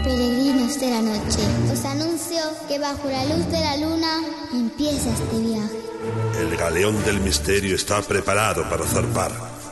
Peregrinos de la noche, os anuncio que bajo la luz de la luna empieza este viaje. El galeón del misterio está preparado para zarpar.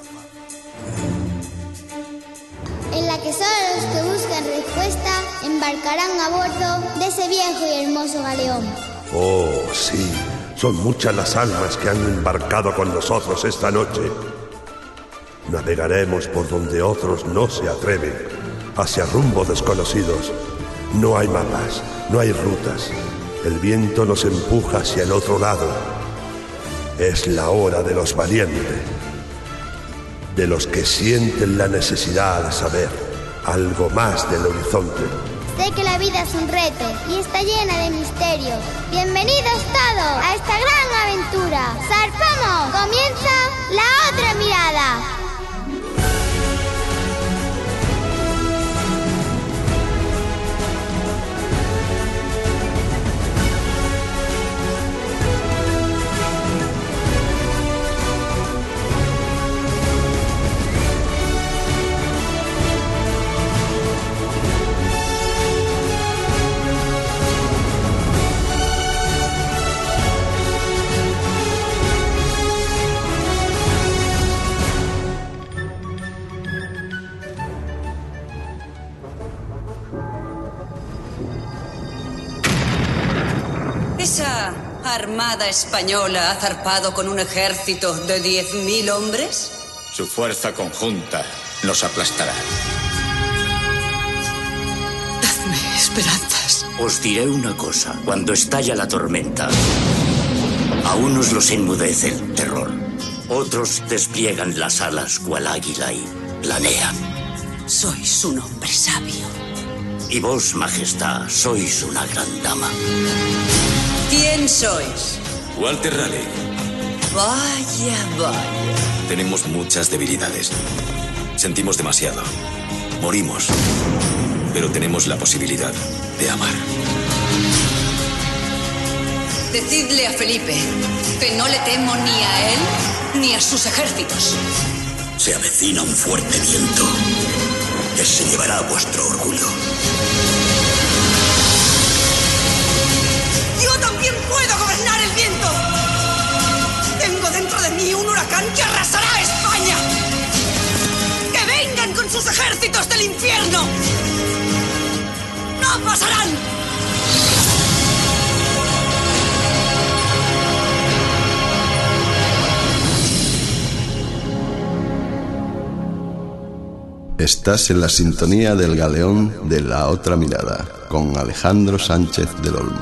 En la que solo los que buscan respuesta embarcarán a bordo de ese viejo y hermoso galeón. Oh, sí, son muchas las almas que han embarcado con nosotros esta noche. Navegaremos por donde otros no se atreven, hacia rumbos desconocidos. No hay mapas, no hay rutas. El viento nos empuja hacia el otro lado. Es la hora de los valientes, de los que sienten la necesidad de saber algo más del horizonte. Sé que la vida es un reto y está llena de misterios. Bienvenidos todos a esta gran aventura. ¡Zarpamos! Comienza La Otra Mirada. ¿Esa armada española ha zarpado con un ejército de 10.000 hombres? Su fuerza conjunta nos aplastará. Dadme esperanzas. Os diré una cosa. Cuando estalla la tormenta, a unos los enmudece el terror. Otros despliegan las alas cual águila y planean. Sois un hombre sabio. Y vos, majestad, sois una gran dama. ¿Quién sois? Walter Raleigh. Vaya, vaya. Tenemos muchas debilidades. Sentimos demasiado. Morimos. Pero tenemos la posibilidad de amar. Decidle a Felipe que no le temo ni a él ni a sus ejércitos. Se avecina un fuerte viento que se llevará vuestro orgullo. ¡Yo también puedo gobernar el viento! Tengo dentro de mí un huracán que arrasará a España. ¡Que vengan con sus ejércitos del infierno! ¡No pasarán! Estás en la sintonía del galeón de La Otra Mirada, con Alejandro Sánchez del Olmo.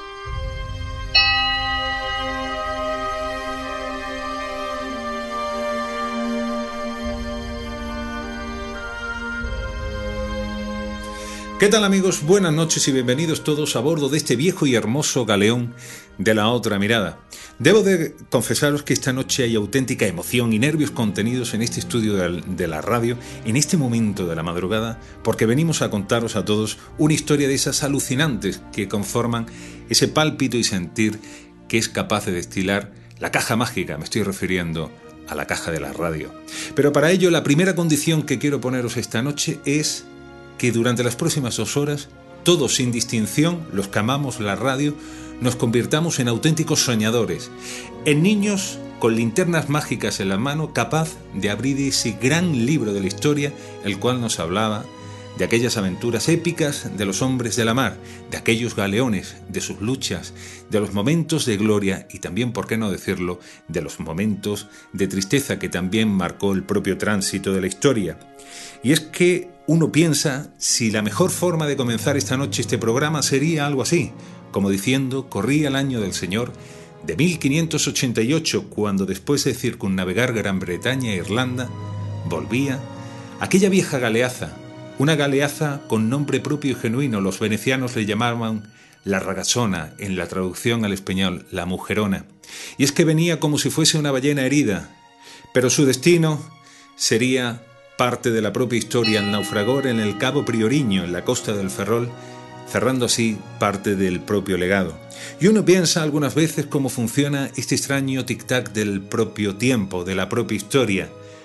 ¿Qué tal, amigos? Buenas noches y bienvenidos todos a bordo de este viejo y hermoso galeón de La Otra Mirada. Debo de confesaros que esta noche hay auténtica emoción y nervios contenidos en este estudio de la radio, en este momento de la madrugada, porque venimos a contaros a todos una historia de esas alucinantes que conforman ese pálpito y sentir que es capaz de destilar la caja mágica, me estoy refiriendo a la caja de la radio. Pero para ello, la primera condición que quiero poneros esta noche es que durante las próximas 2 horas, todos sin distinción, los que amamos la radio, nos convirtamos en auténticos soñadores, en niños con linternas mágicas en la mano, capaz de abrir ese gran libro de la historia, el cual nos hablaba de aquellas aventuras épicas de los hombres de la mar, de aquellos galeones, de sus luchas, de los momentos de gloria y también, por qué no decirlo, de los momentos de tristeza que también marcó el propio tránsito de la historia. Y es que uno piensa si la mejor forma de comenzar esta noche este programa sería algo así, como diciendo, corría el año del Señor de 1588, cuando después de circunnavegar Gran Bretaña e Irlanda, volvía aquella vieja galeaza, una galeaza con nombre propio y genuino. Los venecianos le llamaban la ragazzona, en la traducción al español, la mujerona. Y es que venía como si fuese una ballena herida, pero su destino sería parte de la propia historia al naufragar en el Cabo Prioriño, en la costa del Ferrol, cerrando así parte del propio legado. Y uno piensa algunas veces cómo funciona este extraño tic-tac del propio tiempo, de la propia historia.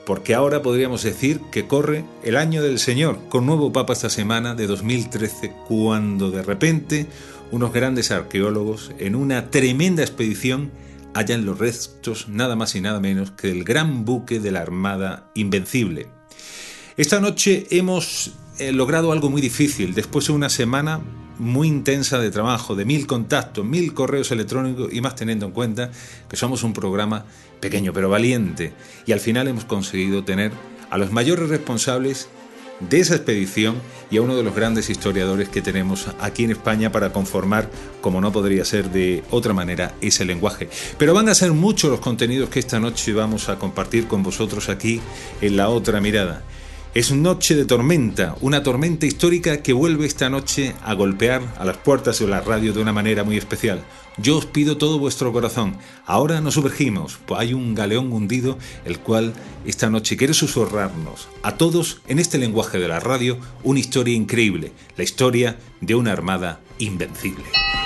porque ahora podríamos decir que corre el año del Señor, con nuevo Papa esta semana de 2013, cuando de repente unos grandes arqueólogos en una tremenda expedición hallan los restos nada más y nada menos que del gran buque de la Armada Invencible. Esta noche hemos logrado algo muy difícil, después de una semana muy intensa de trabajo, de 1000 contactos, 1000 correos electrónicos y más teniendo en cuenta que somos un programa pequeño pero valiente, y al final hemos conseguido tener a los mayores responsables de esa expedición y a uno de los grandes historiadores que tenemos aquí en España para conformar, como no podría ser de otra manera, ese lenguaje. Pero van a ser muchos los contenidos que esta noche vamos a compartir con vosotros aquí en La Otra Mirada. Es noche de tormenta, una tormenta histórica que vuelve esta noche a golpear a las puertas de la radio de una manera muy especial. Yo os pido todo vuestro corazón. Ahora nos sumergimos, pues hay un galeón hundido, el cual esta noche quiere susurrarnos a todos en este lenguaje de la radio una historia increíble, la historia de una armada invencible.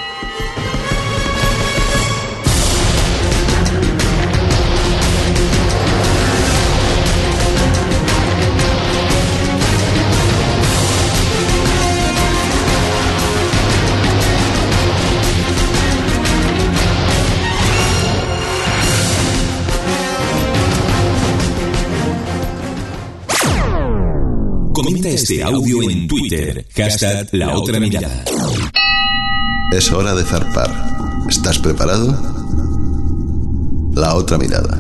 Comenta este audio en Twitter, hashtag La Otra Mirada. Es hora de zarpar. ¿Estás preparado? La Otra Mirada.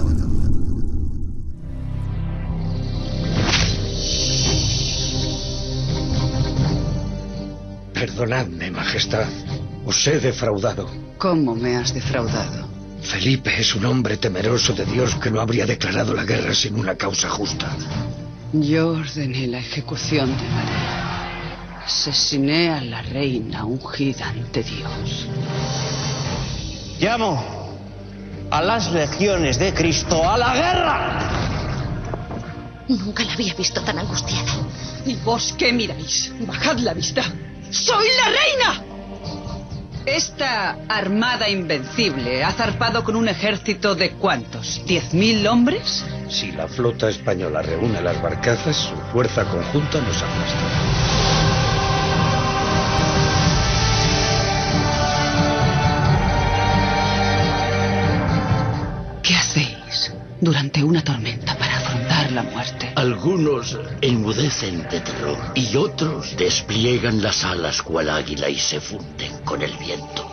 Perdonadme, Majestad. Os he defraudado. ¿Cómo me has defraudado? Felipe es un hombre temeroso de Dios que no habría declarado la guerra sin una causa justa. Yo ordené la ejecución de María. Asesiné a la reina ungida ante Dios. Llamo a las legiones de Cristo a la guerra. Nunca la había visto tan angustiada. ¿Y vos qué miráis? Bajad la vista. ¡Soy la reina! Esta armada invencible ha zarpado con un ejército de ¿cuántos? ¿10.000 hombres? Si la flota española reúne las barcazas, su fuerza conjunta nos aplasta. ¿Qué hacéis durante una tormenta para afrontar la muerte? Algunos enmudecen de terror y otros despliegan las alas cual águila y se funden con el viento.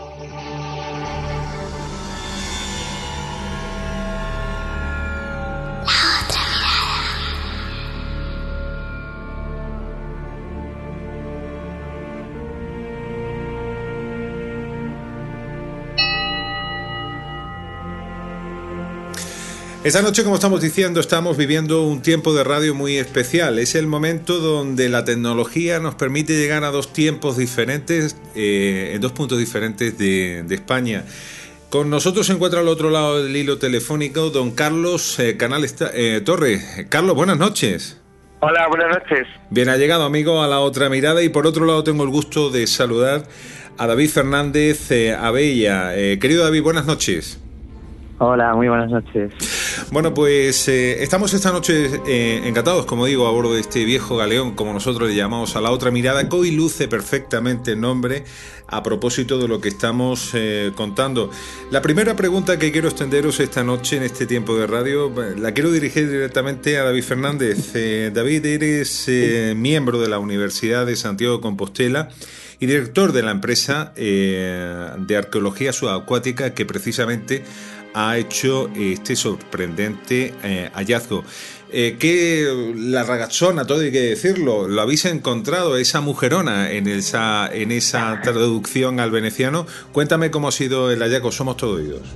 Esta noche, como estamos diciendo, estamos viviendo un tiempo de radio muy especial. Es el momento donde la tecnología nos permite llegar a dos tiempos diferentes, en dos puntos diferentes de España. Con nosotros se encuentra al otro lado del hilo telefónico don Carlos Canales Torre. Carlos, buenas noches. Hola, buenas noches. Bien, ha llegado, amigo, a La Otra Mirada, y por otro lado tengo el gusto de saludar a David Fernández Abella. Querido David, buenas noches. Hola, muy buenas noches. Bueno, pues estamos esta noche encantados, como digo, a bordo de este viejo galeón, como nosotros le llamamos, a La Otra Mirada, que hoy luce perfectamente el nombre a propósito de lo que estamos contando. La primera pregunta que quiero extenderos esta noche en este tiempo de radio, la quiero dirigir directamente a David Fernández. David, eres miembro de la Universidad de Santiago de Compostela y director de la empresa de arqueología subacuática que precisamente ha hecho este sorprendente hallazgo. Que la ragazzona, todo hay que decirlo, lo habéis encontrado, esa mujerona en esa traducción al veneciano. Cuéntame cómo ha sido el hallazgo, somos todo oídos.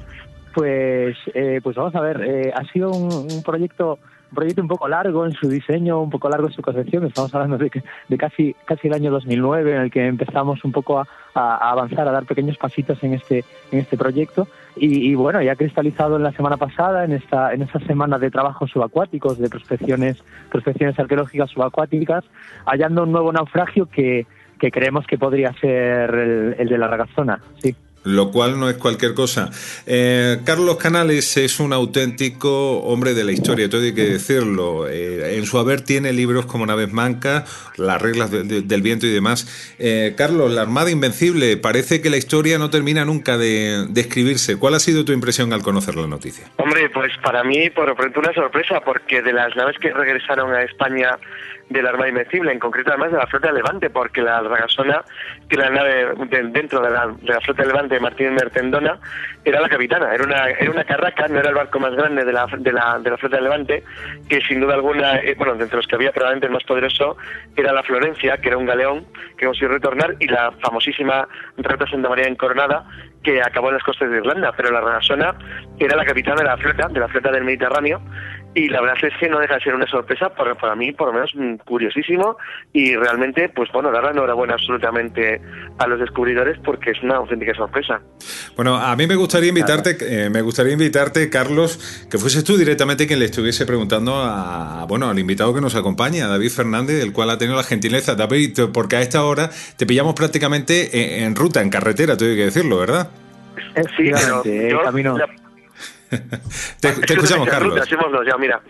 Pues vamos a ver, ha sido un proyecto un poco largo en su diseño, un poco largo en su concepción. Estamos hablando de casi el año 2009, en el que empezamos un poco a avanzar, a dar pequeños pasitos en este proyecto. Y bueno, ya cristalizado en la semana pasada, en esta semana de trabajos subacuáticos, de prospecciones arqueológicas subacuáticas, hallando un nuevo naufragio que creemos que podría ser el de la Ragazzona, sí. Lo cual no es cualquier cosa. Carlos Canales es un auténtico hombre de la historia, todo hay que decirlo. En su haber tiene libros como Naves Mancas, Las reglas del viento y demás. Carlos, la Armada Invencible, parece que la historia no termina nunca de escribirse. ¿Cuál ha sido tu impresión al conocer la noticia? Hombre, pues para mí, por pronto, una sorpresa, porque de las naves que regresaron a España de la Armada Invencible, en concreto además de la Flota de Levante, porque la Dragasona, que era la nave dentro de la Flota de Levante de Martínez Mertendona, era la capitana, era una carraca, no era el barco más grande de la Flota de Levante, que sin duda alguna, bueno, de entre los que había probablemente el más poderoso, era la Florencia, que era un galeón que consiguió retornar, y la famosísima Rota Santa María Encoronada, que acabó en las costas de Irlanda, pero la Dragasona era la capitana de la flota del Mediterráneo, y la verdad es que no deja de ser una sorpresa para mí, por lo menos curiosísimo, y realmente, pues bueno, dar la enhorabuena absolutamente a los descubridores, porque es una auténtica sorpresa. Bueno, a mí me gustaría invitarte, Carlos, que fueses tú directamente quien le estuviese preguntando al invitado que nos acompaña, a David Fernández, el cual ha tenido la gentileza. David, porque a esta hora te pillamos prácticamente en ruta, en carretera, tengo que decirlo, ¿verdad? Sí, pero yo... camino... Te escuchamos, Carlos. Ya, mira.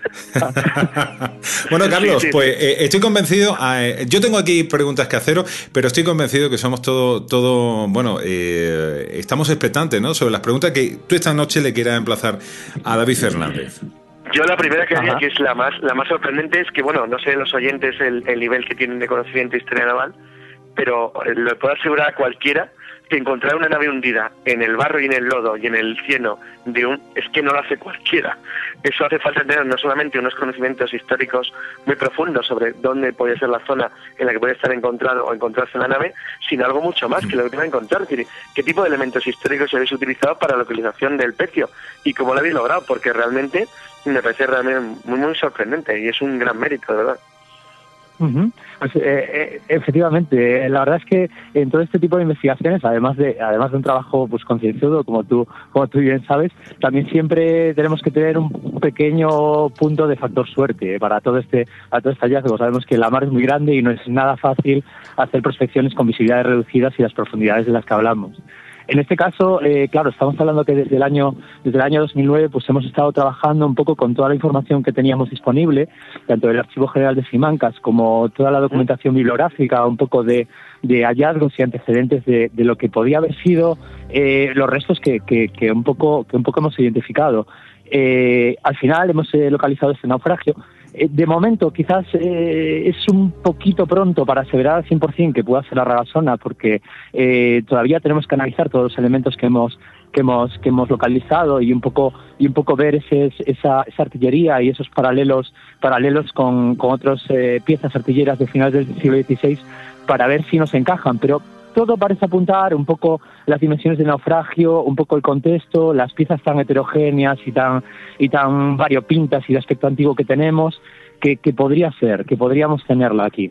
Bueno, Carlos, sí. Pues estoy convencido. Yo tengo aquí preguntas que haceros, pero estoy convencido que somos estamos expectantes, ¿no? Sobre las preguntas que tú esta noche le quieras emplazar a David Fernández. Yo la primera que haría, que es la más sorprendente, es que, bueno, no sé los oyentes el nivel que tienen de conocimiento de historia naval, pero le puedo asegurar a cualquiera que encontrar una nave hundida en el barro y en el lodo y en el cieno es que no lo hace cualquiera. Eso hace falta tener no solamente unos conocimientos históricos muy profundos sobre dónde podría ser la zona en la que puede estar encontrado o encontrarse la nave, sino algo mucho más que lo que va a encontrar. Es decir, qué tipo de elementos históricos habéis utilizado para la localización del pecio y cómo lo habéis logrado, porque realmente me parece realmente muy, muy sorprendente y es un gran mérito, de verdad. Uh-huh. Pues, efectivamente, la verdad es que en todo este tipo de investigaciones, además de un trabajo pues concienzudo, como tú bien sabes, también siempre tenemos que tener un pequeño punto de factor suerte para todo este hallazgo. Sabemos que la mar es muy grande y no es nada fácil hacer prospecciones con visibilidades reducidas y las profundidades de las que hablamos. En este caso, claro, estamos hablando que desde el año 2009 pues hemos estado trabajando un poco con toda la información que teníamos disponible, tanto del Archivo General de Simancas como toda la documentación bibliográfica, un poco de hallazgos y antecedentes de lo que podía haber sido los restos que un poco hemos identificado. Al final hemos localizado este naufragio. De momento, quizás es un poquito pronto para aseverar al 100% que pueda ser la Dragasona, porque todavía tenemos que analizar todos los elementos que hemos localizado y un poco ver esa artillería y esos paralelos con otras piezas artilleras de finales del siglo XVI para ver si nos encajan, pero todo parece apuntar un poco las dimensiones del naufragio, un poco el contexto, las piezas tan heterogéneas y tan variopintas y de aspecto antiguo que tenemos, que podría ser, que podríamos tenerla aquí.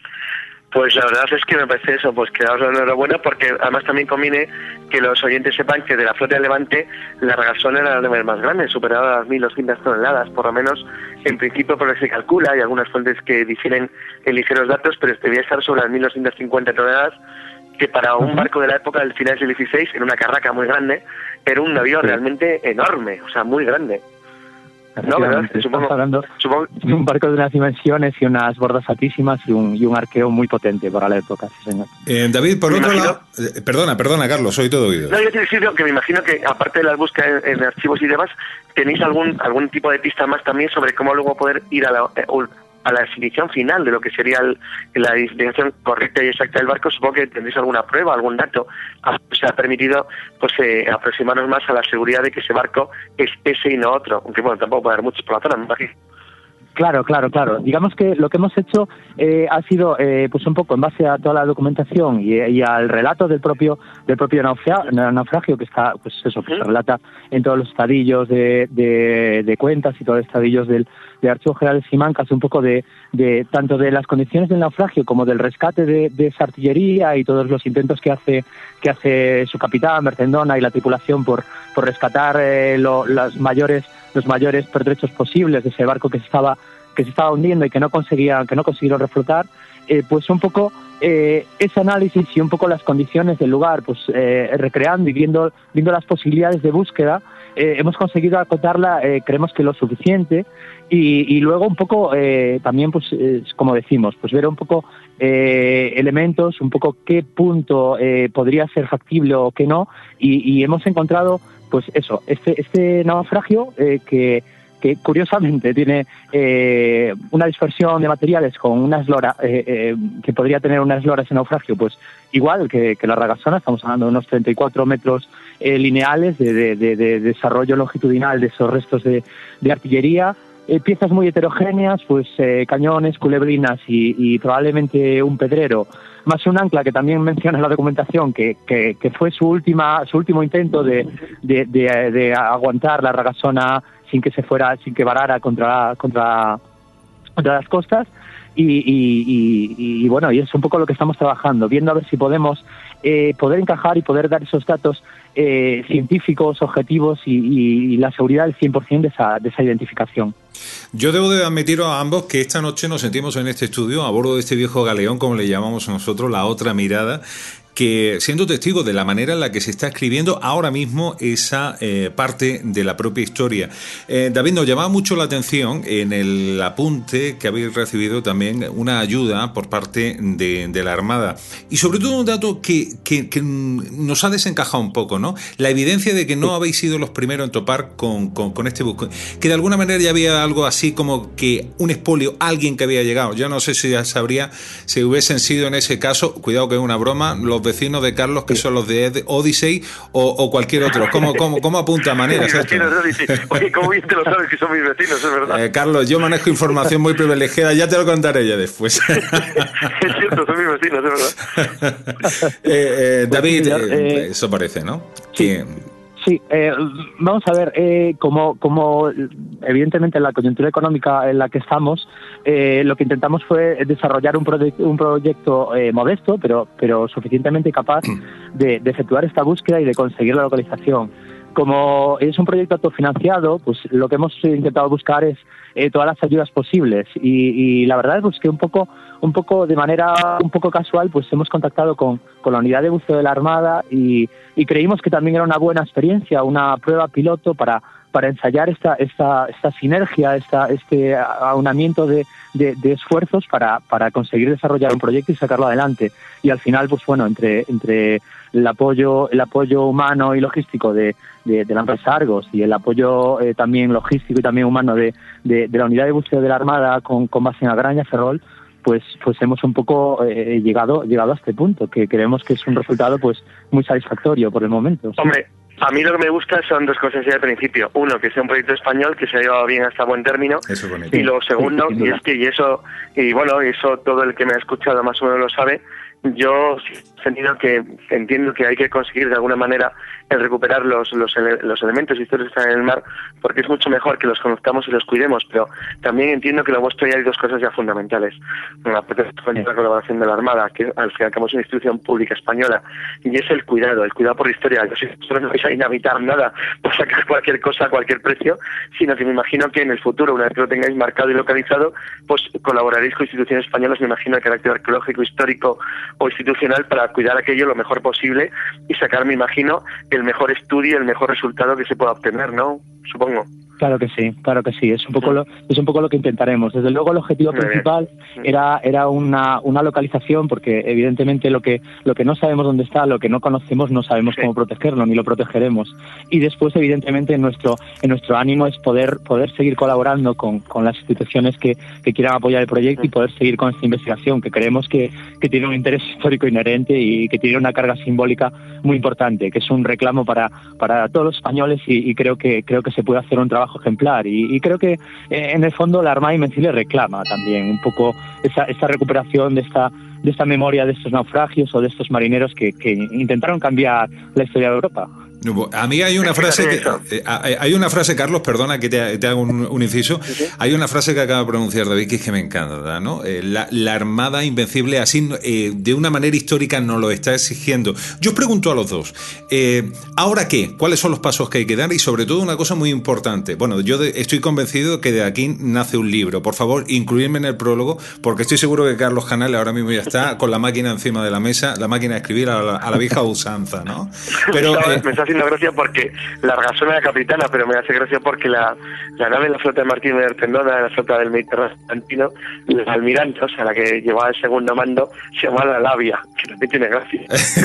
Pues la verdad es que me parece eso, pues que daos la enhorabuena, porque además también conviene que los oyentes sepan que de la Flota de Levante la Dragasona era la nave más grande, superaba las 1.200 toneladas, por lo menos en principio por lo que se calcula. Hay algunas fuentes que difieren en ligeros datos, pero debía estar sobre las 1.250 toneladas, que para un barco de la época del final del XVI, en una carraca muy grande, era un navío realmente enorme, o sea, muy grande. No, ¿verdad? Estamos hablando de un barco de unas dimensiones y unas bordas altísimas y un arqueo muy potente para la época, sí, señor. David, por otro lado... Perdona, Carlos, soy todo oído. No, yo te decía que me imagino que, aparte de las búsquedas en archivos y demás, tenéis algún tipo de pista más también sobre cómo luego poder ir a la definición final de lo que sería la definición correcta y exacta del barco. Supongo que tendréis alguna prueba, algún dato que se ha permitido pues aproximarnos más a la seguridad de que ese barco es ese y no otro, aunque bueno, tampoco puede haber muchos por la zona, me imagino. Claro. Digamos que lo que hemos hecho ha sido pues un poco en base a toda la documentación y al relato del propio naufragio, que está pues eso, que se relata en todos los estadillos de cuentas y todos los estadillos del Archivo General de Simancas, un poco de tanto de las condiciones del naufragio como del rescate de esa artillería y todos los intentos que hace su capitán Mertendona y la tripulación por rescatar los mayores pertrechos posibles de ese barco que se estaba se estaba hundiendo y que no consiguieron reflotar, pues un poco ese análisis y un poco las condiciones del lugar, pues recreando y viendo las posibilidades de búsqueda, hemos conseguido acotarla, creemos que lo suficiente, y luego un poco también, pues como decimos, pues ver un poco elementos, un poco qué punto podría ser factible o qué no, y hemos encontrado, pues eso, este naufragio que curiosamente tiene una dispersión de materiales con una eslora, que podría tener una eslora ese naufragio, pues igual que la Ragasona. Estamos hablando de unos 34 metros lineales de desarrollo longitudinal de esos restos de artillería, piezas muy heterogéneas, pues cañones, culebrinas y probablemente un pedrero, más un ancla que también menciona en la documentación que fue su último intento de aguantar la Ragasona sin que varara contra las costas, y bueno, y es un poco lo que estamos trabajando, viendo a ver si podemos poder encajar y poder dar esos datos científicos, objetivos y la seguridad del 100% de esa identificación. Yo debo de admitiros a ambos que esta noche nos sentimos en este estudio, a bordo de este viejo galeón, como le llamamos nosotros, La Otra Mirada, que siendo testigo de la manera en la que se está escribiendo ahora mismo esa parte de la propia historia. David, nos llamaba mucho la atención en el apunte que habéis recibido también una ayuda por parte de la Armada, y sobre todo un dato que nos ha desencajado un poco, ¿no? La evidencia de que no habéis sido los primeros en topar con este buque, que de alguna manera ya había algo así como que un expolio, alguien que había llegado. Yo no sé si ya sabría si hubiesen sido en ese caso, cuidado que es una broma, los vecinos de Carlos, que son los de Odyssey o cualquier otro. ¿Cómo apunta maneras esto? Oye, ¿cómo bien te lo sabes que son mis vecinos? Es verdad. Carlos, yo manejo información muy privilegiada, ya te lo contaré ya después. Es cierto, son mis vecinos, es verdad. David, eso parece, ¿no? Sí, vamos a ver, como evidentemente en la coyuntura económica en la que estamos, lo que intentamos fue desarrollar un proyecto modesto, pero suficientemente capaz de efectuar esta búsqueda y de conseguir la localización. Como es un proyecto autofinanciado, pues lo que hemos intentado buscar es todas las ayudas posibles, y la verdad es pues, que un poco de manera un poco casual, pues hemos contactado con la unidad de buceo de la Armada y creímos que también era una buena experiencia, una prueba piloto para ensayar esta sinergia, este aunamiento de esfuerzos para conseguir desarrollar un proyecto y sacarlo adelante. Y al final, pues bueno, entre el apoyo humano y logístico de la empresa Argos y el apoyo también logístico y también humano de la unidad de buceo de la Armada con base en Agraña, Ferrol, pues hemos un poco llegado a este punto, que creemos que es un resultado pues muy satisfactorio por el momento. Hombre, a mí lo que me gusta son dos cosas ya al principio. Uno, que sea un proyecto español que se ha llevado bien hasta buen término. Eso es bonito. Y lo segundo, y es que eso todo el que me ha escuchado más o menos lo sabe, yo entiendo que hay que conseguir de alguna manera el recuperar los elementos históricos que están en el mar, porque es mucho mejor que los conozcamos y los cuidemos, pero también entiendo que en lo vuestro ya hay dos cosas ya fundamentales. La colaboración de la Armada, que al fin y al cabo es una institución pública española, y es el cuidado por la historia. Yo si no vais a inhabitar nada por sacar cualquier cosa a cualquier precio, sino que me imagino que en el futuro, una vez que lo tengáis marcado y localizado, pues colaboraréis con instituciones españolas, me imagino, de carácter arqueológico, histórico o institucional, para cuidar aquello lo mejor posible y sacar, me imagino, el mejor estudio, el mejor resultado que se pueda obtener, ¿no? Supongo. Claro que sí, es un poco lo que intentaremos. Desde luego el objetivo principal era una localización, porque evidentemente lo que no sabemos dónde está, lo que no conocemos, no sabemos cómo protegerlo, ni lo protegeremos. Y después, evidentemente, en nuestro ánimo es poder seguir colaborando con las instituciones que quieran apoyar el proyecto y poder seguir con esta investigación, que creemos que tiene un interés histórico inherente y que tiene una carga simbólica muy importante, que es un reclamo para todos los españoles, y creo que se puede hacer un trabajo ejemplar, y creo que en el fondo la Armada Invencible reclama también un poco esa recuperación de esta memoria de estos naufragios o de estos marineros que intentaron cambiar la historia de Europa. A mí hay una frase, Carlos, perdona que te hago un inciso. ¿Sí? Hay una frase que acaba de pronunciar David que es que me encanta, ¿no? La Armada Invencible, así de una manera histórica, nos lo está exigiendo. Yo os pregunto a los dos, ¿ahora qué? ¿Cuáles son los pasos que hay que dar? Y sobre todo una cosa muy importante. Bueno, yo estoy convencido que de aquí nace un libro. Por favor, incluidme en el prólogo, porque estoy seguro que Carlos Canales ahora mismo ya está con la máquina encima de la mesa, la máquina de escribir a la vieja usanza, ¿no? Pero me está haciendo gracia porque la Argasona era capitana, pero me hace gracia porque la nave de la flota de Martín de Artendona, la flota del Mediterráneo, la almirante, o sea, la que llevaba el segundo mando, se llamaba la Labia, que también tiene gracia.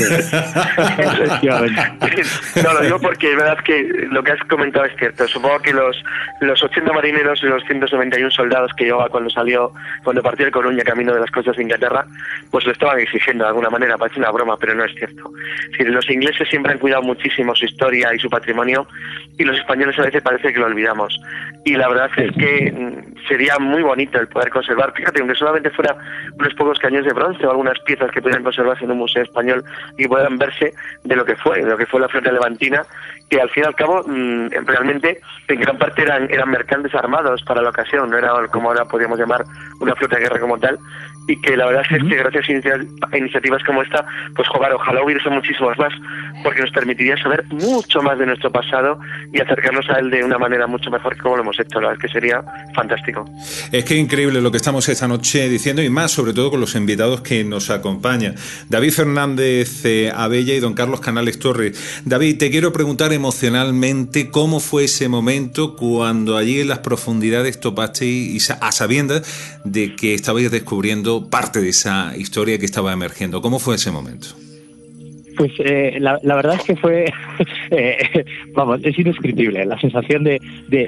No, lo digo porque es verdad que lo que has comentado es cierto. Supongo que los 80 marineros y los 191 soldados que llevaba cuando partió de Coruña camino de las costas de Inglaterra, pues lo estaban exigiendo de alguna manera. Parece una broma, pero no es cierto. Es decir, los ingleses siempre han cuidado muchísimo su historia y su patrimonio, y los españoles a veces parece que lo olvidamos. Y la verdad es que sería muy bonito el poder conservar, fíjate, aunque solamente fuera unos pocos cañones de bronce o algunas piezas que pudieran conservarse en un museo español y puedan verse de lo que fue la flota levantina, que al fin y al cabo realmente en gran parte eran mercantes armados para la ocasión, no era como ahora podríamos llamar una flota de guerra como tal, y que la verdad es que gracias a iniciativas como esta, pues ojalá hubiese muchísimos más, porque nos permitiría saber mucho más de nuestro pasado y acercarnos a él de una manera mucho mejor que como lo hemos hecho. La verdad es que sería fantástico. Es que increíble lo que estamos esta noche diciendo, y más sobre todo con los invitados que nos acompañan. David Fernández Abella y don Carlos Canales Torres. David, te quiero preguntar emocionalmente cómo fue ese momento cuando allí en las profundidades topasteis a sabiendas de que estabais descubriendo parte de esa historia que estaba emergiendo. ¿Cómo fue ese momento? Pues la verdad es que fue, es indescriptible la sensación de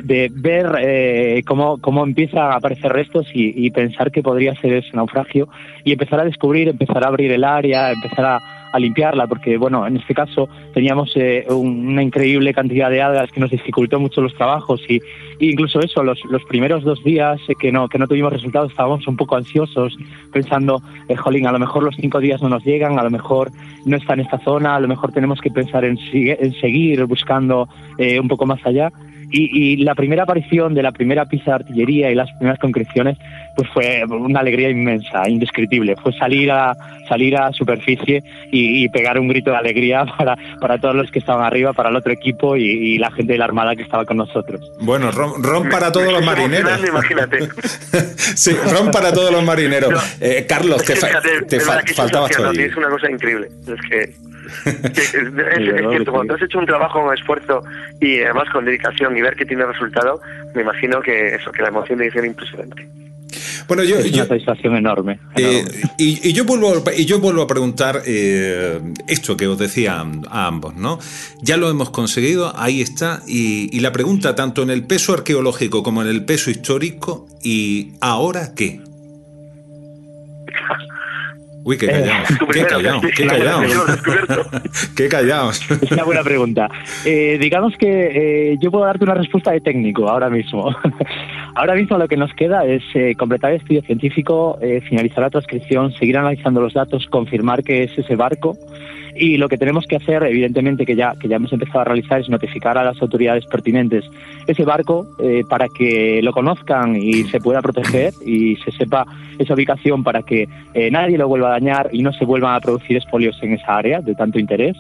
ver cómo empiezan a aparecer restos y pensar que podría ser ese naufragio y empezar a descubrir, empezar a abrir el área, empezar a limpiarla, porque bueno, en este caso teníamos una increíble cantidad de algas que nos dificultó mucho los trabajos y incluso eso, los primeros 2 días que no tuvimos resultados, estábamos un poco ansiosos pensando, jolín, a lo mejor los 5 días no nos llegan, a lo mejor no está en esta zona, a lo mejor tenemos que pensar en seguir buscando un poco más allá. Y la primera aparición de la primera pieza de artillería y las primeras concreciones pues fue una alegría inmensa, indescriptible. Fue salir a superficie y pegar un grito de alegría para todos los que estaban arriba, para el otro equipo y la gente de la Armada que estaba con nosotros. Bueno, ron para todos los marineros. Imagínate. Sí, ron para todos los marineros. No, Carlos, te faltaba esto ahí. Es una cosa increíble. Es que cierto, cuando has hecho un trabajo con esfuerzo y además con dedicación y ver que tiene resultado, me imagino que la emoción debe ser impresionante. Bueno, es una satisfacción enorme. Y yo vuelvo a preguntar esto que os decía a ambos, ¿no? Ya lo hemos conseguido, ahí está, y la pregunta tanto en el peso arqueológico como en el peso histórico, ¿y ahora qué? Uy, qué callados. Es una buena pregunta. Digamos que yo puedo darte una respuesta de técnico ahora mismo. Ahora mismo lo que nos queda es completar el estudio científico, finalizar la transcripción, seguir analizando los datos, confirmar que es ese barco. Y lo que tenemos que hacer, evidentemente, que ya hemos empezado a realizar, es notificar a las autoridades pertinentes ese barco para que lo conozcan y se pueda proteger y se sepa esa ubicación para que nadie lo vuelva a dañar y no se vuelvan a producir expolios en esa área de tanto interés.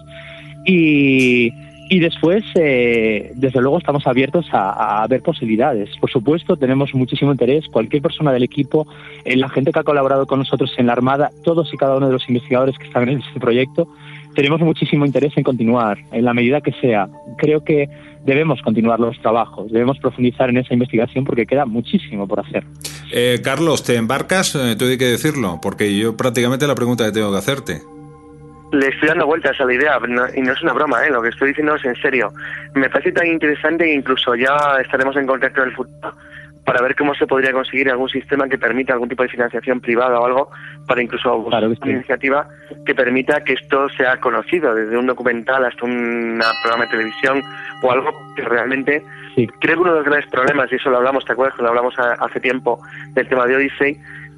Y después, desde luego, estamos abiertos a ver posibilidades. Por supuesto, tenemos muchísimo interés. Cualquier persona del equipo, la gente que ha colaborado con nosotros en la Armada, todos y cada uno de los investigadores que están en este proyecto, tenemos muchísimo interés en continuar, en la medida que sea. Creo que debemos continuar los trabajos, debemos profundizar en esa investigación porque queda muchísimo por hacer. Carlos, ¿te embarcas? Te hay que decirlo, porque yo prácticamente la pregunta que tengo que hacerte. Le estoy dando vueltas a la idea, y no es una broma, lo que estoy diciendo es en serio. Me parece tan interesante que incluso ya estaremos en contacto en el futuro para ver cómo se podría conseguir algún sistema que permita algún tipo de financiación privada o algo, para incluso buscar una iniciativa que permita que esto sea conocido, desde un documental hasta un programa de televisión o algo que realmente... Sí. Creo que uno de los grandes problemas, y eso lo hablamos, ¿te acuerdas? Cuando hablamos hace tiempo del tema de Odyssey,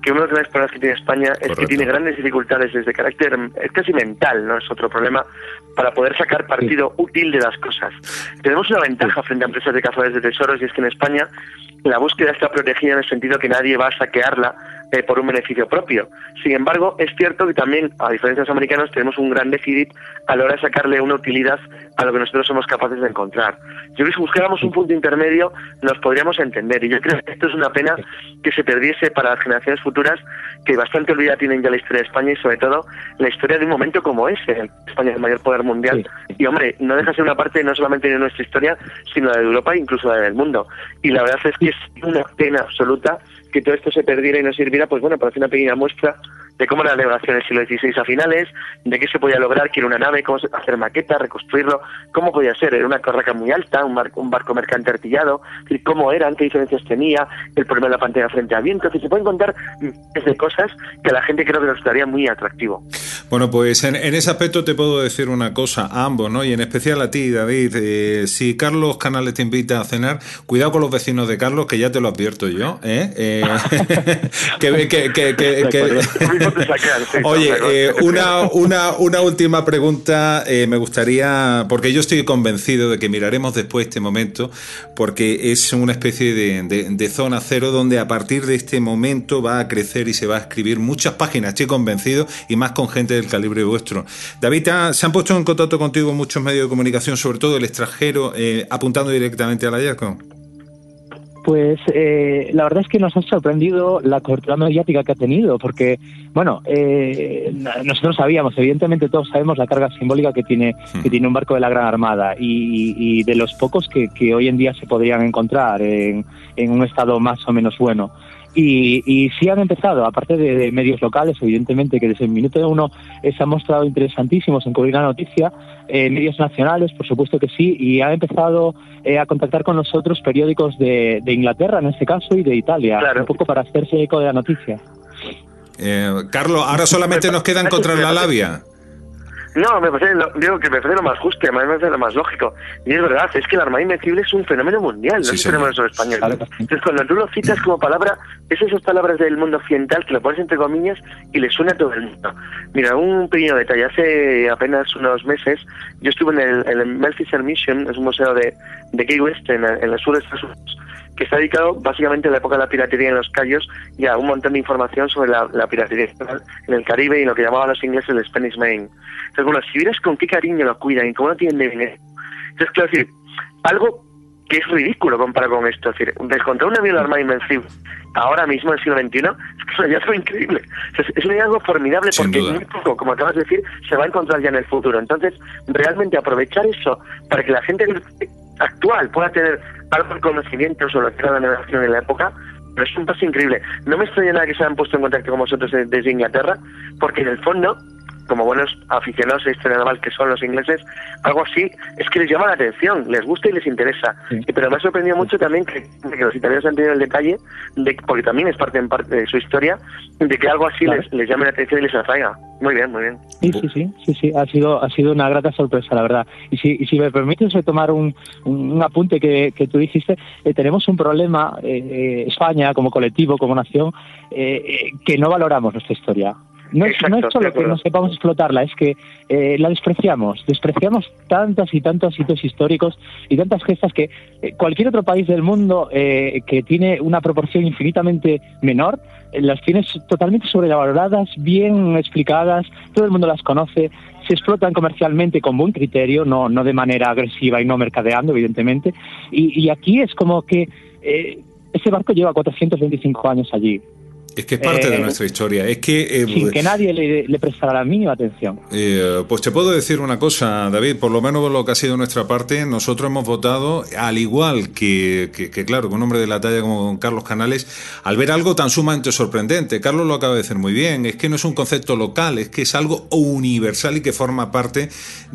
que uno de los grandes problemas que tiene España es que tiene grandes dificultades desde carácter casi mental, no es otro problema, para poder sacar partido útil de las cosas. Tenemos una ventaja frente a empresas de cazadores de tesoros, y es que en España la búsqueda está protegida en el sentido que nadie va a saquearla por un beneficio propio. Sin embargo, es cierto que también, a diferencia de los americanos, tenemos un gran déficit a la hora de sacarle una utilidad a lo que nosotros somos capaces de encontrar. Yo creo que si buscáramos un punto intermedio nos podríamos entender, y yo creo que esto es una pena que se perdiese para las generaciones futuras, que bastante olvidada tienen ya la historia de España y sobre todo la historia de un momento como ese. España es el mayor poder mundial y, hombre, no deja de ser una parte no solamente de nuestra historia, sino la de Europa e incluso la del mundo. Y la verdad es que es una pena absoluta que todo esto se perdiera y no sirviera, pues bueno, para hacer una pequeña muestra de cómo era la navegación del siglo XVI a finales, de qué se podía lograr, que era una nave, cómo hacer maquetas, reconstruirlo, cómo podía ser, era una carraca muy alta, un barco mercante artillado, cómo eran, qué diferencias tenía, el problema de la pantalla frente al viento, que se pueden contar desde cosas que a la gente creo que nos daría muy atractivo. Bueno, pues en ese aspecto te puedo decir una cosa, a ambos, ¿no? Y en especial a ti, David, si Carlos Canales te invita a cenar, cuidado con los vecinos de Carlos, que ya te lo advierto yo, Oye, una última pregunta, me gustaría, porque yo estoy convencido de que miraremos después este momento, porque es una especie de zona cero donde a partir de este momento va a crecer y se va a escribir muchas páginas, estoy convencido, y más con gente del calibre vuestro. David, ¿se han puesto en contacto contigo muchos medios de comunicación, sobre todo el extranjero, apuntando directamente al hallazgo? Pues la verdad es que nos ha sorprendido la cobertura mediática que ha tenido, porque, bueno, nosotros sabíamos, evidentemente todos sabemos la carga simbólica que tiene un barco de la Gran Armada y de los pocos que hoy en día se podrían encontrar en un estado más o menos bueno. Y sí han empezado, aparte de medios locales, evidentemente, que desde el minuto uno se han mostrado interesantísimos en cubrir la noticia, medios nacionales, por supuesto que sí, y han empezado a contactar con nosotros periódicos de Inglaterra, en este caso, y de Italia, claro, un poco para hacerse eco de la noticia. Carlos, ahora solamente nos queda encontrar la labia. No, me parece lo más justo, además me parece lo más lógico. Y es verdad, es que la Armada Invencible es un fenómeno mundial, no es un fenómeno solo español. Entonces, cuando tú lo citas como palabra, es esas palabras del mundo occidental que lo pones entre comillas y le suena a todo el mundo. Mira, un pequeño detalle. Hace apenas unos meses yo estuve en el Melfisher Mission, es un museo de Key West, en el sur de Estados Unidos, que está dedicado básicamente a la época de la piratería en los Cayos y a un montón de información sobre la piratería en el Caribe y lo que llamaban los ingleses el Spanish Main. Entonces, bueno, si vieras con qué cariño lo cuidan y cómo lo tienen de dinero. Entonces, quiero decir, algo que es ridículo comparado con esto. Es decir, descontar un avión de la Armada Invencible ahora mismo en el siglo XXI es que es un hallazgo increíble. O sea, es un hallazgo formidable porque muy poco, como acabas de decir, se va a encontrar ya en el futuro. Entonces, realmente aprovechar eso para que la gente actual pueda tener algo de conocimiento sobre lo que era la navegación en la época, pero es un paso increíble. No me extraña nada que se hayan puesto en contacto con vosotros desde Inglaterra, porque en el fondo, como buenos aficionados a historia naval que son los ingleses, algo así es que les llama la atención, les gusta y les interesa. Sí. Pero me ha sorprendido mucho también que los italianos han tenido el detalle, porque también es parte de su historia, de que algo así les llame la atención y les atraiga. Muy bien, muy bien. Sí, ha sido una grata sorpresa, la verdad. Y si me permites retomar un apunte que tú dijiste, tenemos un problema, España como colectivo, como nación, que no valoramos nuestra historia. No es solo que no sepamos explotarla, es que la despreciamos tantos y tantos hitos históricos y tantas gestas que cualquier otro país del mundo que tiene una proporción infinitamente menor, las tiene totalmente sobrevaloradas, bien explicadas, todo el mundo las conoce, se explotan comercialmente con buen criterio, no de manera agresiva y no mercadeando, evidentemente, y aquí es como que ese barco lleva 425 años allí. Es que es parte de nuestra historia. Es que sin que nadie le prestara la mínima atención. Pues te puedo decir una cosa, David, por lo menos lo que ha sido nuestra parte, nosotros hemos votado, al igual que claro, con un hombre de la talla como Carlos Canales, al ver algo tan sumamente sorprendente. Carlos lo acaba de decir muy bien, es que no es un concepto local, es que es algo universal y que forma parte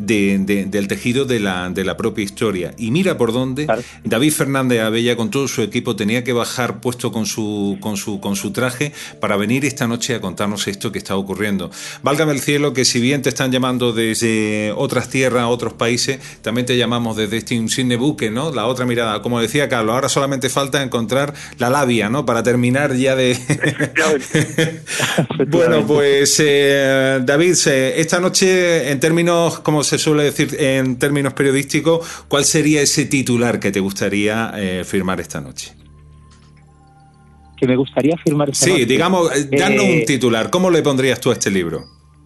del tejido de la propia historia. Y mira por dónde David Fernández Abella con todo su equipo tenía que bajar puesto con su traje noche para venir esta noche a contarnos esto que está ocurriendo. Válgame el cielo que si bien te están llamando desde otras tierras, otros países, también te llamamos desde este insigne buque, ¿no? La otra mirada, como decía Carlos, ahora solamente falta encontrar la labia, ¿no? Para terminar ya de... Bueno, pues David, esta noche, en términos, como se suele decir, en términos periodísticos, ¿cuál sería ese titular que te gustaría firmar esta noche? Que me gustaría firmar esta noche. Sí, digamos, danos un titular. ¿Cómo le pondrías tú a este libro?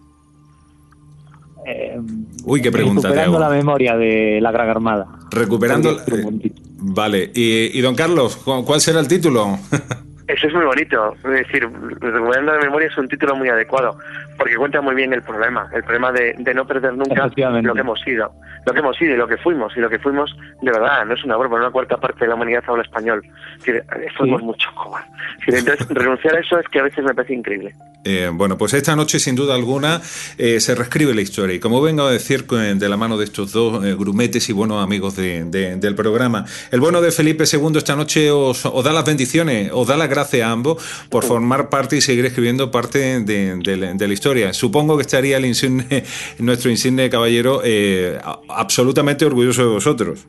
Uy, qué pregunta te hago. Recuperando la memoria de la Gran Armada. Recuperando... vale. Y don Carlos, ¿cuál será el título? Eso es muy bonito, es decir, Recuperando la memoria es un título muy adecuado, porque cuenta muy bien el problema de no perder nunca lo que hemos sido y lo que fuimos de verdad, no es una broma, una cuarta parte de la humanidad habla español, fuimos mucho Cuba. Entonces, renunciar a eso es que a veces me parece increíble. Bueno, pues esta noche, sin duda alguna, se reescribe la historia. Y como vengo a decir, de la mano de estos dos grumetes y buenos amigos del programa, el bueno de Felipe II esta noche os da las bendiciones, os da las gracias a ambos por formar parte y seguir escribiendo parte de la historia. Supongo que estaría nuestro insigne caballero absolutamente orgulloso de vosotros.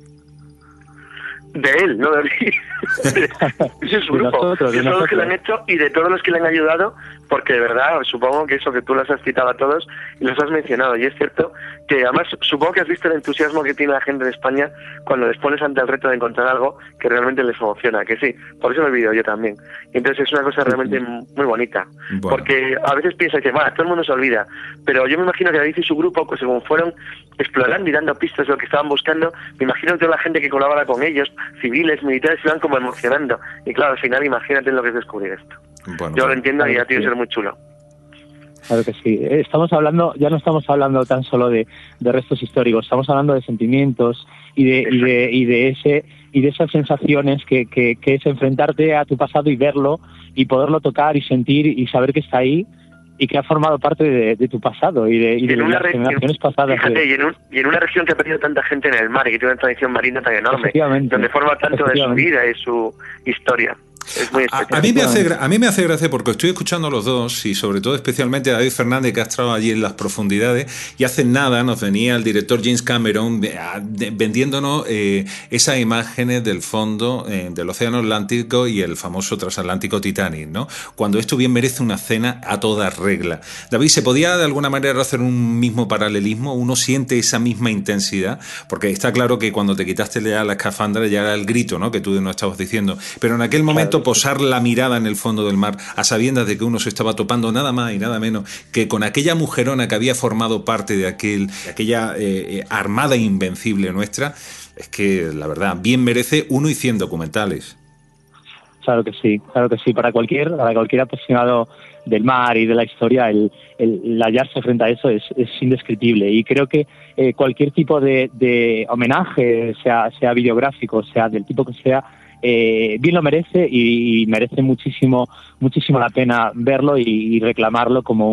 De él, no de mí. Ese es su grupo. De todos los que le han hecho y de todos los que le han ayudado, porque de verdad, supongo que eso que tú los has citado a todos y los has mencionado, y es cierto que además supongo que has visto el entusiasmo que tiene la gente de España cuando les pones ante el reto de encontrar algo que realmente les emociona, que sí, por eso me olvido yo también. Y entonces es una cosa realmente muy bonita, porque a veces piensas que, todo el mundo se olvida, pero yo me imagino que David y su grupo, pues según fueron explorando y dando pistas de lo que estaban buscando, me imagino que toda la gente que colabora con ellos, civiles, militares, se van como emocionando. Y claro, al final imagínate lo que es descubrir esto. Bueno, yo lo entiendo y ya tiene que ser muy chulo. Claro que sí. Ya no estamos hablando tan solo de restos históricos, estamos hablando de sentimientos y de esas sensaciones que es enfrentarte a tu pasado y verlo y poderlo tocar y sentir y saber que está ahí y que ha formado parte de tu pasado y de las generaciones pasadas. Fíjate, y en una región que ha perdido tanta gente en el mar y que tiene una tradición marina tan enorme, donde forma tanto de su vida y su historia. Es muy especial. A mí me hace gracia porque estoy escuchando a los dos y sobre todo especialmente a David Fernández, que ha estado allí en las profundidades, y hace nada nos venía el director James Cameron vendiéndonos esas imágenes del fondo del Océano Atlántico y el famoso transatlántico Titanic, ¿no? Cuando esto bien merece una cena a toda regla. David, ¿se podía de alguna manera hacer un mismo paralelismo? ¿Uno siente esa misma intensidad? Porque está claro que cuando te quitaste ya la escafandra ya era el grito, ¿no? Que tú nos estabas diciendo. Pero en aquel momento posar la mirada en el fondo del mar a sabiendas de que uno se estaba topando nada más y nada menos que con aquella mujerona que había formado parte de aquella armada invencible nuestra, es que la verdad bien merece 100 documentales. Claro que sí. Para cualquier apasionado del mar y de la historia, el hallarse frente a eso es indescriptible. Y creo que cualquier tipo de homenaje, sea videográfico, sea del tipo que sea, bien lo merece y merece muchísimo la pena verlo y reclamarlo como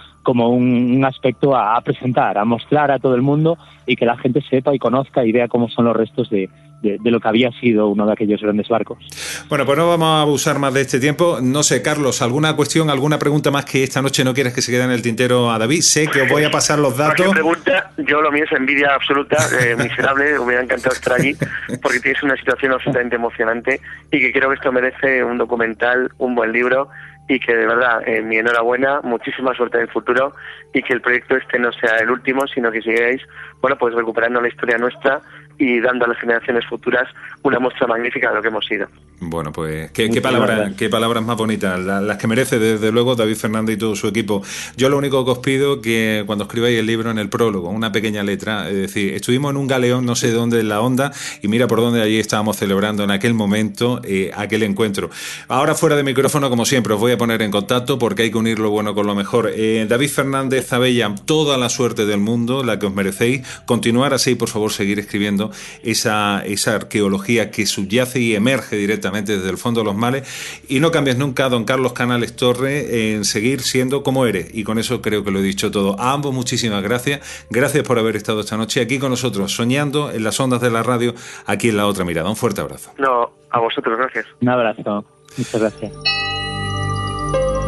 un aspecto a presentar, a mostrar a todo el mundo y que la gente sepa y conozca y vea cómo son los restos de lo que había sido uno de aquellos grandes barcos. Bueno, pues no vamos a abusar más de este tiempo. No sé, Carlos, ¿alguna cuestión, alguna pregunta más que esta noche no quieres que se quede en el tintero a David? Sé que os voy a pasar los datos. Pregunta, yo lo mío es envidia absoluta, miserable, me hubiera encantado estar allí, porque tienes una situación absolutamente emocionante y que creo que esto merece un documental, un buen libro, y que de verdad, mi enhorabuena, muchísima suerte en el futuro y que el proyecto este no sea el último, sino que sigáis, pues recuperando la historia nuestra y dando a las generaciones futuras una muestra magnífica de lo que hemos sido. Bueno, pues qué palabras más bonitas, las que merece desde luego David Fernández y todo su equipo. Yo lo único que os pido que cuando escribáis el libro, en el prólogo, una pequeña letra, es decir, estuvimos en un galeón no sé dónde en la onda y mira por dónde allí estábamos celebrando en aquel momento aquel encuentro. Ahora fuera de micrófono, como siempre, os voy a poner en contacto porque hay que unir lo bueno con lo mejor. David Fernández, Abella, toda la suerte del mundo, la que os merecéis. Continuar así, por favor, seguir escribiendo esa arqueología que subyace y emerge directamente desde el fondo de los mares, y no cambies nunca, don Carlos Canales Torre, en seguir siendo como eres, y con eso creo que lo he dicho todo. A ambos muchísimas gracias por haber estado esta noche aquí con nosotros, soñando en las ondas de la radio, aquí en La Otra Mirada. Un fuerte abrazo. No, a vosotros, gracias. Un abrazo, muchas gracias.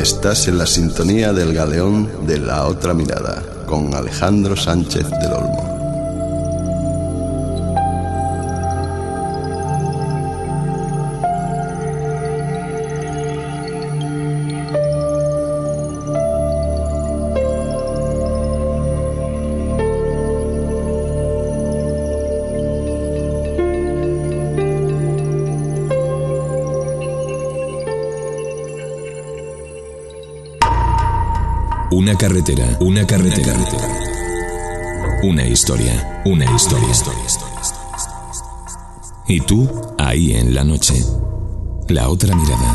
Estás en la sintonía del galeón de La Otra Mirada, con Alejandro Sánchez del Olmo. Una carretera. Una historia. Y tú, ahí en la noche. La Otra Mirada.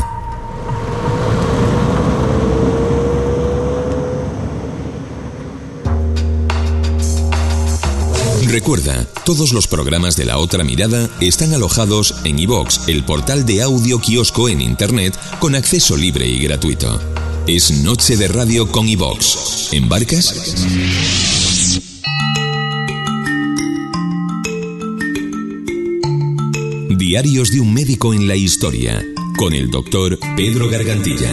Recuerda, todos los programas de La Otra Mirada están alojados en iVoox, el portal de audio kiosco en internet con acceso libre y gratuito. Es Noche de Radio con iVoox. ¿Embarcas? Diarios de un médico en la historia, con el doctor Pedro Gargantilla.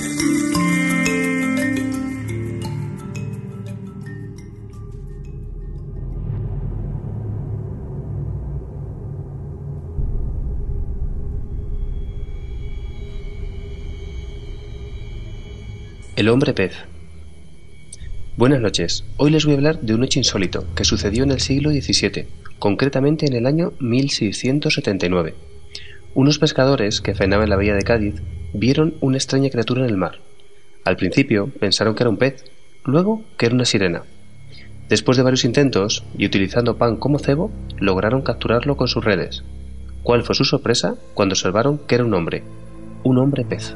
El hombre pez. Buenas noches. Hoy les voy a hablar de un hecho insólito que sucedió en el siglo XVII, concretamente en el año 1679. Unos pescadores que faenaban en la bahía de Cádiz vieron una extraña criatura en el mar. Al principio pensaron que era un pez, luego que era una sirena. Después de varios intentos y utilizando pan como cebo, lograron capturarlo con sus redes. ¿Cuál fue su sorpresa cuando observaron que era un hombre pez?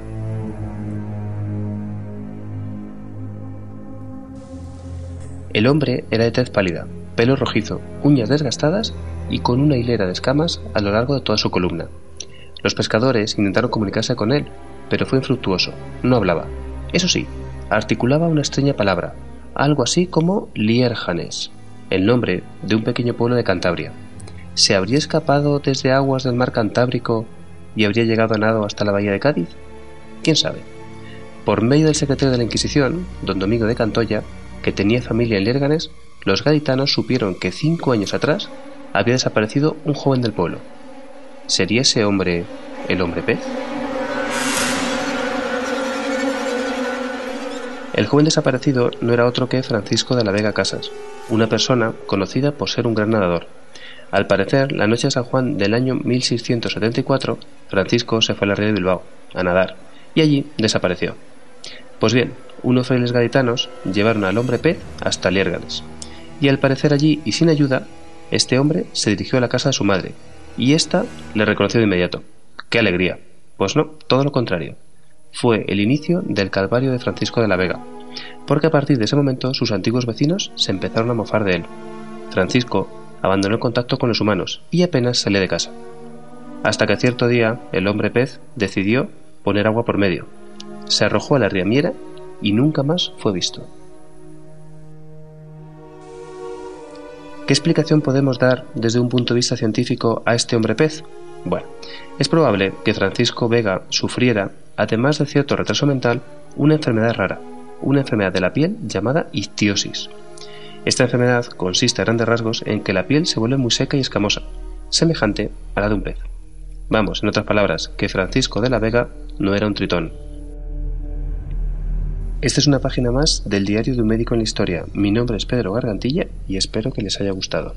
El hombre era de tez pálida, pelo rojizo, uñas desgastadas y con una hilera de escamas a lo largo de toda su columna. Los pescadores intentaron comunicarse con él, pero fue infructuoso, no hablaba. Eso sí, articulaba una extraña palabra, algo así como Liérjanes, el nombre de un pequeño pueblo de Cantabria. ¿Se habría escapado desde aguas del mar Cantábrico y habría llegado a nado hasta la bahía de Cádiz? ¿Quién sabe? Por medio del secretario de la Inquisición, don Domingo de Cantoya, que tenía familia en Lérganes, los gaditanos supieron que 5 años atrás había desaparecido un joven del pueblo. ¿Sería ese hombre el hombre pez? El joven desaparecido no era otro que Francisco de la Vega Casas, una persona conocida por ser un gran nadador. Al parecer, la noche de San Juan del año 1674, Francisco se fue a la ría de Bilbao a nadar y allí desapareció. Pues bien, unos frailes gaditanos llevaron al hombre pez hasta Lérganes, y al parecer allí y sin ayuda, este hombre se dirigió a la casa de su madre, y ésta le reconoció de inmediato. ¡Qué alegría! Pues no, todo lo contrario. Fue el inicio del calvario de Francisco de la Vega, porque a partir de ese momento sus antiguos vecinos se empezaron a mofar de él. Francisco abandonó el contacto con los humanos y apenas salía de casa. Hasta que cierto día el hombre pez decidió poner agua por medio. Se arrojó a la riamiera y nunca más fue visto. ¿Qué explicación podemos dar desde un punto de vista científico a este hombre pez? Bueno, es probable que Francisco Vega sufriera, además de cierto retraso mental, una enfermedad rara, una enfermedad de la piel llamada ictiosis. Esta enfermedad consiste a grandes rasgos en que la piel se vuelve muy seca y escamosa, semejante a la de un pez. Vamos, en otras palabras, que Francisco de la Vega no era un tritón. Esta es una página más del Diario de un Médico en la Historia. Mi nombre es Pedro Gargantilla y espero que les haya gustado.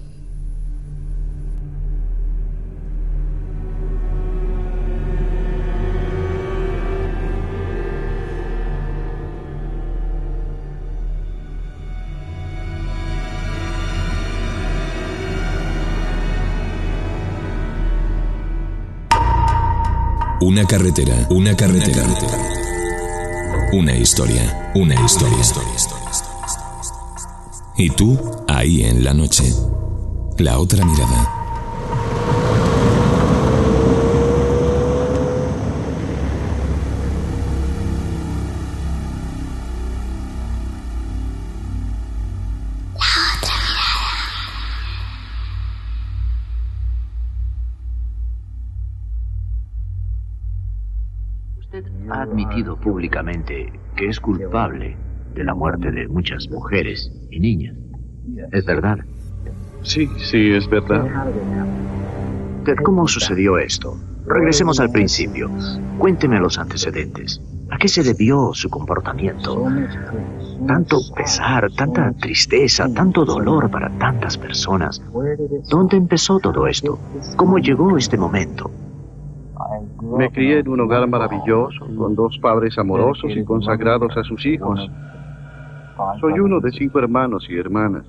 Una carretera. Una historia. Y tú, ahí en la noche. La Otra Mirada. Usted ha admitido públicamente que es culpable de la muerte de muchas mujeres y niñas. ¿Es verdad? Sí, es verdad. Ted, ¿cómo sucedió esto? Regresemos al principio. Cuénteme los antecedentes. ¿A qué se debió su comportamiento? Tanto pesar, tanta tristeza, tanto dolor para tantas personas. ¿Dónde empezó todo esto? ¿Cómo llegó este momento? Me crié en un hogar maravilloso, con 2 padres amorosos y consagrados a sus hijos. Soy uno de 5 hermanos y hermanas.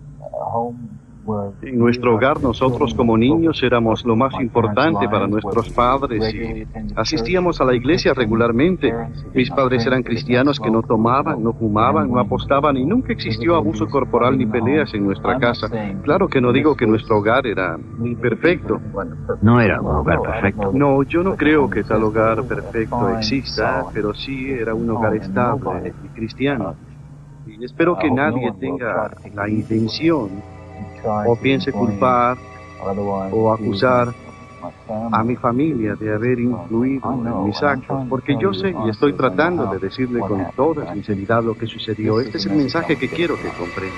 En nuestro hogar, nosotros como niños éramos lo más importante para nuestros padres y asistíamos a la iglesia regularmente. Mis padres eran cristianos que no tomaban, no fumaban, no apostaban y nunca existió abuso corporal ni peleas en nuestra casa. Claro que no digo que nuestro hogar era perfecto. No era un hogar perfecto. No, yo no creo que tal hogar perfecto exista, pero sí era un hogar estable y cristiano. Y espero que nadie tenga la intención o piense culpar o acusar a mi familia de haber influido en mis actos, porque yo sé y estoy tratando de decirle con toda sinceridad lo que sucedió. Este es el mensaje que quiero que comprenda.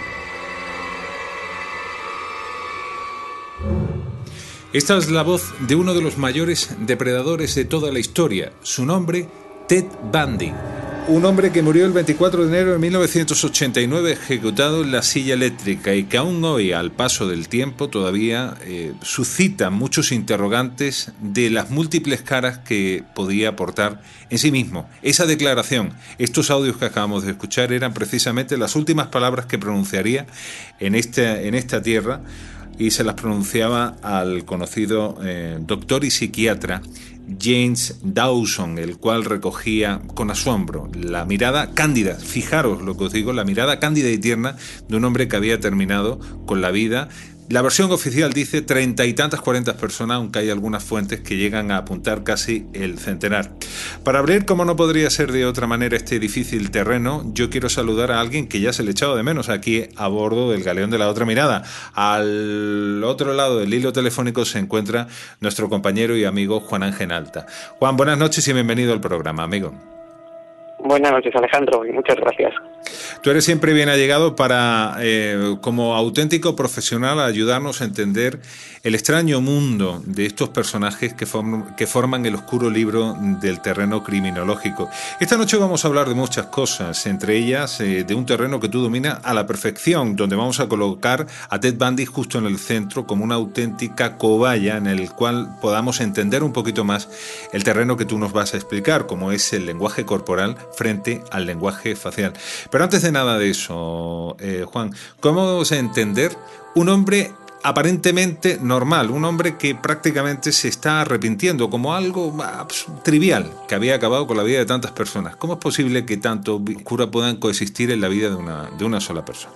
Esta es la voz de uno de los mayores depredadores de toda la historia. Su nombre, Ted Bundy. Un hombre que murió el 24 de enero de 1989 ejecutado en la silla eléctrica y que aún hoy, al paso del tiempo, todavía suscita muchos interrogantes de las múltiples caras que podía aportar en sí mismo. Esa declaración, estos audios que acabamos de escuchar, eran precisamente las últimas palabras que pronunciaría en esta tierra, y se las pronunciaba al conocido doctor y psiquiatra James Dawson, el cual recogía con asombro la mirada cándida, fijaros lo que os digo, la mirada cándida y tierna de un hombre que había terminado con la vida. La versión oficial dice 30 y tantas, 40 personas, aunque hay algunas fuentes que llegan a apuntar casi el centenar. Para abrir, como no podría ser de otra manera, este difícil terreno, yo quiero saludar a alguien que ya se le ha echado de menos aquí a bordo del Galeón de la Otra Mirada. Al otro lado del hilo telefónico se encuentra nuestro compañero y amigo Juan Ángel Alta. Juan, buenas noches y bienvenido al programa, amigo. Buenas noches, Alejandro, y muchas gracias. Tú eres siempre bien allegado para, como auténtico profesional, ayudarnos a entender el extraño mundo de estos personajes que forman el oscuro libro del terreno criminológico. Esta noche vamos a hablar de muchas cosas, entre ellas de un terreno que tú dominas a la perfección, donde vamos a colocar a Ted Bundy justo en el centro como una auténtica cobaya en el cual podamos entender un poquito más el terreno que tú nos vas a explicar, como es el lenguaje corporal frente al lenguaje facial. Pero antes de nada de eso, Juan, ¿cómo vamos a entender un hombre aparentemente normal, un hombre que prácticamente se está arrepintiendo como algo trivial, que había acabado con la vida de tantas personas? ¿Cómo es posible que tanto cura puedan coexistir en la vida de una sola persona?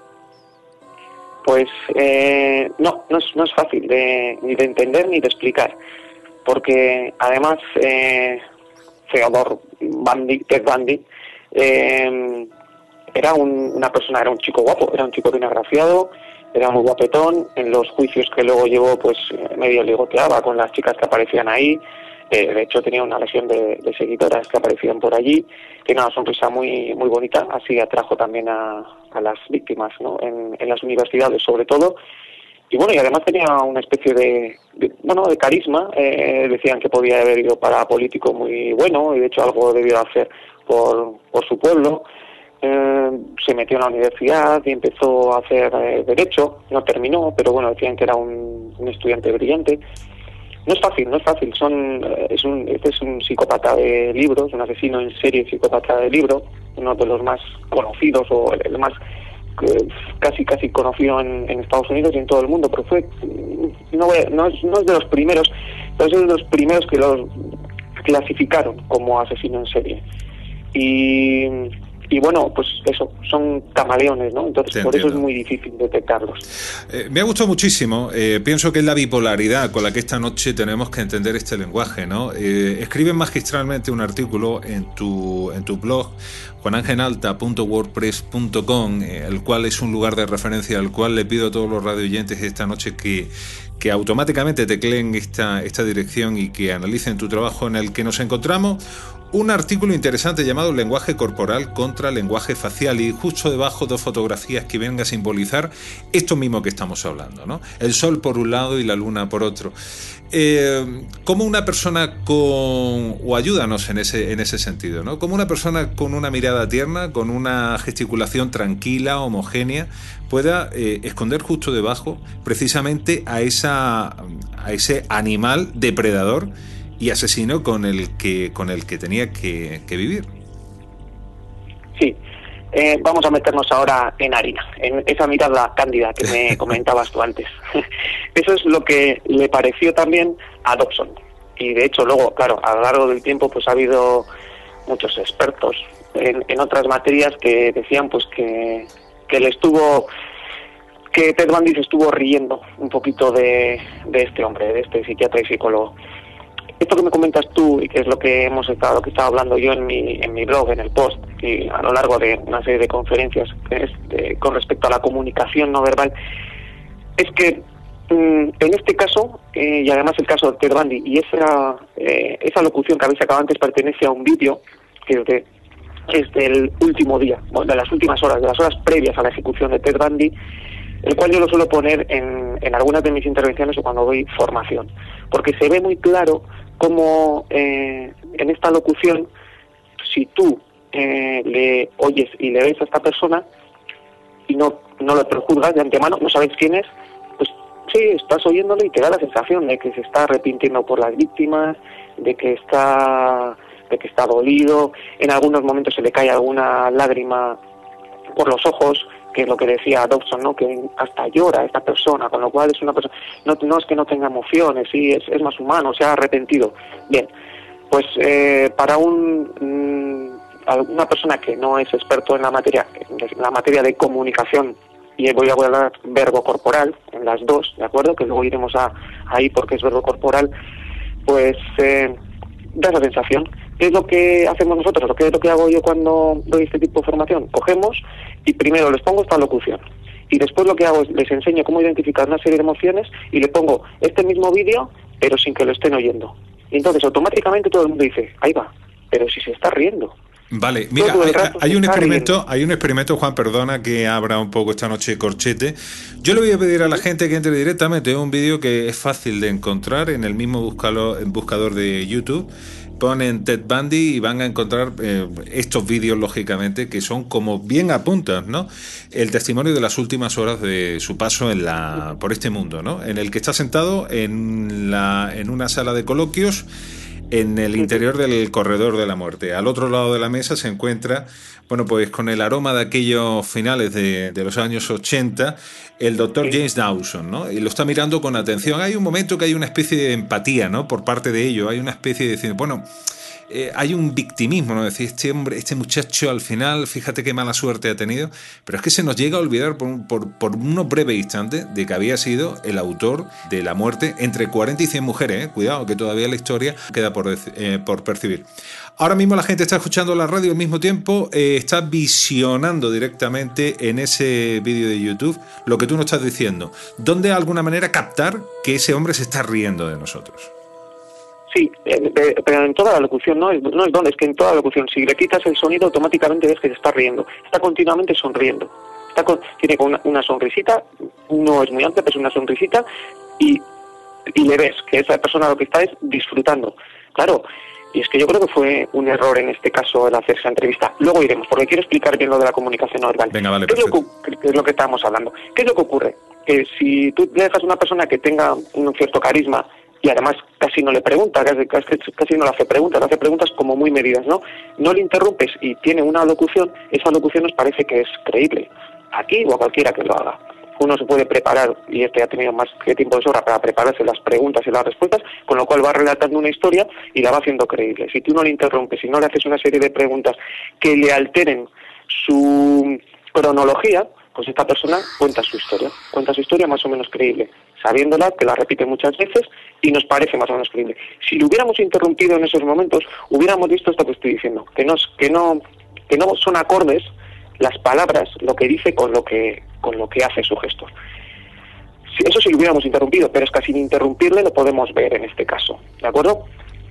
Pues no es fácil ni de entender ni de explicar, porque además Theodore Bundy, Ted Bundy, era una persona, era un chico guapo, era un chico bien agraciado, era muy guapetón. En los juicios que luego llevó, pues medio ligoteaba con las chicas que aparecían ahí. De hecho tenía una legión de seguidoras que aparecían por allí. Tiene una sonrisa muy muy bonita, así atrajo también a las víctimas, ¿no? En las universidades sobre todo. Y bueno, y además tenía una especie de carisma. Decían que podía haber ido para político muy bueno, y de hecho algo debió hacer por su pueblo. Se metió en la universidad y empezó a hacer derecho. No terminó, pero bueno, decían que era un estudiante brillante. No es fácil. Este es un psicópata de libros, un asesino en serie psicópata de libro, uno de los más conocidos, o el más casi conocido en Estados Unidos y en todo el mundo, pero no es de los primeros, pero es de los primeros que los clasificaron como asesino en serie. Y bueno, pues eso, son camaleones, ¿no? Entonces por eso es muy difícil detectarlos. Me ha gustado muchísimo. Pienso que es la bipolaridad con la que esta noche tenemos que entender este lenguaje, ¿no? Escribes magistralmente un artículo en tu blog, juanangelalta.wordpress.com, el cual es un lugar de referencia, al cual le pido a todos los radioyentes esta noche que que automáticamente tecleen esta dirección y que analicen tu trabajo, en el que nos encontramos un artículo interesante llamado Lenguaje corporal contra lenguaje facial, y justo debajo 2 fotografías que vengan a simbolizar esto mismo que estamos hablando, ¿no? El sol por un lado y la luna por otro. Como una persona o ayúdanos en ese sentido, ¿no? Como una persona con una mirada tierna, con una gesticulación tranquila, homogénea, pueda esconder justo debajo precisamente a ese animal depredador y asesino con el que tenía que vivir. Sí, vamos a meternos ahora en harina, en esa mirada cándida que me comentabas tú antes. Eso es lo que le pareció también a Dobson. Y de hecho luego, claro, a lo largo del tiempo pues ha habido muchos expertos en otras materias que decían pues que Ted Bundy se estuvo riendo un poquito de este hombre, de este psiquiatra y psicólogo. Esto que me comentas tú, y que es lo que estaba hablando yo en mi blog, en el post, y a lo largo de una serie de conferencias con respecto a la comunicación no verbal, es que en este caso, y además el caso de Ted Bundy, y esa locución que habéis sacado antes pertenece a un vídeo que es del último día, de las últimas horas, de las horas previas a la ejecución de Ted Bundy, el cual yo lo suelo poner en algunas de mis intervenciones o cuando doy formación, porque se ve muy claro cómo en esta locución, si tú le oyes y le ves a esta persona y no lo prejuzgas de antemano, no sabes quién es, pues sí, estás oyéndolo y te da la sensación de que se está arrepintiendo por las víctimas, de que está dolido, en algunos momentos se le cae alguna lágrima por los ojos, que es lo que decía Dobson, ¿no? Que hasta llora esta persona, con lo cual es una persona, no es que no tenga emociones, sí, es más humano, se ha arrepentido. Bien, pues para una persona que no es experto en la materia de comunicación, y voy a hablar verbo corporal en las dos, ¿de acuerdo? Que luego iremos ahí porque es verbo corporal, pues da esa sensación. ¿Qué es lo que hacemos nosotros? ¿Qué es lo que hago yo cuando doy este tipo de formación? Cogemos y primero les pongo esta locución. Y después lo que hago es les enseño cómo identificar una serie de emociones y le pongo este mismo vídeo, pero sin que lo estén oyendo. Y entonces automáticamente todo el mundo dice, ahí va, pero si se está riendo. Vale, mira, hay un experimento, Juan, perdona que abra un poco esta noche corchete. Yo le voy a pedir a la gente que entre directamente en un vídeo que es fácil de encontrar en el mismo buscador de YouTube. Ponen Ted Bundy y van a encontrar estos vídeos, lógicamente, que son, como bien apuntas, ¿no?, el testimonio de las últimas horas de su paso por este mundo, ¿no?, en el que está sentado en una sala de coloquios en el interior del corredor de la muerte. Al otro lado de la mesa se encuentra, bueno, pues con el aroma de aquellos finales de los años 80, el doctor James Dawson, ¿no? Y lo está mirando con atención. Hay un momento que hay una especie de empatía, ¿no?, por parte de ellos. Hay una especie de decir, bueno, hay un victimismo, ¿no? Decir, este muchacho al final, fíjate qué mala suerte ha tenido. Pero es que se nos llega a olvidar por unos breves instantes de que había sido el autor de la muerte entre 40 y 100 mujeres, ¿eh? Cuidado, que todavía la historia queda por percibir. Ahora mismo la gente está escuchando la radio, al mismo tiempo está visionando directamente en ese vídeo de YouTube lo que tú nos estás diciendo, donde de alguna manera captar que ese hombre se está riendo de nosotros. Sí, pero en toda la locución, no es donde, es que en toda la locución, si le quitas el sonido, automáticamente ves que se está riendo. Está continuamente sonriendo. Tiene una sonrisita, no es muy amplia, pero es una sonrisita, y le ves que esa persona lo que está es disfrutando. Claro, y es que yo creo que fue un error en este caso el hacer esa entrevista. Luego iremos, porque quiero explicar bien lo de la comunicación no verbal. Venga, vale, ¿Qué es lo que estábamos hablando? ¿Qué es lo que ocurre? Que si tú le dejas a una persona que tenga un cierto carisma, y además casi no le pregunta, casi no le hace preguntas como muy medidas, ¿no? No le interrumpes y tiene una locución, esa locución nos parece que es creíble, aquí o a cualquiera que lo haga. Uno se puede preparar, y ha tenido más que tiempo de sobra para prepararse las preguntas y las respuestas, con lo cual va relatando una historia y la va haciendo creíble. Si tú no le interrumpes, si no le haces una serie de preguntas que le alteren su cronología, pues esta persona cuenta su historia más o menos creíble, sabiéndola, que la repite muchas veces y nos parece más o menos creíble. Si lo hubiéramos interrumpido en esos momentos, hubiéramos visto esto que estoy diciendo, que no son acordes las palabras, lo que dice con lo que hace su gesto. Eso sí lo hubiéramos interrumpido, pero es que sin interrumpirle lo podemos ver en este caso, ¿de acuerdo?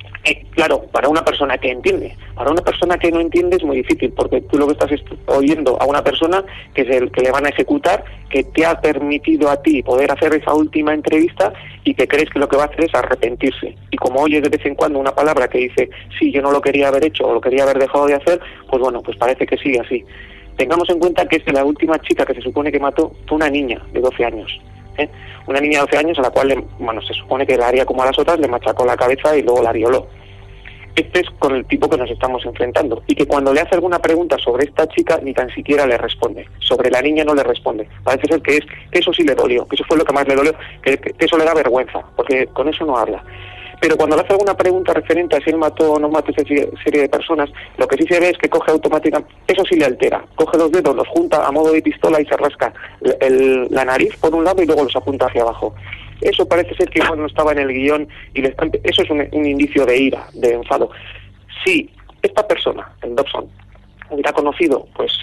Claro, para una persona que entiende. Para una persona que no entiende es muy difícil, porque tú lo que estás oyendo a una persona que es el que le van a ejecutar, que te ha permitido a ti poder hacer esa última entrevista y que crees que lo que va a hacer es arrepentirse. Y como oyes de vez en cuando una palabra que dice, sí, yo no lo quería haber hecho o lo quería haber dejado de hacer, pues bueno, pues parece que sigue así. Tengamos en cuenta que la última chica que se supone que mató fue una niña de 12 años. Una niña de 12 años a la cual, se supone que la haría como a las otras, le machacó la cabeza y luego la violó. Este es con el tipo que nos estamos enfrentando, y que cuando le hace alguna pregunta sobre esta chica ni tan siquiera le responde, sobre la niña no le responde. Parece ser que eso sí le dolió, que eso fue lo que más le dolió, que eso le da vergüenza, porque con eso no habla. Pero cuando le hace alguna pregunta referente a si él mató o no mató esa serie de personas, lo que sí se ve es que coge automáticamente, eso sí le altera, coge los dedos, los junta a modo de pistola y se rasca la nariz por un lado y luego los apunta hacia abajo. Eso parece ser que igual no estaba en el guión y eso es un indicio de ira, de enfado. Si esta persona, el Dobson, hubiera conocido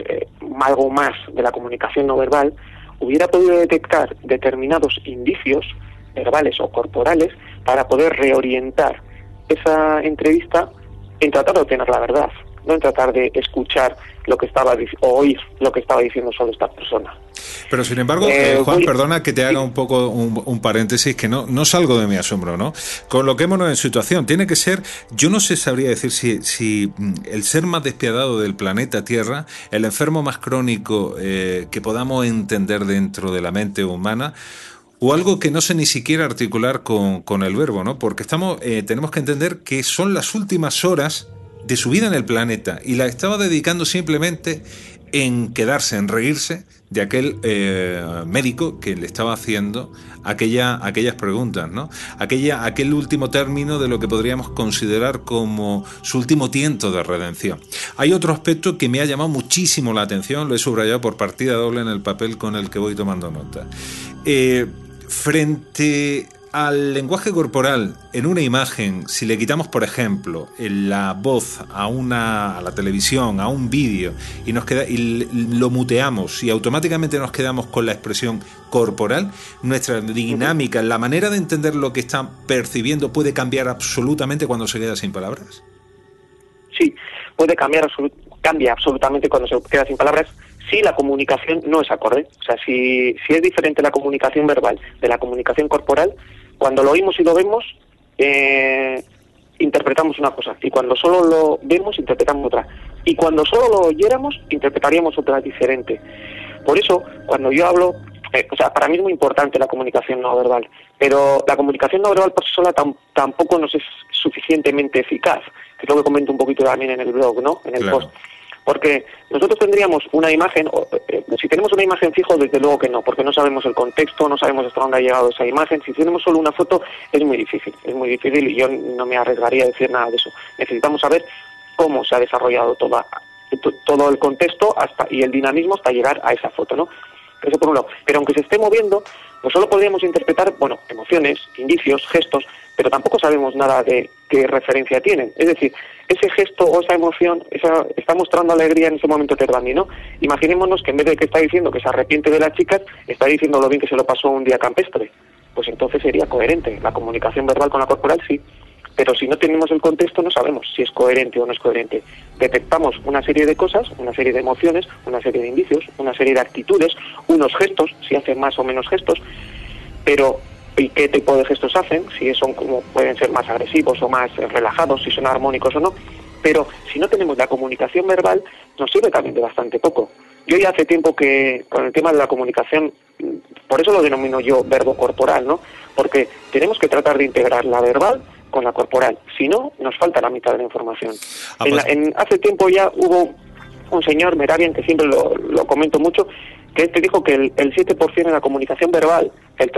algo más de la comunicación no verbal, hubiera podido detectar determinados indicios verbales o corporales para poder reorientar esa entrevista en tratar de obtener la verdad, no en tratar de escuchar lo que estaba o oír lo que estaba diciendo solo esta persona. Pero sin embargo, Juan, perdona que te haga un poco un paréntesis, que no salgo de mi asombro, ¿no? Coloquémonos en situación. Tiene que ser, yo no sabría decir si el ser más despiadado del planeta Tierra, el enfermo más crónico que podamos entender dentro de la mente humana, o algo que no sé ni siquiera articular con el verbo, ¿no? Porque tenemos que entender que son las últimas horas de su vida en el planeta y la estaba dedicando simplemente en quedarse, en reírse de aquel médico que le estaba haciendo aquellas preguntas, ¿no? Aquel último término de lo que podríamos considerar como su último tiento de redención. Hay otro aspecto que me ha llamado muchísimo la atención, lo he subrayado por partida doble en el papel con el que voy tomando nota. Frente al lenguaje corporal en una imagen, si le quitamos, por ejemplo, la voz a la televisión, a un vídeo, y lo muteamos y automáticamente nos quedamos con la expresión corporal, nuestra dinámica, la manera de entender lo que está percibiendo puede cambiar absolutamente cuando se queda sin palabras. Sí, cambia absolutamente cuando se queda sin palabras. Si la comunicación no es acorde, o sea, si es diferente la comunicación verbal de la comunicación corporal, cuando lo oímos y lo vemos, interpretamos una cosa, y cuando solo lo vemos, interpretamos otra, y cuando solo lo oyéramos, interpretaríamos otra diferente. Por eso, cuando yo hablo, para mí es muy importante la comunicación no verbal, pero la comunicación no verbal por sí sola tampoco nos es suficientemente eficaz, que es lo que comento un poquito también en el blog, ¿no? En el post. Porque nosotros tendríamos una imagen, si tenemos una imagen fijo, desde luego que no, porque no sabemos el contexto, no sabemos hasta dónde ha llegado esa imagen. Si tenemos solo una foto, es muy difícil y yo no me arriesgaría a decir nada de eso. Necesitamos saber cómo se ha desarrollado todo el contexto y el dinamismo hasta llegar a esa foto, ¿no? Eso por un lado. Pero aunque se esté moviendo, pues solo podríamos interpretar, emociones, indicios, gestos, pero tampoco sabemos nada de qué referencia tienen. Es decir, ese gesto o esa emoción está mostrando alegría en ese momento tardío, ¿no? Imaginémonos que en vez de que está diciendo que se arrepiente de las chicas, está diciendo lo bien que se lo pasó un día campestre. Pues entonces sería coherente. La comunicación verbal con la corporal sí. Pero si no tenemos el contexto no sabemos si es coherente o no es coherente. Detectamos una serie de cosas, una serie de emociones, una serie de indicios, una serie de actitudes, unos gestos, si hacen más o menos gestos, pero ¿y qué tipo de gestos hacen? Si son pueden ser más agresivos o más relajados, si son armónicos o no. Pero si no tenemos la comunicación verbal, nos sirve también de bastante poco. Yo ya hace tiempo que con el tema de la comunicación, por eso lo denomino yo verbo corporal, ¿no? Porque tenemos que tratar de integrar la verbal con la corporal. Si no, nos falta la mitad de la información. Hace tiempo ya hubo un señor, Meravian, que siempre lo comento mucho, que dijo que el 7% de la comunicación verbal, el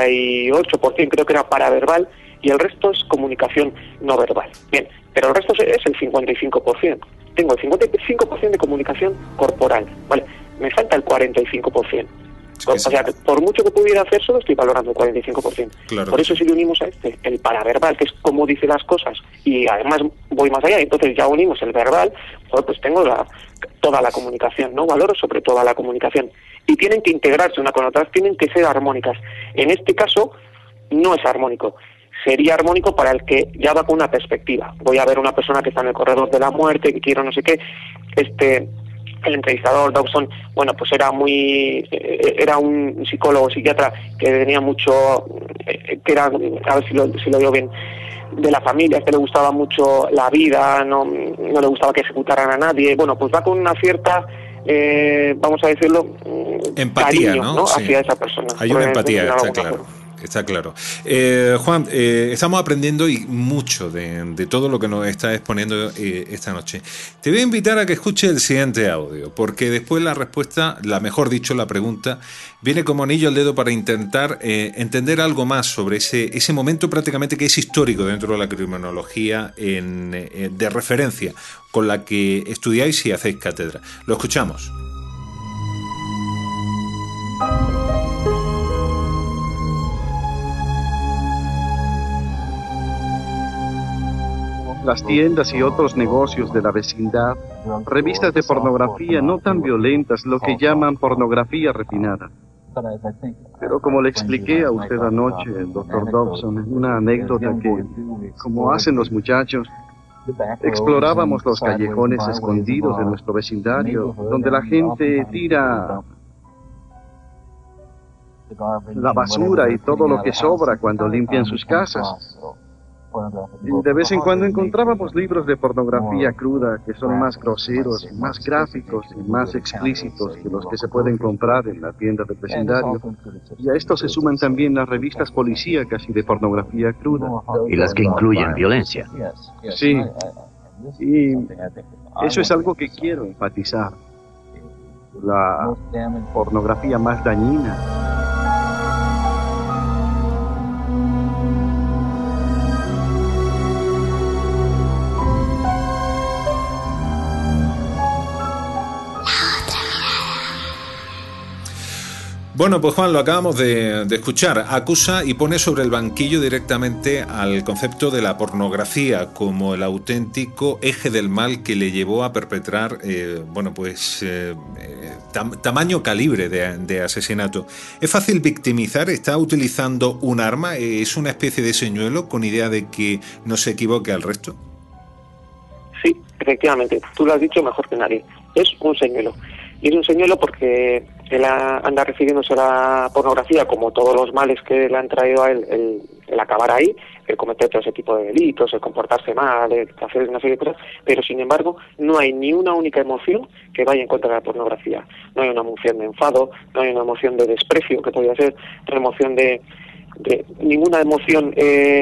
38% creo que era paraverbal, y el resto es comunicación no verbal. Bien, pero el resto es el 55%. Tengo el 55% de comunicación corporal, ¿vale? Me falta el 45%. O sea, por mucho que pudiera hacer, solo estoy valorando el 45%. Claro. Por eso si le unimos a el paraverbal, que es cómo dice las cosas, y además voy más allá, entonces ya unimos el verbal, pues tengo toda la comunicación, ¿no? Valoro sobre toda la comunicación. Y tienen que integrarse una con otras, tienen que ser armónicas. En este caso, no es armónico. Sería armónico para el que ya va con una perspectiva. Voy a ver una persona que está en el corredor de la muerte, que quiero no sé qué. El entrevistador Dawson, bueno, pues era un psicólogo, psiquiatra que tenía mucho, que era, a ver si lo digo bien, de la familia, que le gustaba mucho la vida, no le gustaba que ejecutaran a nadie. Bueno, pues va con una cierta, vamos a decirlo, empatía, cariño, ¿no? Sí. Hacia esa persona. Hay una empatía, está claro. Está claro. Juan, estamos aprendiendo y mucho de todo lo que nos está exponiendo esta noche. Te voy a invitar a que escuches el siguiente audio, porque después la respuesta, mejor dicho, la pregunta, viene como anillo al dedo para intentar entender algo más sobre ese momento prácticamente que es histórico dentro de la criminología de referencia con la que estudiáis y hacéis cátedra. Lo escuchamos. Las tiendas y otros negocios de la vecindad, revistas de pornografía no tan violentas, lo que llaman pornografía refinada. Pero como le expliqué a usted anoche, Dr. Dobson, en una anécdota que, como hacen los muchachos, explorábamos los callejones escondidos de nuestro vecindario, donde la gente tira la basura y todo lo que sobra cuando limpian sus casas. Y de vez en cuando encontrábamos libros de pornografía cruda que son más groseros, más gráficos y más explícitos que los que se pueden comprar en la tienda del vecindario. Y a esto se suman también las revistas policíacas y de pornografía cruda. Y las que incluyen violencia. Sí. Y eso es algo que quiero enfatizar. La pornografía más dañina. Bueno, pues Juan, lo acabamos de escuchar. Acusa y pone sobre el banquillo directamente al concepto de la pornografía como el auténtico eje del mal que le llevó a perpetrar, tamaño calibre de asesinato. ¿Es fácil victimizar? ¿Está utilizando un arma? ¿Es una especie de señuelo con idea de que no se equivoque al resto? Sí, efectivamente. Tú lo has dicho mejor que nadie. Es un señuelo. Y es un señuelo porque él anda refiriéndose a la pornografía como todos los males que le han traído a él el acabar ahí, el cometer todo ese tipo de delitos, el comportarse mal, el hacer una serie de cosas, pero sin embargo no hay ni una única emoción que vaya en contra de la pornografía. No hay una emoción de enfado, no hay una emoción de desprecio, que podría ser una emoción de ninguna emoción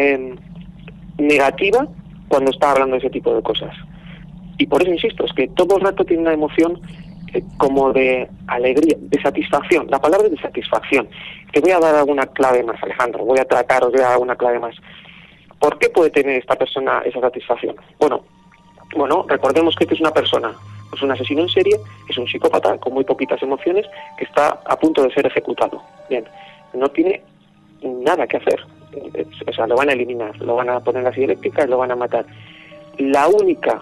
negativa cuando está hablando de ese tipo de cosas. Y por eso insisto, es que todo el rato tiene una emoción como de alegría, de satisfacción. La palabra es de satisfacción. Te voy a dar alguna clave más, Alejandro. Voy a trataros de dar alguna clave más. ¿Por qué puede tener esta persona esa satisfacción? Bueno, recordemos que es una persona, es un asesino en serie, es un psicópata con muy poquitas emociones que está a punto de ser ejecutado. Bien, no tiene nada que hacer. O sea, lo van a eliminar, lo van a poner en la silla eléctrica y lo van a matar. La única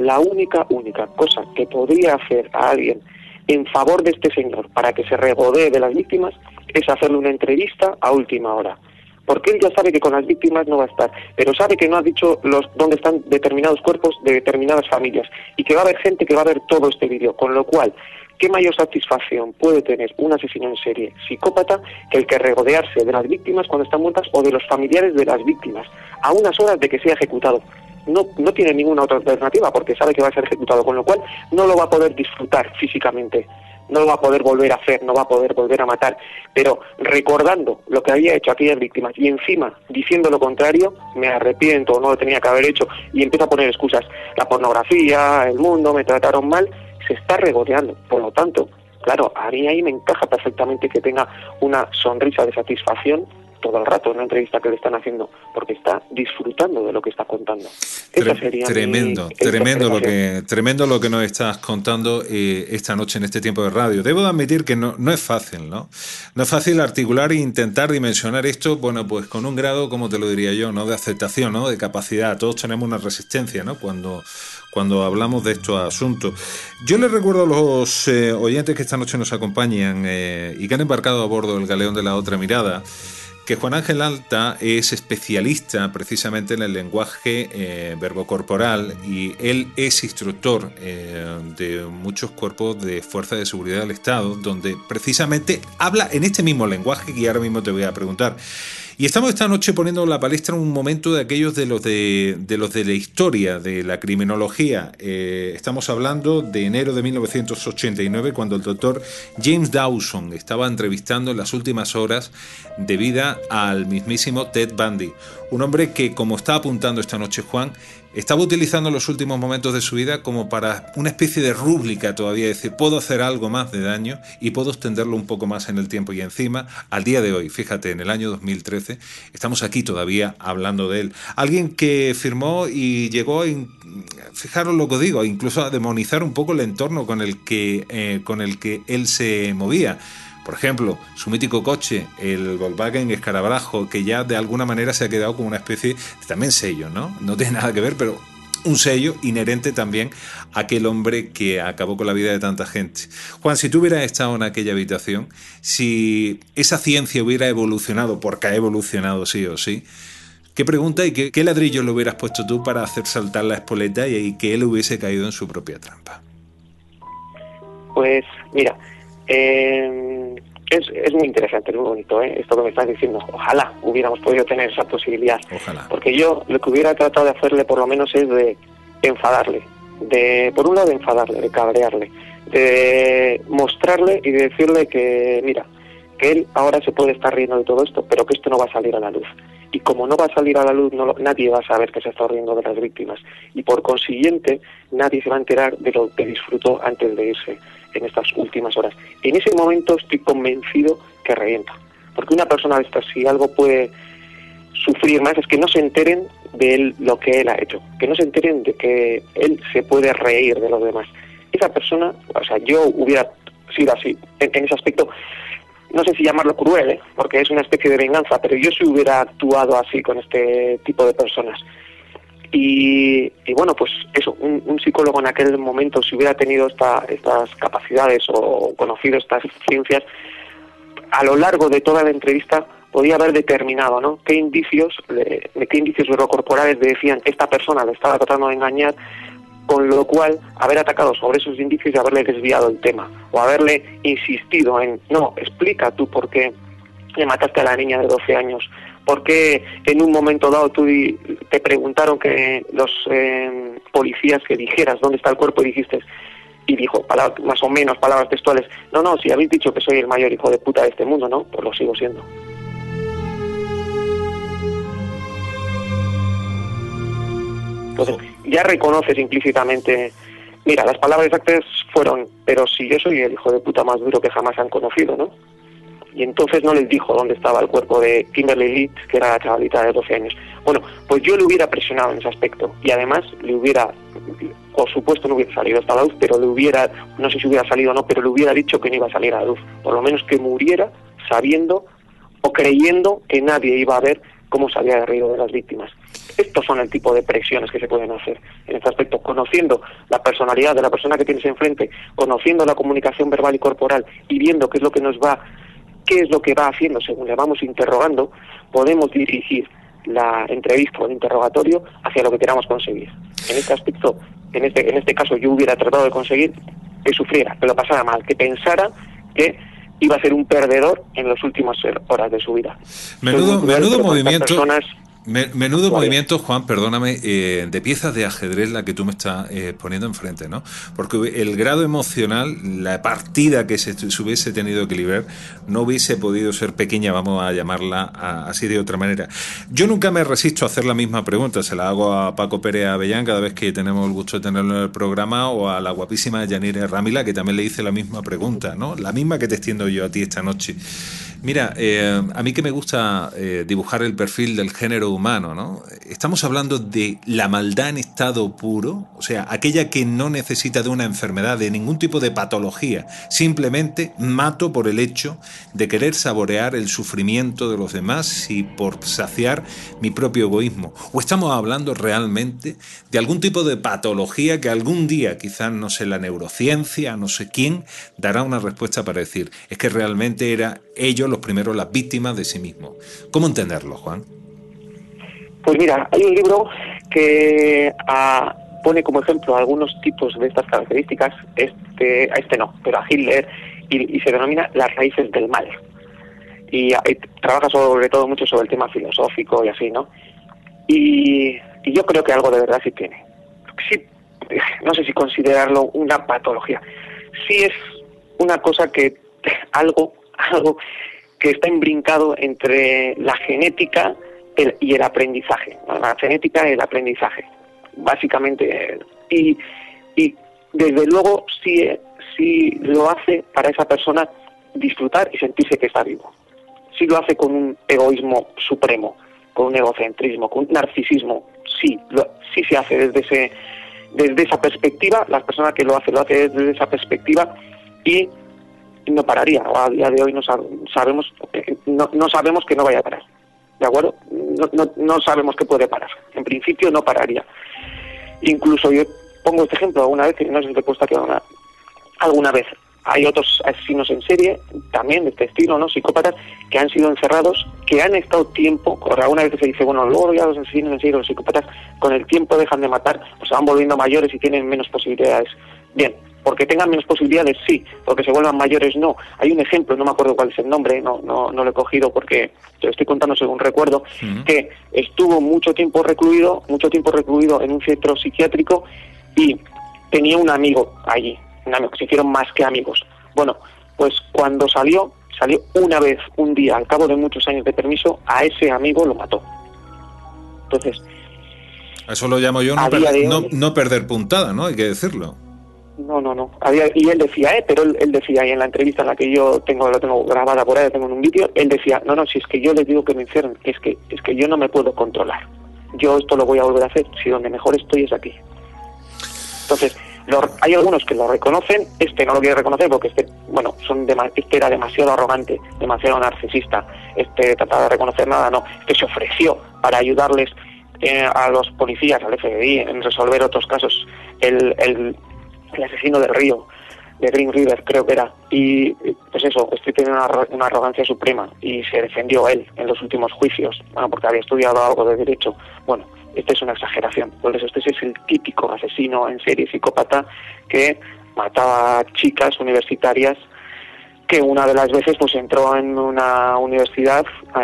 cosa que podría hacer a alguien en favor de este señor para que se regodee de las víctimas es hacerle una entrevista a última hora. Porque él ya sabe que con las víctimas no va a estar, pero sabe que no ha dicho dónde están determinados cuerpos de determinadas familias y que va a haber gente que va a ver todo este vídeo, con lo cual, ¿qué mayor satisfacción puede tener un asesino en serie psicópata que el que regodearse de las víctimas cuando están muertas o de los familiares de las víctimas a unas horas de que sea ejecutado? No tiene ninguna otra alternativa porque sabe que va a ser ejecutado, con lo cual no lo va a poder disfrutar físicamente, no lo va a poder volver a hacer, no va a poder volver a matar, pero recordando lo que había hecho aquellas víctimas y encima diciendo lo contrario, me arrepiento, no lo tenía que haber hecho, y empieza a poner excusas, la pornografía, el mundo, me trataron mal, se está regodeando. Por lo tanto, claro, a mí ahí me encaja perfectamente que tenga una sonrisa de satisfacción todo el rato en la entrevista que le están haciendo, porque está disfrutando de lo que está contando. Esa sería tremendo lo que nos estás contando esta noche en este tiempo de radio. Debo de admitir que no es fácil, ¿no? No es fácil articular e intentar dimensionar esto, bueno, pues con un grado, como te lo diría yo, ¿no? De aceptación, ¿no? De capacidad. Todos tenemos una resistencia, ¿no? Cuando hablamos de estos asuntos. Yo les recuerdo a los oyentes que esta noche nos acompañan y que han embarcado a bordo del galeón de La Otra Mirada, que Juan Ángel Alta es especialista precisamente en el lenguaje verbocorporal, y él es instructor de muchos cuerpos de fuerzas de seguridad del Estado, donde precisamente habla en este mismo lenguaje que ahora mismo te voy a preguntar. Y estamos esta noche poniendo en la palestra un momento de aquellos de los de la historia, de la criminología. Estamos hablando de enero de 1989, cuando el doctor James Dawson estaba entrevistando en las últimas horas de vida al mismísimo Ted Bundy. Un hombre que, como está apuntando esta noche Juan, estaba utilizando los últimos momentos de su vida como para una especie de rúbrica todavía, es decir, puedo hacer algo más de daño y puedo extenderlo un poco más en el tiempo, y encima, al día de hoy, fíjate, en el año 2013, estamos aquí todavía hablando de él. Alguien que firmó y llegó a, fijaros lo que digo, incluso a demonizar un poco el entorno con el que él se movía. Por ejemplo, su mítico coche, el Volkswagen Escarabajo, que ya de alguna manera se ha quedado como una especie de también sello, ¿no? No tiene nada que ver, pero un sello inherente también a aquel hombre que acabó con la vida de tanta gente. Juan, si tú hubieras estado en aquella habitación, si esa ciencia hubiera evolucionado, porque ha evolucionado sí o sí, ¿qué pregunta y qué ladrillo le hubieras puesto tú para hacer saltar la espoleta y que él hubiese caído en su propia trampa? Pues, mira... Es muy interesante, es muy bonito, esto que me estás diciendo. Ojalá hubiéramos podido tener esa posibilidad. Ojalá. Porque yo lo que hubiera tratado de hacerle por lo menos es de enfadarle, por un lado de enfadarle, de cabrearle, de mostrarle y de decirle que, mira, que él ahora se puede estar riendo de todo esto, pero que esto no va a salir a la luz. Y como no va a salir a la luz, nadie va a saber que se está riendo de las víctimas. Y por consiguiente, nadie se va a enterar de lo que disfrutó antes de irse en estas últimas horas. En ese momento estoy convencido que revienta. Porque una persona de estas, si algo puede sufrir más, es que no se enteren de él lo que él ha hecho. Que no se enteren de que él se puede reír de los demás. Esa persona, o sea, yo hubiera sido así, en ese aspecto. No sé si llamarlo cruel, porque es una especie de venganza, pero yo sí hubiera actuado así con este tipo de personas. Y bueno, pues eso, un psicólogo en aquel momento, si hubiera tenido estas capacidades o conocido estas ciencias, a lo largo de toda la entrevista podía haber determinado, ¿no?, qué indicios verbocorporales decían que esta persona le estaba tratando de engañar, con lo cual haber atacado sobre esos indicios y haberle desviado el tema, o haberle insistido en, no, explica tú por qué le mataste a la niña de 12 años, por qué en un momento dado te preguntaron que los policías que dijeras dónde está el cuerpo y dijiste, y dijo, más o menos palabras textuales, no, si habéis dicho que soy el mayor hijo de puta de este mundo, ¿no? Pues lo sigo siendo. Entonces, ya reconoces implícitamente, mira, las palabras exactas fueron, pero si yo soy el hijo de puta más duro que jamás han conocido, ¿no? Y entonces no les dijo dónde estaba el cuerpo de Kimberly Lee, que era la chavalita de 12 años. Bueno, pues yo le hubiera presionado en ese aspecto, y además le hubiera, por supuesto no hubiera salido hasta la luz, pero le hubiera, no sé si hubiera salido o no, pero le hubiera dicho que no iba a salir a la luz, por lo menos que muriera sabiendo o creyendo que nadie iba a ver cómo se había reído de las víctimas. Estos son el tipo de presiones que se pueden hacer en este aspecto, conociendo la personalidad de la persona que tienes enfrente, conociendo la comunicación verbal y corporal y viendo qué es lo que va haciendo según le vamos interrogando, podemos dirigir la entrevista o el interrogatorio hacia lo que queramos conseguir. En este aspecto, en este caso yo hubiera tratado de conseguir que sufriera, que lo pasara mal, que pensara que iba a ser un perdedor en las últimas horas de su vida. Menudo movimiento, Juan, perdóname, de piezas de ajedrez la que tú me estás poniendo enfrente, ¿no? Porque el grado emocional, la partida que se hubiese tenido que librar, no hubiese podido ser pequeña, vamos a llamarla así de otra manera. Yo nunca me resisto a hacer la misma pregunta, se la hago a Paco Pérez Avellán cada vez que tenemos el gusto de tenerlo en el programa, o a la guapísima Yanire Ramila, que también le hice la misma pregunta, ¿no? La misma que te extiendo yo a ti esta noche. Mira, a mí que me gusta dibujar el perfil del género humano, ¿no? Estamos hablando de la maldad en estado puro, o sea, aquella que no necesita de una enfermedad, de ningún tipo de patología. Simplemente mato por el hecho de querer saborear el sufrimiento de los demás y por saciar mi propio egoísmo. O estamos hablando realmente de algún tipo de patología que algún día, quizás, no sé, la neurociencia, no sé quién, dará una respuesta para decir, es que realmente eran ellos los primeros las víctimas de sí mismos. ¿Cómo entenderlo, Juan? Pues mira, hay un libro que pone como ejemplo algunos tipos de estas características, a este no, pero a Hitler, y se denomina Las raíces del mal. Y trabaja sobre todo mucho sobre el tema filosófico y así, ¿no? Y yo creo que algo de verdad sí tiene. Sí, no sé si considerarlo una patología. Sí es una cosa que algo que está imbrincado entre la genética y el aprendizaje, ¿no? La genética y el aprendizaje, básicamente. Y desde luego sí lo hace para esa persona disfrutar y sentirse que está vivo. Sí lo hace con un egoísmo supremo, con un egocentrismo, con un narcisismo. Sí se hace desde esa perspectiva. Las personas que lo hace desde esa perspectiva y no pararía. A día de hoy no sabemos que no vaya a parar, ¿de acuerdo? No sabemos que puede parar. En principio no pararía. Incluso yo pongo este ejemplo alguna vez, que no sé si te he puesto aquí alguna vez. Hay otros asesinos en serie, también de este estilo, ¿no? Psicópatas, que han sido encerrados, que han estado tiempo, alguna vez se dice, bueno, luego ya los asesinos en serie, los psicópatas, con el tiempo dejan de matar, o se van volviendo mayores y tienen menos posibilidades. Bien, porque tengan menos posibilidades, sí, porque se vuelvan mayores, no. Hay un ejemplo, no me acuerdo cuál es el nombre, no lo he cogido porque te lo estoy contando según recuerdo, que estuvo mucho tiempo recluido en un centro psiquiátrico y tenía un amigo allí. Se hicieron más que amigos. Bueno, pues cuando salió una vez, un día, al cabo de muchos años de permiso, a ese amigo lo mató. Entonces... Eso lo llamo yo no perder puntada, ¿no? Hay que decirlo. No. Y él decía, pero él decía, y en la entrevista en la que yo lo tengo grabada por ahí, lo tengo en un vídeo, él decía, no, si es que yo les digo que me encierren, es que yo no me puedo controlar. Yo esto lo voy a volver a hacer, si donde mejor estoy es aquí. Entonces... hay algunos que lo reconocen, no lo quiere reconocer porque este era demasiado arrogante, demasiado narcisista, trataba de reconocer nada, no, se ofreció para ayudarles a los policías, al FBI, en resolver otros casos, el asesino del río, de Green River creo que era, y pues eso, tiene una arrogancia suprema y se defendió él en los últimos juicios, porque había estudiado algo de derecho. Bueno, esta es una exageración, por eso este es el típico asesino en serie psicópata que mataba chicas universitarias, que una de las veces pues entró en una universidad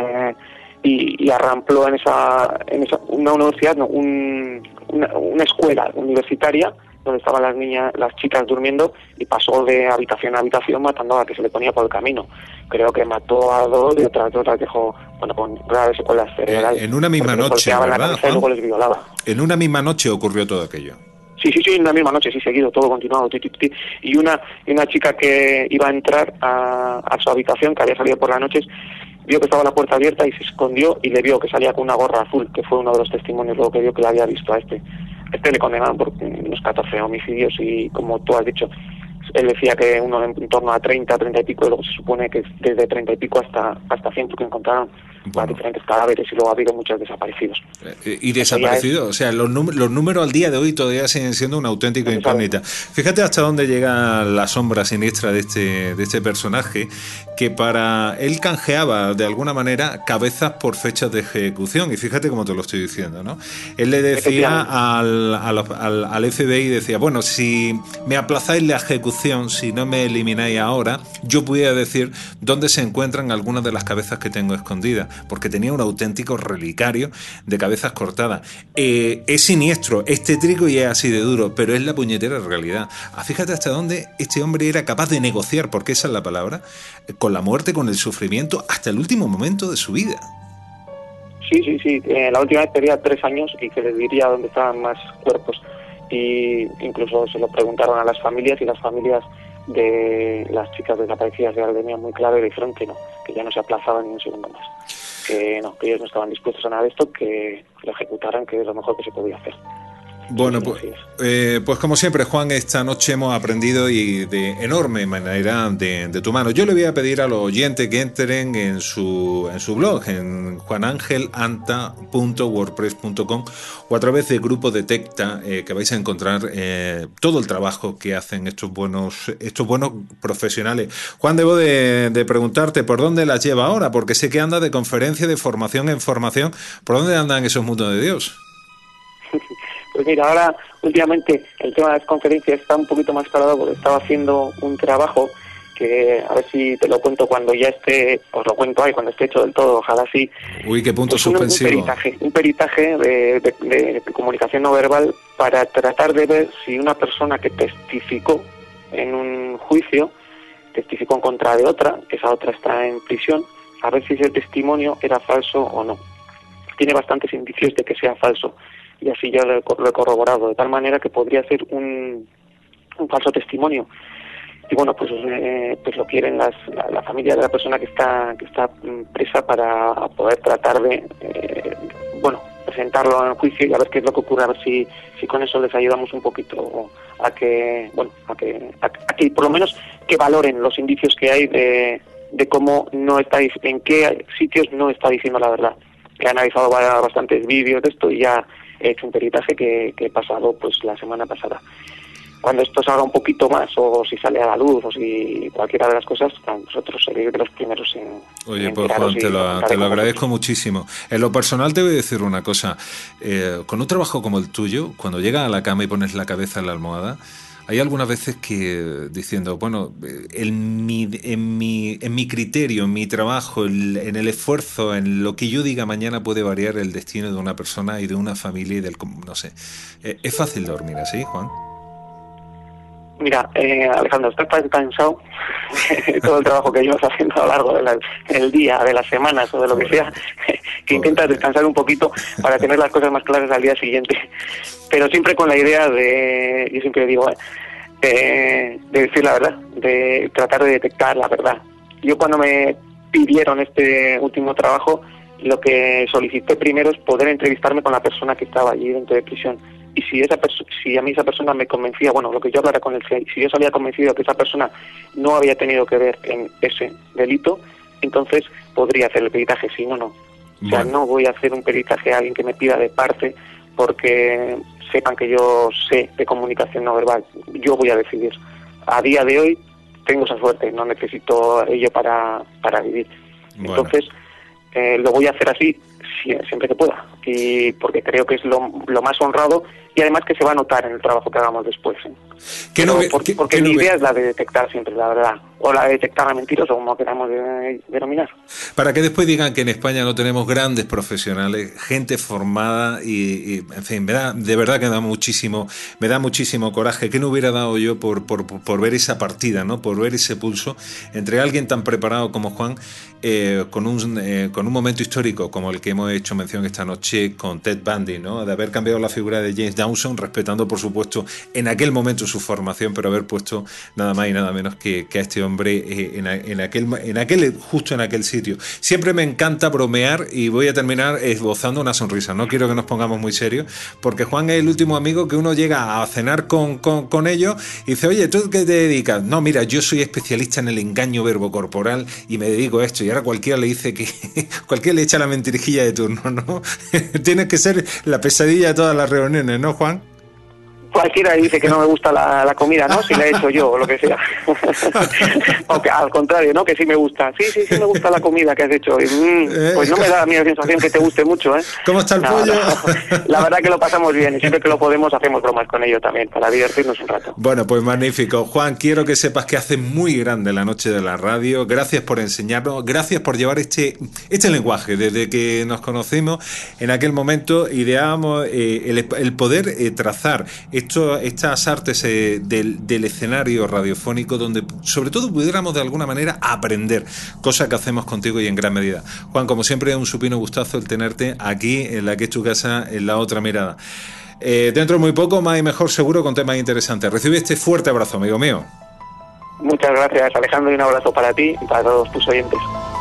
y arrampló una universidad, no, una escuela universitaria donde estaban las chicas durmiendo, y pasó de habitación a habitación matando a la que se le ponía por el camino. Creo que mató a dos y otras dejó con graves secuelas cerebrales. En una misma noche, ¿verdad, y luego les violaba. En una misma noche ocurrió todo aquello. Sí, en una misma noche, sí, seguido, todo continuado. Y una chica que iba a entrar a su habitación, que había salido por las noches, vio que estaba la puerta abierta y se escondió, y le vio que salía con una gorra azul, que fue uno de los testimonios luego que vio que le había visto a este le condenaron por unos 14 homicidios, y como tú has dicho, él decía que uno en torno a 30 y pico, y luego se supone que desde 30 y pico hasta 100 que encontraron a diferentes cadáveres, y luego ha habido muchos desaparecidos. Y desaparecidos, o sea, los números al día de hoy todavía siguen siendo una auténtica incógnita. Fíjate hasta dónde llega la sombra siniestra de este personaje, que para él canjeaba de alguna manera cabezas por fechas de ejecución, y fíjate cómo te lo estoy diciendo, ¿no? Él le decía al FBI, decía, bueno, si me aplazáis la ejecución, si no me elimináis ahora, yo voy a decir dónde se encuentran algunas de las cabezas que tengo escondidas, porque tenía un auténtico relicario de cabezas cortadas. Es siniestro, es tétrico y es así de duro, pero es la puñetera realidad. Fíjate hasta dónde este hombre era capaz de negociar, porque esa es la palabra, con la muerte, con el sufrimiento, hasta el último momento de su vida. Sí. La última vez tenía 3 años y que les diría dónde estaban más cuerpos. Y incluso se lo preguntaron a las familias, y las familias de las chicas desaparecidas de Ardenia muy claro y dijeron que no, que ya no se aplazaba ni un segundo más, que no, que ellos no estaban dispuestos a nada de esto, que lo ejecutaran, que es lo mejor que se podía hacer. Bueno, pues como siempre, Juan, esta noche hemos aprendido y de enorme manera de tu mano. Yo le voy a pedir a los oyentes que entren en su blog, en juanangelanta.wordpress.com, o a través del grupo Detecta, que vais a encontrar todo el trabajo que hacen estos buenos profesionales. Juan, debo de preguntarte por dónde las lleva ahora, porque sé que anda de conferencia, de formación en formación. ¿Por dónde andan esos mundos de Dios? Pues mira, ahora últimamente el tema de las conferencias está un poquito más parado porque estaba haciendo un trabajo que a ver si te lo cuento cuando ya esté, os lo cuento ahí cuando esté hecho del todo, ojalá sí. Uy, qué punto pues suspensivo. Un peritaje de comunicación no verbal para tratar de ver si una persona que testificó en un juicio, testificó en contra de otra, que esa otra está en prisión, a ver si ese testimonio era falso o no. Tiene bastantes indicios de que sea falso. Y así ya lo he corroborado, de tal manera que podría ser un falso testimonio. Y bueno, pues lo quieren la familia de la persona que está presa para poder tratar de presentarlo en juicio y a ver qué es lo que ocurre, a ver si con eso les ayudamos un poquito a que por lo menos que valoren los indicios que hay de cómo no está, en qué sitios no está diciendo la verdad. He analizado bastantes vídeos de esto y ya he hecho un peritaje que he pasado pues la semana pasada. Cuando esto salga un poquito más, o si sale a la luz, o si cualquiera de las cosas, nosotros seréis de los primeros en... Oye, pues Juan, te lo agradezco muchísimo. En lo personal te voy a decir una cosa. Con un trabajo como el tuyo, cuando llegas a la cama y pones la cabeza en la almohada, hay algunas veces que diciendo, bueno, en mi criterio, en mi trabajo, en el esfuerzo, en lo que yo diga mañana puede variar el destino de una persona y de una familia y del... no sé. ¿Es fácil dormir así, Juan? Mira, Alejandro, estás tan cansado de todo el trabajo que llevas haciendo a lo largo del día, de las semanas o de lo que sea, que intentas descansar un poquito para tener las cosas más claras al día siguiente. Pero siempre con la idea de, yo siempre digo, de decir la verdad, de tratar de detectar la verdad. Yo cuando me pidieron este último trabajo, lo que solicité primero es poder entrevistarme con la persona que estaba allí dentro de prisión. Y si a mí esa persona me convencía, bueno, lo que yo hablara con él, si yo salía convencido que esa persona no había tenido que ver en ese delito, entonces podría hacer el peritaje, si no, no. O sea, no voy a hacer un peritaje a alguien que me pida de parte porque sepan que yo sé de comunicación no verbal. Yo voy a decidir. A día de hoy tengo esa suerte, no necesito ello para vivir. Bueno. Entonces, lo voy a hacer así siempre que pueda, y porque creo que es lo más honrado y además que se va a notar en el trabajo que hagamos después. Porque mi idea es la de detectar siempre la verdad, o la de detectar la mentira, o como queramos denominar. Para que después digan que en España no tenemos grandes profesionales, gente formada y en fin, de verdad que me da muchísimo coraje. ¿Qué no hubiera dado yo por ver esa partida, ¿no? Por ver ese pulso entre alguien tan preparado como Juan, con un momento histórico como el que hemos hecho mención esta noche con Ted Bundy, ¿no? De haber cambiado la figura de James Dawson, respetando por supuesto en aquel momento su formación, pero haber puesto nada más y nada menos que a este hombre justo en aquel sitio. Siempre me encanta bromear y voy a terminar esbozando una sonrisa. No quiero que nos pongamos muy serios, porque Juan es el último amigo que uno llega a cenar con ellos y dice, oye, ¿tú qué te dedicas? No, mira, yo soy especialista en el engaño verbocorporal y me dedico a esto. Y ahora cualquiera le dice que cualquiera le echa la mentirijilla de turno, ¿no? Tienes que ser la pesadilla de todas las reuniones, ¿no, Juan? Cualquiera dice que no me gusta la comida, ¿no? Si la he hecho yo o lo que sea. O que, al contrario, ¿no? Que sí me gusta. Sí me gusta la comida que has hecho. Pues no me da a mí la sensación que te guste mucho, ¿eh? ¿Cómo está el pollo? No. La verdad que lo pasamos bien y siempre que lo podemos hacemos bromas con ello también, para divertirnos un rato. Bueno, pues magnífico. Juan, quiero que sepas que hace muy grande la noche de la radio. Gracias por enseñarnos, gracias por llevar este lenguaje. Desde que nos conocimos, en aquel momento ideábamos el poder trazar estas artes del escenario radiofónico, donde sobre todo pudiéramos de alguna manera aprender, cosa que hacemos contigo y en gran medida. Juan, como siempre, es un supino gustazo el tenerte aquí en la que es tu casa, en La Otra Mirada. Dentro de muy poco, más y mejor seguro, con temas interesantes. Recibe este fuerte abrazo, amigo mío. Muchas gracias, Alejandro, y un abrazo para ti y para todos tus oyentes.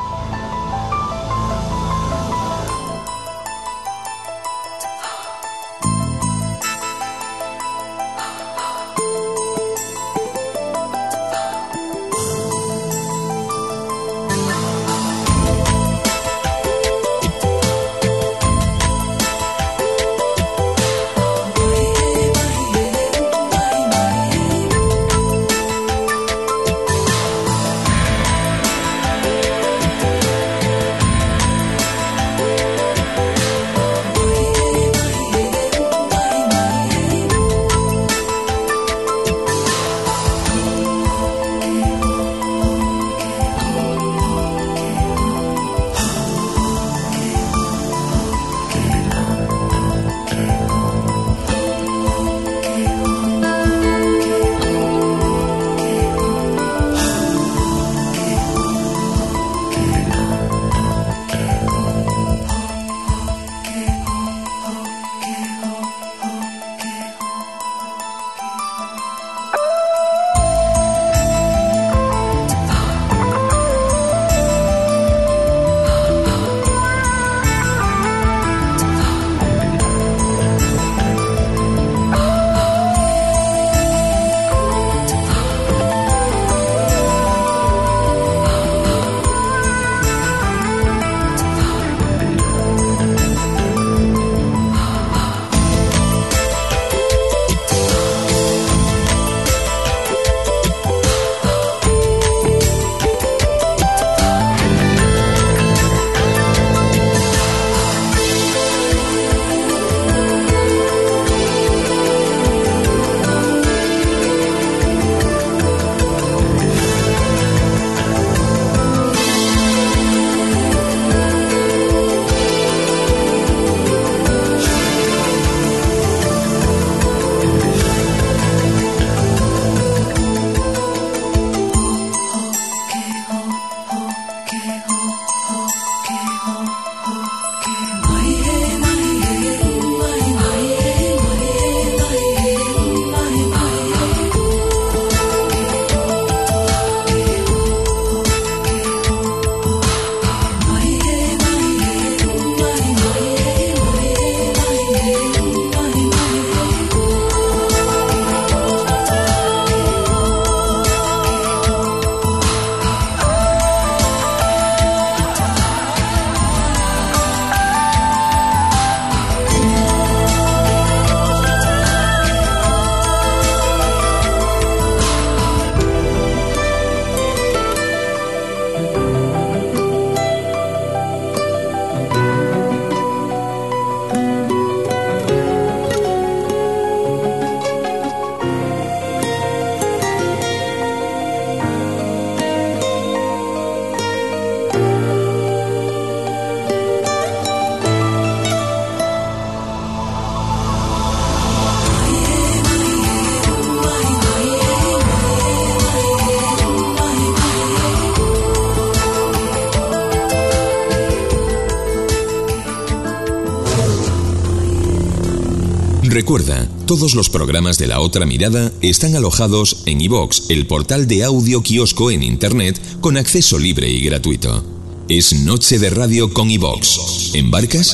Recuerda, todos los programas de La Otra Mirada están alojados en iVox, el portal de audio kiosco en Internet con acceso libre y gratuito. Es Noche de Radio con iVox. ¿Embarcas?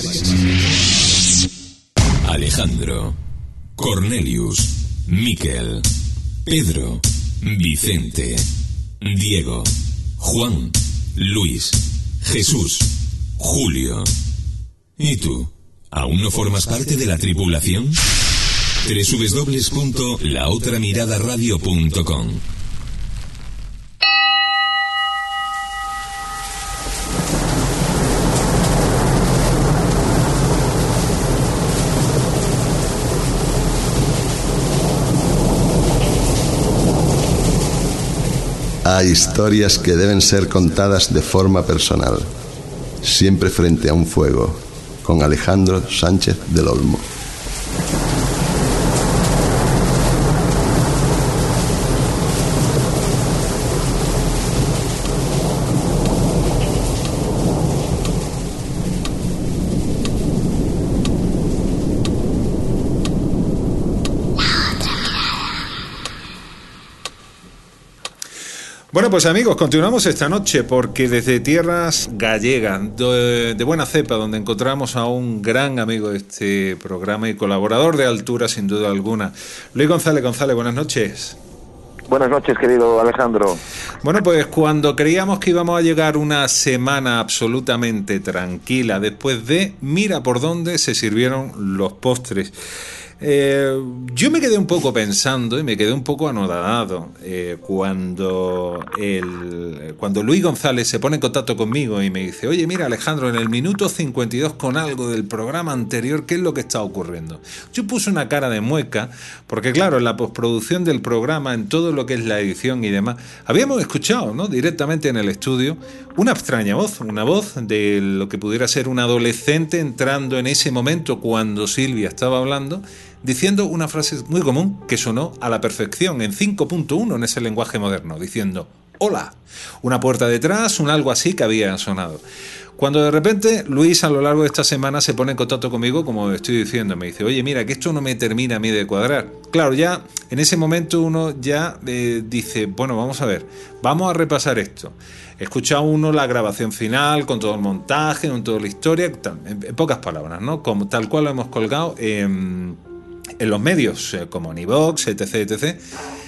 Alejandro, Cornelius, Miquel, Pedro, Vicente, Diego, Juan, Luis, Jesús, Julio. ¿Y tú? ¿Aún no formas parte de la tripulación? www.laotramiradaradio.com. Hay historias que deben ser contadas de forma personal, siempre frente a un fuego, con Alejandro Sánchez del Olmo. Bueno, pues amigos, continuamos esta noche porque desde tierras gallegas, de buena cepa, donde encontramos a un gran amigo de este programa y colaborador de altura sin duda alguna, Luis González. González, buenas noches. Buenas noches, querido Alejandro. Bueno, pues cuando creíamos que íbamos a llegar una semana absolutamente tranquila, después de mira por dónde se sirvieron los postres. Yo me quedé un poco pensando y me quedé un poco anodado cuando Luis González se pone en contacto conmigo y me dice: oye, mira, Alejandro, en el minuto 52 con algo del programa anterior, ¿qué es lo que está ocurriendo? Yo puse una cara de mueca porque, claro, en la postproducción del programa, en todo lo que es la edición y demás, habíamos escuchado, ¿no?, directamente en el estudio una extraña voz, una voz de lo que pudiera ser un adolescente entrando en ese momento cuando Silvia estaba hablando, diciendo una frase muy común que sonó a la perfección en 5.1 en ese lenguaje moderno, diciendo hola, una puerta detrás, un algo así que había sonado. Cuando de repente Luis a lo largo de esta semana se pone en contacto conmigo, como estoy diciendo, me dice: oye, mira, que esto no me termina a mí de cuadrar. Claro, ya en ese momento uno ya dice, bueno, vamos a ver, vamos a repasar esto. Escucha uno la grabación final con todo el montaje, con toda la historia, en pocas palabras, ¿no?, como tal cual lo hemos colgado en los medios, como en iVoox, etc, etc.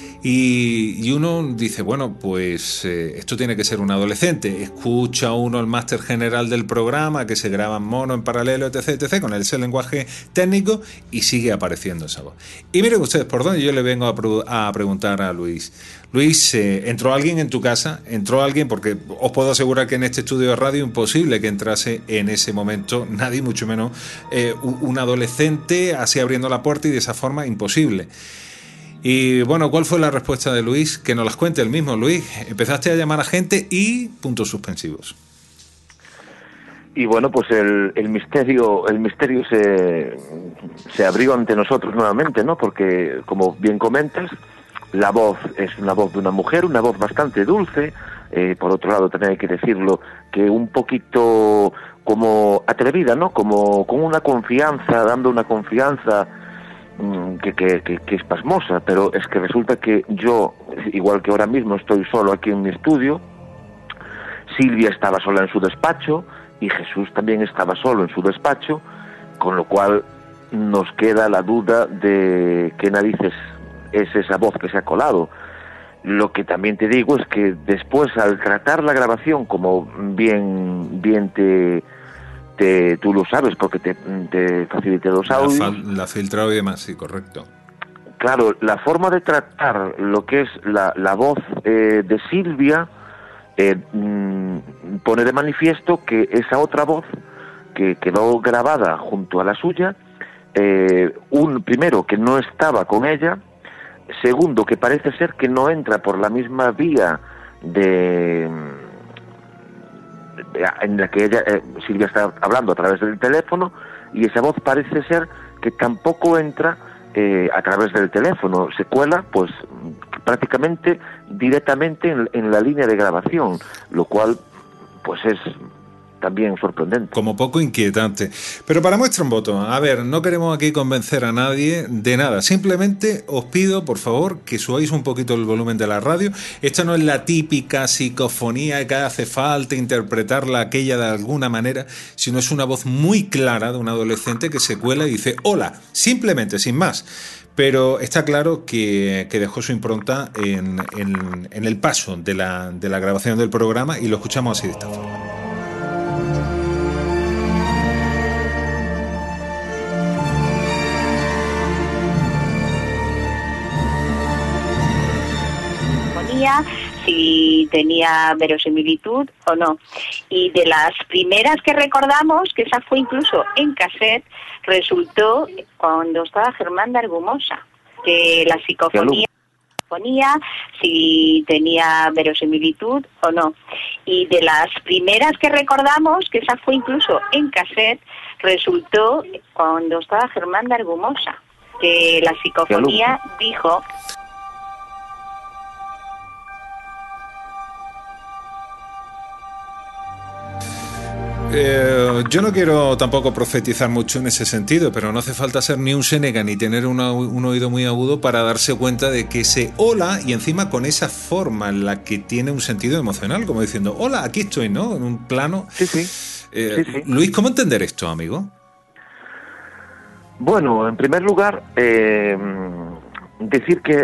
Y uno dice, bueno, pues esto tiene que ser un adolescente. Escucha uno el máster general del programa, que se graba en mono, en paralelo, etc, etc, con ese lenguaje técnico, y sigue apareciendo esa voz. Y miren ustedes por dónde yo le vengo a preguntar a Luis. Luis, ¿entró alguien en tu casa? ¿Entró alguien? Porque os puedo asegurar que en este estudio de radio imposible que entrase en ese momento nadie, mucho menos un adolescente así abriendo la puerta y de esa forma, imposible. Y bueno, ¿cuál fue la respuesta de Luis? Que nos las cuente el mismo. Luis, empezaste a llamar a gente y puntos suspensivos. Y bueno, pues el misterio se abrió ante nosotros nuevamente, ¿no? Porque, como bien comentas, la voz es una voz de una mujer, una voz bastante dulce. Por otro lado, también hay que decirlo, que un poquito como atrevida, ¿no? Como con una confianza, dando una confianza que es pasmosa. Pero es que resulta que yo, igual que ahora mismo estoy solo aquí en mi estudio, Silvia estaba sola en su despacho y Jesús también estaba solo en su despacho, con lo cual nos queda la duda de qué narices es esa voz que se ha colado. Lo que también te digo es que después, al tratar la grabación, como bien tú lo sabes porque te facilité los audios, la filtrado y demás, sí, correcto. Claro, la forma de tratar lo que es la voz de Silvia pone de manifiesto que esa otra voz que quedó grabada junto a la suya, primero, que no estaba con ella; segundo, que parece ser que no entra por la misma vía en la que Silvia está hablando a través del teléfono, y esa voz parece ser que tampoco entra a través del teléfono, se cuela pues prácticamente directamente en la línea de grabación, lo cual pues es también sorprendente. Como poco inquietante. Pero para muestra un voto, a ver, no queremos aquí convencer a nadie de nada. Simplemente os pido, por favor, que subáis un poquito el volumen de la radio. Esta no es la típica psicofonía que hace falta interpretarla aquella de alguna manera, sino es una voz muy clara de un adolescente que se cuela y dice hola, simplemente, sin más. Pero está claro que dejó su impronta en el paso de la grabación del programa, y lo escuchamos así, de esta forma. Si tenía verosimilitud o no. Y de las primeras que recordamos, que esa fue incluso en cassette, resultó cuando estaba Germán de Argumosa, que la psicofonía ponía si tenía verosimilitud o no. Y de las primeras que recordamos, que esa fue incluso en cassette, resultó cuando estaba Germán de Argumosa, que la psicofonía dijo... Bueno, yo no quiero tampoco profetizar mucho en ese sentido, pero no hace falta ser ni un Séneca ni tener un oído muy agudo para darse cuenta de que ese hola, y encima con esa forma en la que tiene un sentido emocional, como diciendo, hola, aquí estoy, ¿no? En un plano... Sí. Luis, ¿cómo entender esto, amigo? Bueno, en primer lugar, decir que,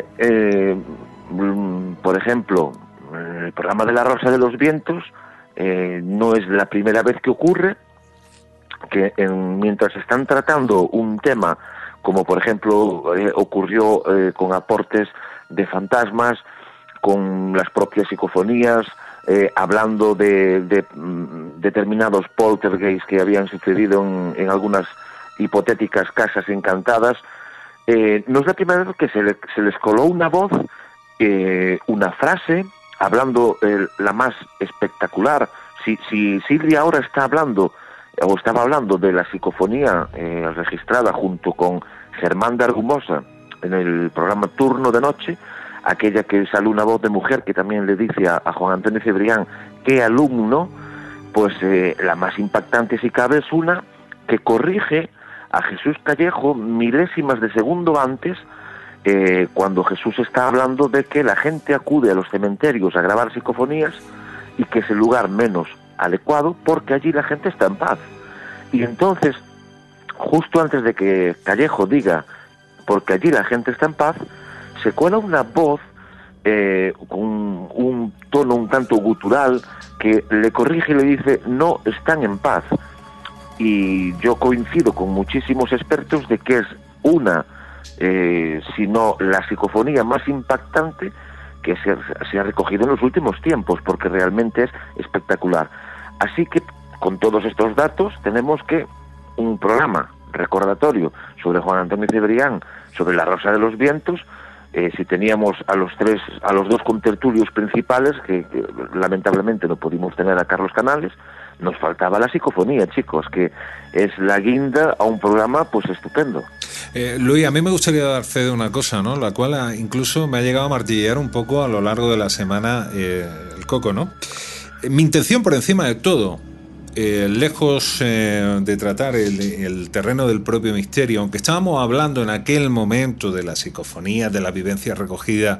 por ejemplo, el programa de La Rosa de los Vientos no es la primera vez que ocurre, que mientras están tratando un tema, como por ejemplo ocurrió con aportes de fantasmas, con las propias psicofonías, hablando de determinados poltergeists que habían sucedido en algunas hipotéticas casas encantadas, no es la primera vez que se les coló una voz, una frase, hablando la más espectacular. Si Silvia ahora está hablando, o estaba hablando de la psicofonía registrada junto con Germán de Argumosa en el programa Turno de Noche, aquella que sale una voz de mujer que también le dice a Juan Antonio Cebrián, qué alumno, pues la más impactante si cabe es una que corrige a Jesús Callejo milésimas de segundo antes, cuando Jesús está hablando de que la gente acude a los cementerios a grabar psicofonías y que es el lugar menos adecuado porque allí la gente está en paz. Y entonces, justo antes de que Callejo diga porque allí la gente está en paz, se cuela una voz con un tono un tanto gutural que le corrige y le dice no están en paz. Y yo coincido con muchísimos expertos de que es una, si no la psicofonía más impactante que se ha recogido en los últimos tiempos, porque realmente es espectacular. Así que con todos estos datos tenemos que un programa recordatorio sobre Juan Antonio Cebrián, sobre La Rosa de los Vientos. Si teníamos a los dos contertulios principales, que lamentablemente no pudimos tener a Carlos Canales, nos faltaba la psicofonía, chicos, que es la guinda a un programa pues estupendo. Luis, a mí me gustaría dar fe de una cosa, ¿no? La cual incluso me ha llegado a martillear un poco a lo largo de la semana el coco, ¿no? Mi intención, por encima de todo, lejos de tratar el terreno del propio misterio, aunque estábamos hablando en aquel momento de la psicofonía, de la vivencia recogida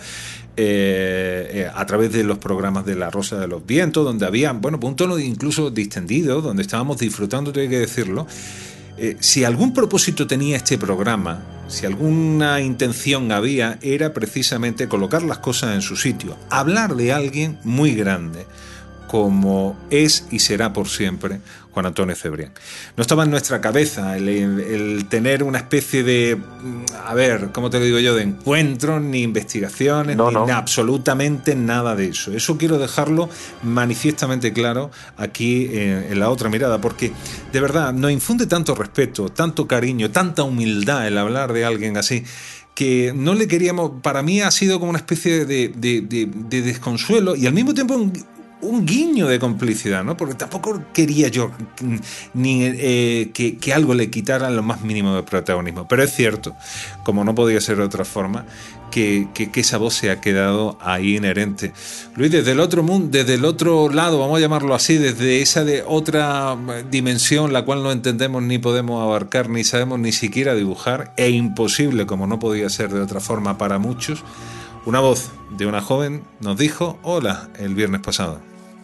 a través de los programas de La Rosa de los Vientos, donde había, bueno, un tono incluso distendido, donde estábamos disfrutando, tengo que decirlo. Si algún propósito tenía este programa, si alguna intención había, era precisamente colocar las cosas en su sitio, hablar de alguien muy grande, como es y será por siempre Juan Antonio Cebrián. No estaba en nuestra cabeza el tener una especie de, a ver, ¿cómo te lo digo yo?, de encuentros, ni investigaciones, ni absolutamente nada de eso. Eso quiero dejarlo manifiestamente claro aquí en La Otra Mirada, porque de verdad nos infunde tanto respeto, tanto cariño, tanta humildad el hablar de alguien así, que no le queríamos. Para mí ha sido como una especie de desconsuelo y al mismo tiempo un guiño de complicidad, ¿no? Porque tampoco quería yo ni que algo le quitara lo más mínimo de protagonismo. Pero es cierto, como no podía ser de otra forma, que esa voz se ha quedado ahí inherente. Luis, desde el otro mundo, desde el otro lado, vamos a llamarlo así, desde esa de otra dimensión, la cual no entendemos ni podemos abarcar, ni sabemos ni siquiera dibujar, e imposible, como no podía ser de otra forma para muchos, una voz de una joven nos dijo hola el viernes pasado.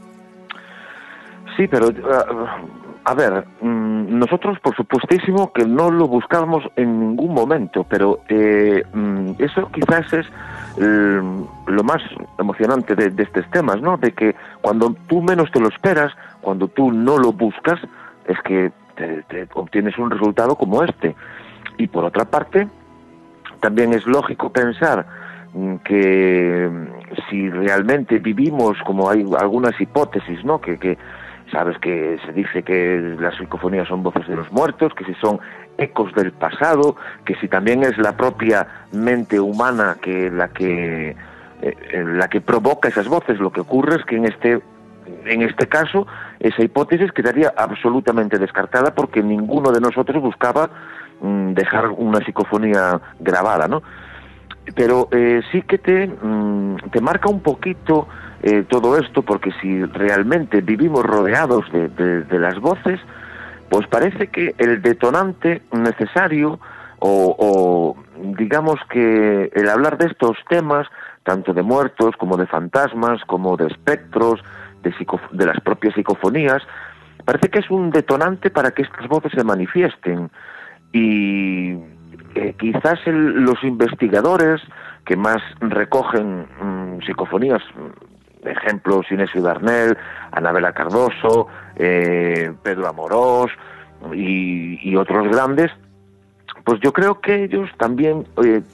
Sí, pero a ver, nosotros por supuestísimo que no lo buscábamos en ningún momento, pero eso quizás es lo más emocionante de estos temas, ¿no? De que cuando tú menos te lo esperas, cuando tú no lo buscas, es que te obtienes un resultado como este. Y por otra parte, también es lógico pensar que si realmente vivimos, como hay algunas hipótesis, ¿no? Que sabes que se dice que las psicofonías son voces de los muertos, que si son ecos del pasado, que si también es la propia mente humana la que provoca esas voces. Lo que ocurre es que en este caso esa hipótesis quedaría absolutamente descartada porque ninguno de nosotros buscaba dejar una psicofonía grabada, ¿no? Pero sí que te marca un poquito todo esto, porque si realmente vivimos rodeados de las voces, pues parece que el detonante necesario o digamos que el hablar de estos temas, tanto de muertos como de fantasmas, como de espectros, de las propias psicofonías, parece que es un detonante para que estas voces se manifiesten. Y quizás los investigadores que más recogen psicofonías, ejemplos Inesio Darnell, Anabela Cardoso, Pedro Amorós y otros grandes, pues yo creo que ellos también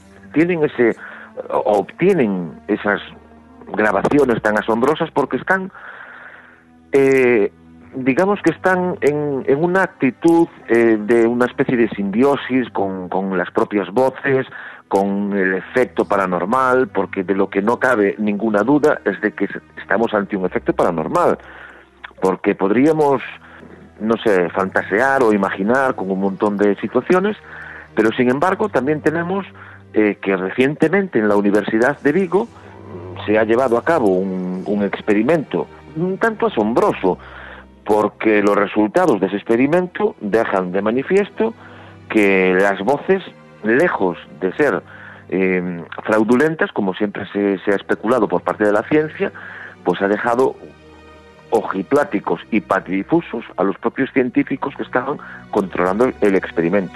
obtienen esas grabaciones tan asombrosas porque están, digamos que están en una actitud de una especie de simbiosis con las propias voces, con el efecto paranormal, porque de lo que no cabe ninguna duda es de que estamos ante un efecto paranormal, porque podríamos, no sé, fantasear o imaginar con un montón de situaciones, pero sin embargo también tenemos que recientemente en la Universidad de Vigo se ha llevado a cabo un experimento un tanto asombroso, porque los resultados de ese experimento dejan de manifiesto que las voces, lejos de ser fraudulentas, como siempre se ha especulado por parte de la ciencia, pues ha dejado ojipláticos y patidifusos a los propios científicos que estaban controlando el experimento.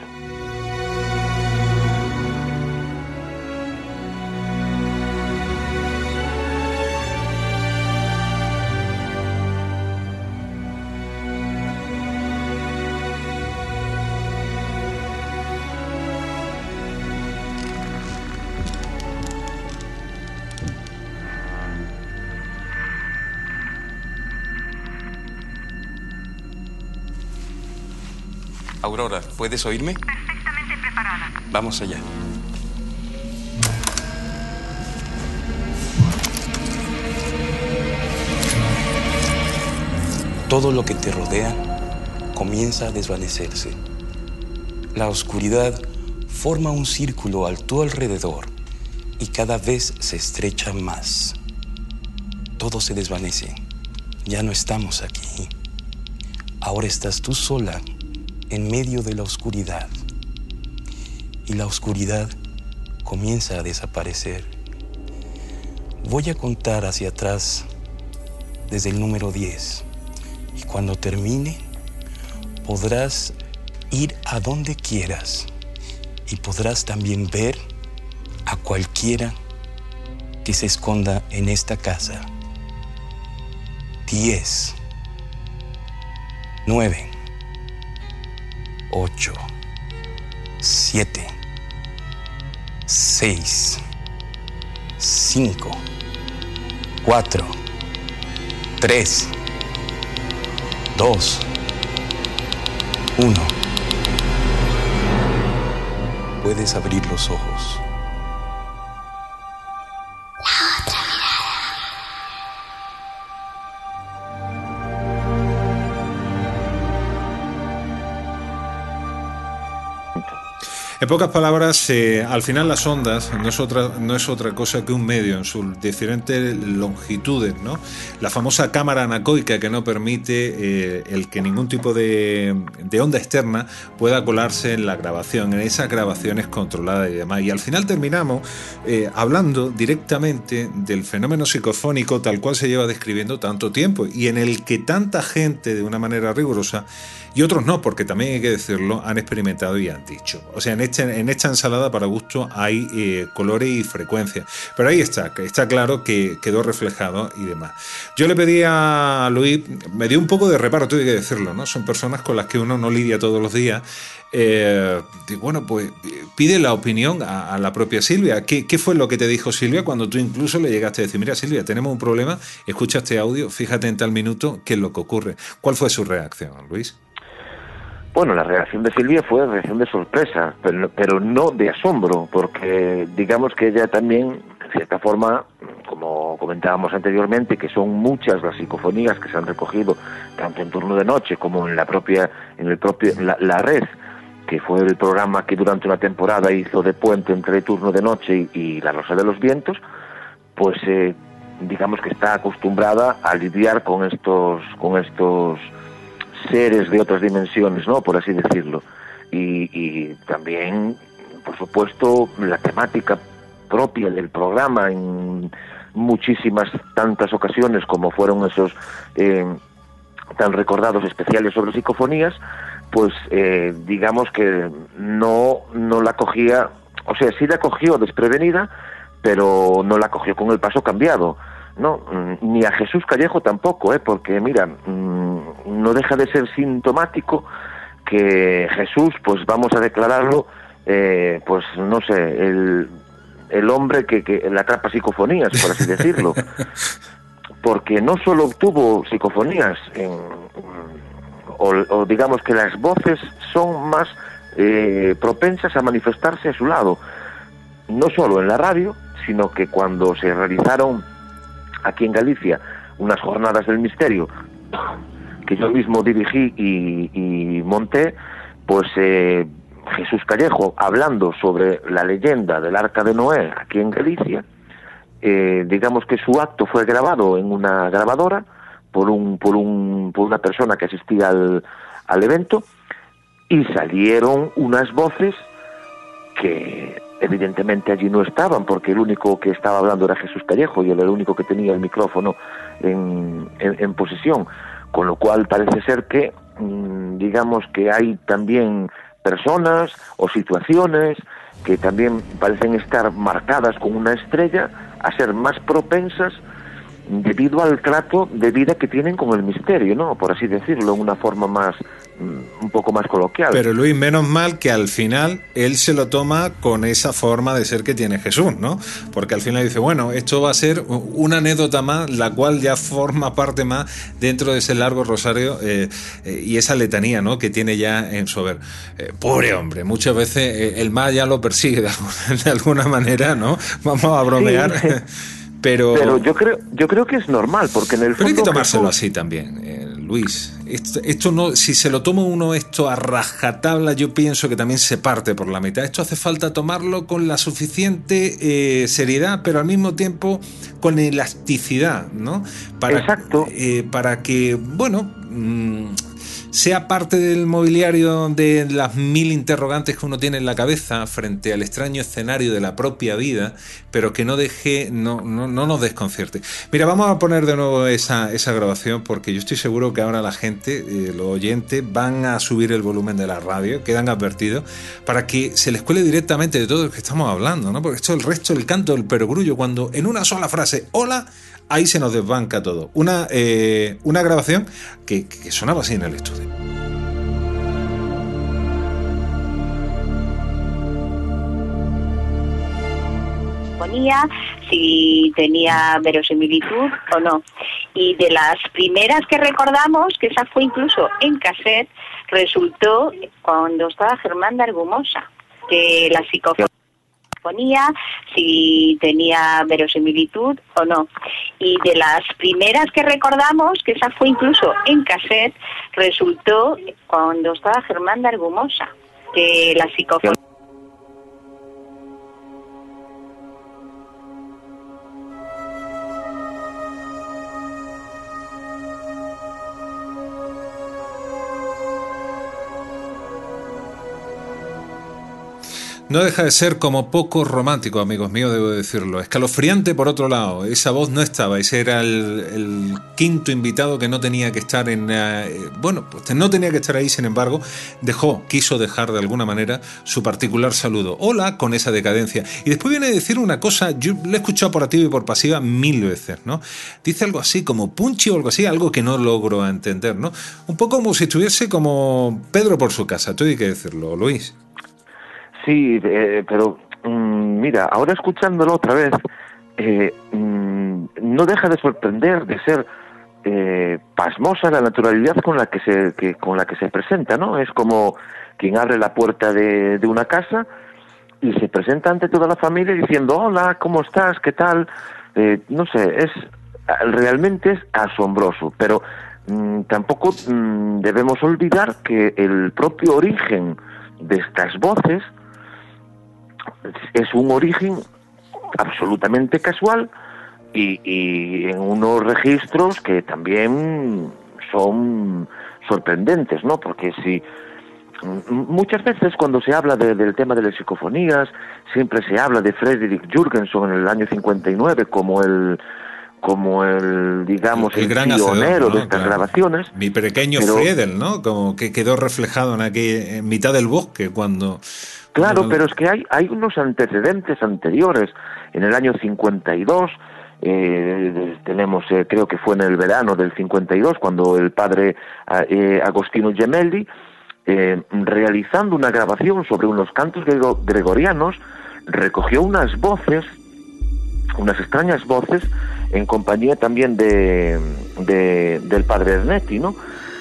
Aurora, ¿puedes oírme? Perfectamente preparada. Vamos allá. Todo lo que te rodea comienza a desvanecerse. La oscuridad forma un círculo a tu alrededor y cada vez se estrecha más. Todo se desvanece. Ya no estamos aquí. Ahora estás tú sola en medio de la oscuridad. Y la oscuridad comienza a desaparecer. Voy a contar hacia atrás desde el número 10. Y cuando termine, podrás ir a donde quieras. Y podrás también ver a cualquiera que se esconda en esta casa. 10, 9, 8, 7, 6, 5, 4, 3, 2, 1. Puedes abrir los ojos. En pocas palabras, al final las ondas no es otra cosa que un medio en sus diferentes longitudes, ¿no? La famosa cámara anecoica que no permite el que ningún tipo de onda externa pueda colarse en la grabación, en esas grabaciones controladas y demás. Y al final terminamos hablando directamente del fenómeno psicofónico tal cual se lleva describiendo tanto tiempo y en el que tanta gente de una manera rigurosa y otros no, porque también hay que decirlo, han experimentado y han dicho. O sea, en esta ensalada para gusto hay colores y frecuencias. Pero ahí está claro que quedó reflejado y demás. Yo le pedí a Luis, me dio un poco de reparo, tengo que decirlo, ¿no? Son personas con las que uno no lidia todos los días. Bueno, pues pide la opinión a la propia Silvia. ¿Qué fue lo que te dijo Silvia cuando tú incluso le llegaste a decir, mira Silvia, tenemos un problema, escucha este audio, fíjate en tal minuto qué es lo que ocurre? ¿Cuál fue su reacción, Luis? Bueno, la reacción de Silvia fue reacción de sorpresa, pero no de asombro, porque digamos que ella también, de cierta forma, como comentábamos anteriormente, que son muchas las psicofonías que se han recogido, tanto en Turno de Noche como en la Red, que fue el programa que durante una temporada hizo de puente entre Turno de Noche y La Rosa de los Vientos, pues digamos que está acostumbrada a lidiar con estos seres de otras dimensiones, ¿no? Por así decirlo. Y también, por supuesto, la temática propia del programa en muchísimas tantas ocasiones como fueron esos tan recordados especiales sobre psicofonías, pues digamos que no la cogía, o sea, sí la cogió desprevenida, pero no la cogió con el paso cambiado, ¿no? Ni a Jesús Callejo tampoco, porque mira, no deja de ser sintomático que Jesús, pues vamos a declararlo, pues no sé, el hombre que le atrapa psicofonías, por así decirlo, porque no solo obtuvo psicofonías, o digamos que las voces son más propensas a manifestarse a su lado, no solo en la radio, sino que cuando se realizaron aquí en Galicia unas jornadas del misterio que yo mismo dirigí y monté, pues Jesús Callejo, hablando sobre la leyenda del Arca de Noé aquí en Galicia, digamos que su acto fue grabado en una grabadora por una persona que asistía al evento, y salieron unas voces que evidentemente allí no estaban, porque el único que estaba hablando era Jesús Callejo y él era el único que tenía el micrófono en posesión, con lo cual parece ser que digamos que hay también personas o situaciones que también parecen estar marcadas con una estrella a ser más propensas debido al trato de vida que tienen con el misterio, ¿no? Por así decirlo, en una forma más, un poco más coloquial. Pero Luis, menos mal que al final él se lo toma con esa forma de ser que tiene Jesús, ¿no? Porque al final dice, bueno, esto va a ser una anécdota más, la cual ya forma parte más dentro de ese largo rosario y esa letanía, ¿no?, que tiene ya en su haber. Pobre hombre, muchas veces el mal ya lo persigue de alguna manera, ¿no? Vamos a bromear. Sí. Pero yo creo que es normal, porque en el fondo... Pero hay que tomárselo así también, Luis. Esto no, si se lo toma uno esto a rajatabla, yo pienso que también se parte por la mitad. Esto hace falta tomarlo con la suficiente seriedad, pero al mismo tiempo con elasticidad, ¿no? Exacto. Para que, bueno... sea parte del mobiliario de las 1000 interrogantes que uno tiene en la cabeza frente al extraño escenario de la propia vida, pero que no nos desconcierte. Mira, vamos a poner de nuevo esa grabación, porque yo estoy seguro que ahora la gente, los oyentes, van a subir el volumen de la radio, quedan advertidos, para que se les cuele directamente de todo lo que estamos hablando, ¿no? Porque esto es el resto del canto del perogrullo, cuando en una sola frase, hola, ahí se nos desbanca todo. Una grabación que sonaba así en el estudio. Ponía si tenía verosimilitud o no. Y de las primeras que recordamos, que esa fue incluso en cassette, resultó cuando estaba Germán de Argumosa, que la psicofonía ponía si tenía verosimilitud o no. Y de las primeras que recordamos, que esa fue incluso en cassette, resultó cuando estaba Germán de Argumosa, que la psicofonía... No deja de ser como poco romántico, amigos míos, debo decirlo. Escalofriante por otro lado. Esa voz no estaba. Ese era el quinto invitado que no tenía que estar pues no tenía que estar ahí, sin embargo, quiso dejar de alguna manera su particular saludo. Hola, con esa decadencia. Y después viene a decir una cosa, yo lo he escuchado por activa y por pasiva 1000 veces, ¿no? Dice algo así como Punchi o algo así, algo que no logro entender, ¿no? Un poco como si estuviese como Pedro por su casa, tú hay que decirlo, Luis. Sí, pero mira, ahora escuchándolo otra vez, no deja de sorprender, de ser pasmosa la naturalidad con la que se presenta, ¿no? Es como quien abre la puerta de una casa y se presenta ante toda la familia diciendo, hola, ¿cómo estás? ¿Qué tal? No sé, realmente es asombroso, pero tampoco debemos olvidar que el propio origen de estas voces es un origen absolutamente casual y en unos registros que también son sorprendentes, ¿no? Porque si muchas veces cuando se habla del tema de las psicofonías, siempre se habla de Fredrik Jürgenson en el año 59 como el digamos, el gran pionero, hacedor, ¿no? de estas grabaciones. Mi pequeño Friedel, ¿no? Como que quedó reflejado en mitad del bosque cuando... Claro, pero es que hay unos antecedentes anteriores. En el año 52, tenemos, creo que fue en el verano del 52, cuando el padre Agostino Gemelli, realizando una grabación sobre unos cantos gregorianos, recogió unas voces, unas extrañas voces, en compañía también del padre Ernetti, ¿no?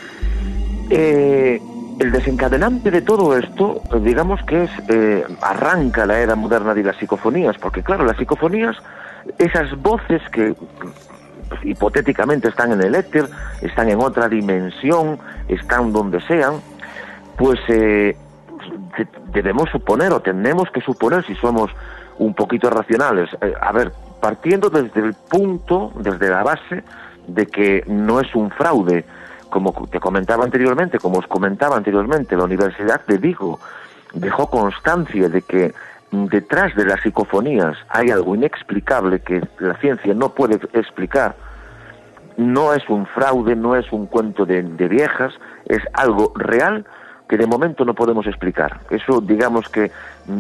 El desencadenante de todo esto, digamos que es, arranca la era moderna de las psicofonías, porque claro, las psicofonías, esas voces que pues, hipotéticamente están en el éter, están en otra dimensión, están donde sean, pues debemos suponer, o tenemos que suponer, si somos un poquito racionales, a ver, partiendo desde la base de que no es un fraude, como os comentaba anteriormente, la Universidad de Vigo dejó constancia de que detrás de las psicofonías hay algo inexplicable que la ciencia no puede explicar. No es un fraude, no es un cuento de viejas, es algo real que de momento no podemos explicar. Eso, digamos que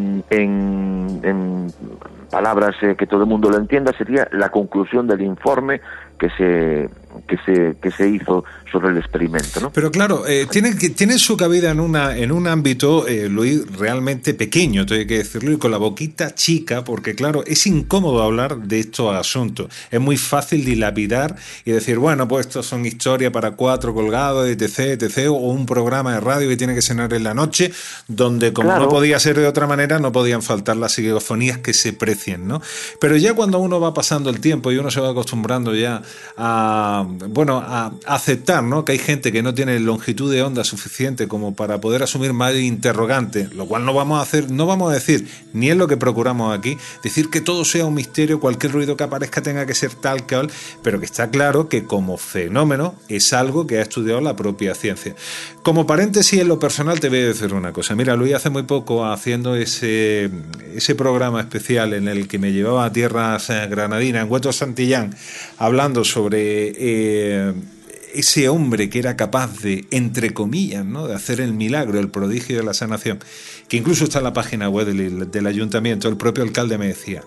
en palabras que todo el mundo lo entienda, sería la conclusión del informe que se hizo sobre el experimento, ¿no? Pero claro, tiene su cabida en un ámbito, Luis, realmente pequeño, tengo que decirlo, y con la boquita chica, porque claro, es incómodo hablar de estos asuntos. Es muy fácil dilapidar y decir, bueno, pues estos son historias para 4 colgados, etc., o un programa de radio que tiene que sonar en la noche, donde como no podía ser de otra manera, no podían faltar las psicofonías que se precien, ¿no? Pero ya cuando uno va pasando el tiempo y uno se va acostumbrando ya a aceptar, ¿no?, que hay gente que no tiene longitud de onda suficiente como para poder asumir más interrogantes, lo cual no vamos a decir, ni es lo que procuramos aquí, decir que todo sea un misterio, cualquier ruido que aparezca tenga que ser tal que tal, pero que está claro que como fenómeno es algo que ha estudiado la propia ciencia. Como paréntesis, en lo personal te voy a decir una cosa. Mira, Luis, hace muy poco, haciendo ese programa especial en el que me llevaba a tierras granadinas, en Hueto Santillán, hablando sobre ese hombre que era capaz de, entre comillas, ¿no?, de hacer el milagro, el prodigio de la sanación, que incluso está en la página web del ayuntamiento. El propio alcalde me decía,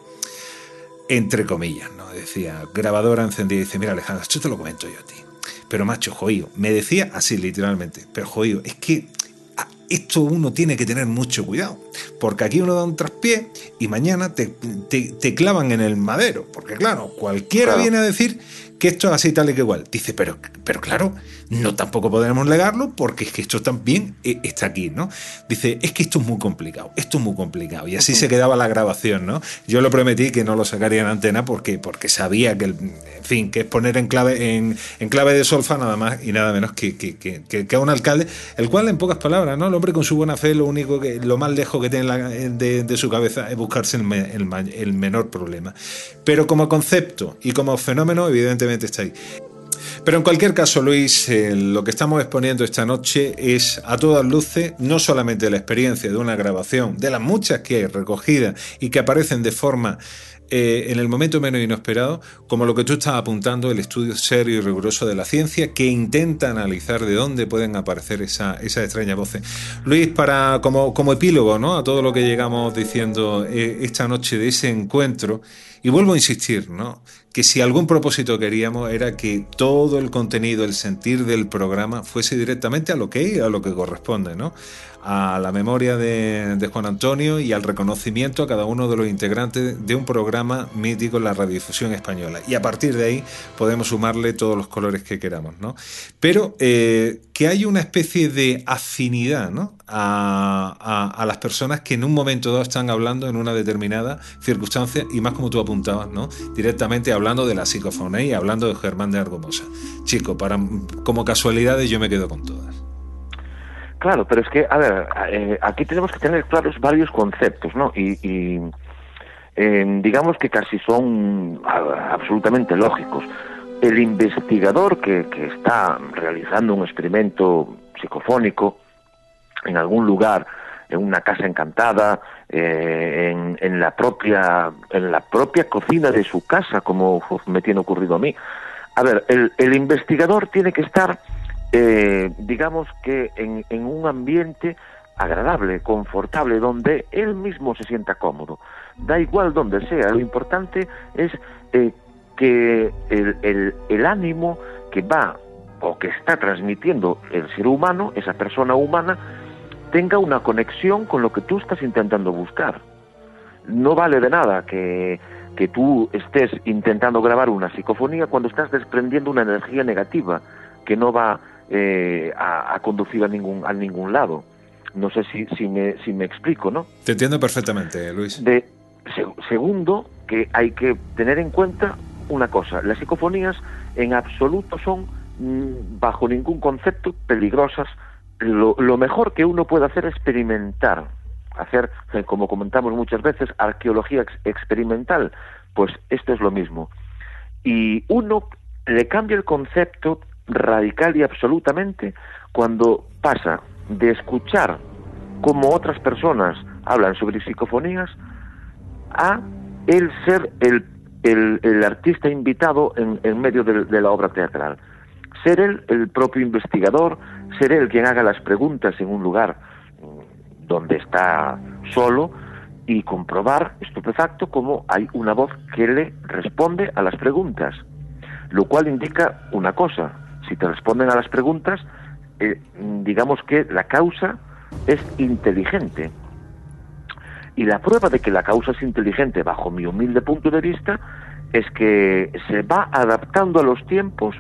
entre comillas, ¿no?, decía, grabadora encendida, y dice, mira, Alejandro, esto te lo comento yo a ti, pero macho, joío, me decía así literalmente, pero joío, es que esto uno tiene que tener mucho cuidado, porque aquí uno da un traspié y mañana te clavan en el madero, porque claro, cualquiera viene a decir que esto es así tal y que igual. Dice, pero claro, no tampoco podremos negarlo, porque es que esto también está aquí, ¿no? Dice, es que esto es muy complicado, y así se quedaba la grabación, ¿no? Yo lo prometí que no lo sacaría en antena porque sabía que, en fin, que es poner en clave de solfa nada más y nada menos que a un alcalde, el cual, en pocas palabras, ¿no?, el hombre con su buena fe, lo más lejos que tiene de su cabeza es buscarse el menor problema. Pero como concepto y como fenómeno, evidentemente está ahí. Pero en cualquier caso, Luis, lo que estamos exponiendo esta noche es a todas luces no solamente la experiencia de una grabación, de las muchas que hay recogidas y que aparecen de forma en el momento menos inesperado, como lo que tú estás apuntando, el estudio serio y riguroso de la ciencia que intenta analizar de dónde pueden aparecer esas extrañas voces. Luis, como epílogo, ¿no?, a todo lo que llegamos diciendo esta noche de ese encuentro, y vuelvo a insistir, ¿no?, que si algún propósito queríamos era que todo el contenido, el sentir del programa fuese directamente a lo que corresponde, ¿no?, a la memoria de Juan Antonio y al reconocimiento a cada uno de los integrantes de un programa mítico en la radiodifusión española. Y a partir de ahí podemos sumarle todos los colores que queramos, ¿no? Pero que hay una especie de afinidad, ¿no?, a las personas que en un momento dado están hablando en una determinada circunstancia, y más como tú apuntabas, ¿no?, directamente hablando de la psicofonía y hablando de Germán de Argumosa. Chico, como casualidades yo me quedo con todas. Claro, pero es que, a ver, aquí tenemos que tener claros varios conceptos, ¿no? Y digamos que casi son absolutamente lógicos. el investigador que está realizando un experimento psicofónico en algún lugar, en una casa encantada, en la propia cocina de su casa, como me tiene ocurrido a mí. A ver, el investigador tiene que estar, digamos que en un ambiente agradable, confortable, donde él mismo se sienta cómodo. Da igual donde sea, lo importante es que el ánimo que va o que está transmitiendo el ser humano, esa persona humana, tenga una conexión con lo que tú estás intentando buscar. No vale de nada que tú estés intentando grabar una psicofonía cuando estás desprendiendo una energía negativa que no va a conducir a ningún lado. No sé si me explico, ¿no? Te entiendo perfectamente, Luis. Segundo, que hay que tener en cuenta una cosa: las psicofonías en absoluto son, bajo ningún concepto, peligrosas. Lo mejor que uno puede hacer es experimentar, hacer, como comentamos muchas veces, arqueología experimental. Pues esto es lo mismo. Y uno le cambia el concepto radical y absolutamente cuando pasa de escuchar cómo otras personas hablan sobre psicofonías a el ser el artista invitado en medio de la obra teatral. Ser él el propio investigador, ser él quien haga las preguntas en un lugar donde está solo y comprobar estupefacto cómo hay una voz que le responde a las preguntas, lo cual indica una cosa: si te responden a las preguntas, digamos que la causa es inteligente. Y la prueba de que la causa es inteligente, bajo mi humilde punto de vista, es que se va adaptando a los tiempos,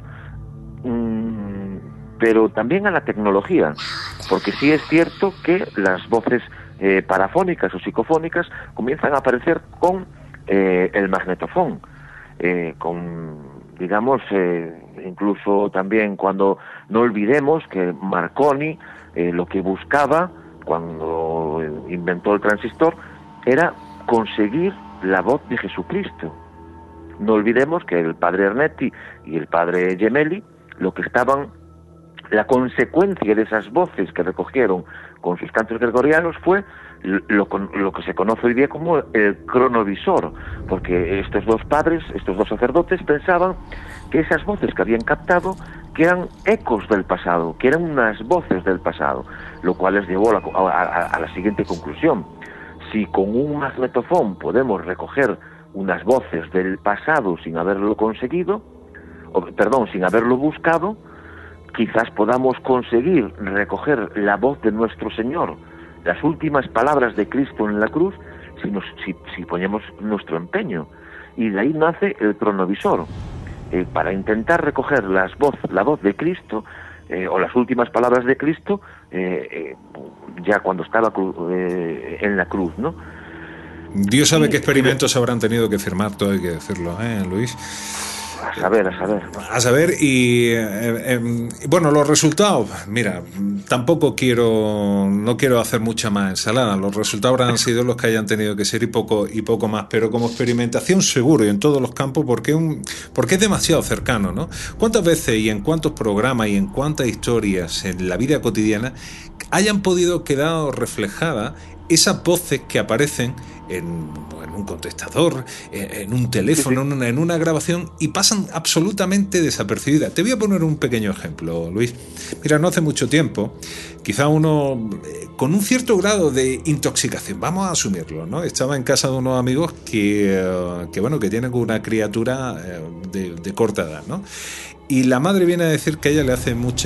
pero también a la tecnología, porque sí es cierto que las voces parafónicas o psicofónicas comienzan a aparecer con el magnetofón, digamos, incluso también cuando no olvidemos que Marconi lo que buscaba cuando inventó el transistor era conseguir la voz de Jesucristo. No olvidemos que el padre Ernetti y el padre Gemelli, lo que estaban, la consecuencia de esas voces que recogieron con sus cantos gregorianos fue lo que se conoce hoy día como el cronovisor, porque estos dos padres, estos dos sacerdotes, pensaban que esas voces que habían captado, que eran ecos del pasado, que eran unas voces del pasado, lo cual les llevó a la siguiente conclusión: si con un magnetofón podemos recoger unas voces del pasado sin haberlo conseguido, sin haberlo buscado, quizás podamos conseguir recoger la voz de nuestro Señor, las últimas palabras de Cristo en la cruz, si ponemos nuestro empeño. Y de ahí nace el cronovisor, para intentar recoger la voz de Cristo, o las últimas palabras de Cristo, ya cuando estaba en la cruz, ¿no? Dios sabe qué experimentos habrán tenido que firmar, todo hay que decirlo, Luis. A saber. A saber, y bueno, los resultados, mira, no quiero hacer mucha más ensalada. Los resultados habrán sido los que hayan tenido que ser y poco más, pero como experimentación seguro y en todos los campos, porque es demasiado cercano, ¿no? ¿Cuántas veces y en cuántos programas y en cuántas historias en la vida cotidiana hayan podido quedar reflejadas esas voces que aparecen en un contestador, en un teléfono, en una grabación, y pasan absolutamente desapercibidas? Te voy a poner un pequeño ejemplo, Luis. Mira, no hace mucho tiempo, quizá uno con un cierto grado de intoxicación, vamos a asumirlo, ¿no? Estaba en casa de unos amigos que tienen una criatura de corta edad, ¿no? Y la madre viene a decir que a ella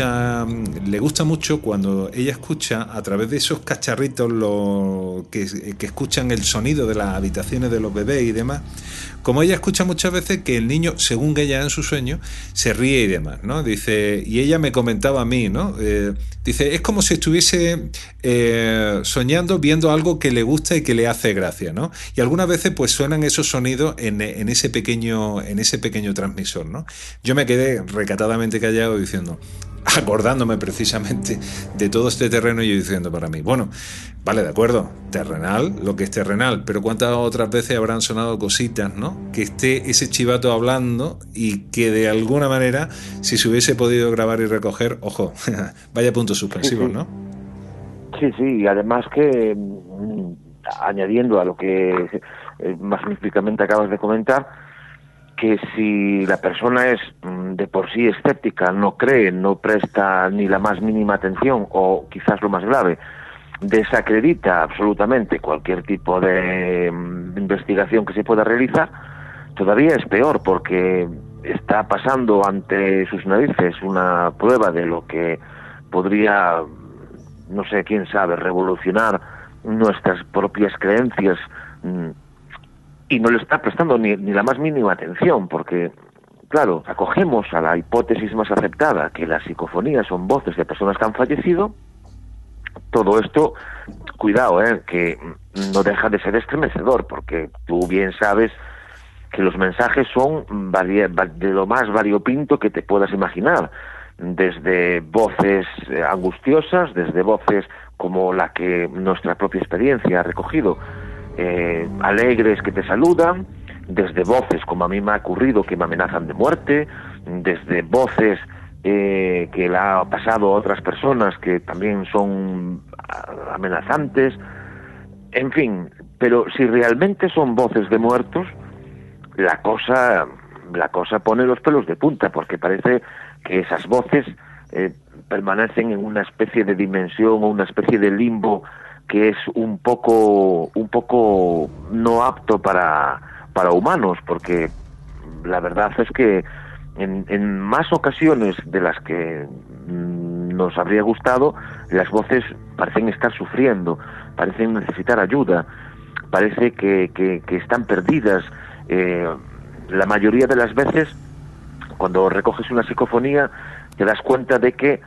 le gusta mucho cuando ella escucha a través de esos cacharritos que escuchan el sonido de las habitaciones de los bebés y demás. Como ella escucha muchas veces que el niño, según ella en su sueño, se ríe y demás, ¿no? Dice, y ella me comentaba a mí, ¿no? Dice, es como si estuviese soñando viendo algo que le gusta y que le hace gracia, ¿no? Y algunas veces pues suenan esos sonidos en ese pequeño transmisor, ¿no? Yo me quedé recatadamente callado diciendo, acordándome precisamente de todo este terreno y yo diciendo para mí, bueno, vale, de acuerdo, terrenal, lo que es terrenal, pero cuántas otras veces habrán sonado cositas, ¿no? Que esté ese chivato hablando y que de alguna manera, si se hubiese podido grabar y recoger, ojo, vaya puntos suspensivos, ¿no? Sí, y además que, añadiendo a lo que magníficamente acabas de comentar, que si la persona es de por sí escéptica, no cree, no presta ni la más mínima atención, o quizás lo más grave, desacredita absolutamente cualquier tipo de investigación que se pueda realizar, todavía es peor, porque está pasando ante sus narices una prueba de lo que podría, no sé, quién sabe, revolucionar nuestras propias creencias, y no le está prestando ni la más mínima atención, porque, claro, acogemos a la hipótesis más aceptada, que las psicofonías son voces de personas que han fallecido. Todo esto, cuidado, que no deja de ser estremecedor, porque tú bien sabes que los mensajes son de lo más variopinto que te puedas imaginar, desde voces angustiosas, desde voces como la que nuestra propia experiencia ha recogido, alegres que te saludan, desde voces como a mí me ha ocurrido que me amenazan de muerte, desde voces que le ha pasado a otras personas que también son amenazantes, en fin. Pero si realmente son voces de muertos, la cosa pone los pelos de punta, porque parece que esas voces permanecen en una especie de dimensión o una especie de limbo que es un poco no apto para humanos, porque la verdad es que en más ocasiones de las que nos habría gustado, las voces parecen estar sufriendo, parecen necesitar ayuda, parece que están perdidas. La mayoría de las veces, cuando recoges una psicofonía, te das cuenta de que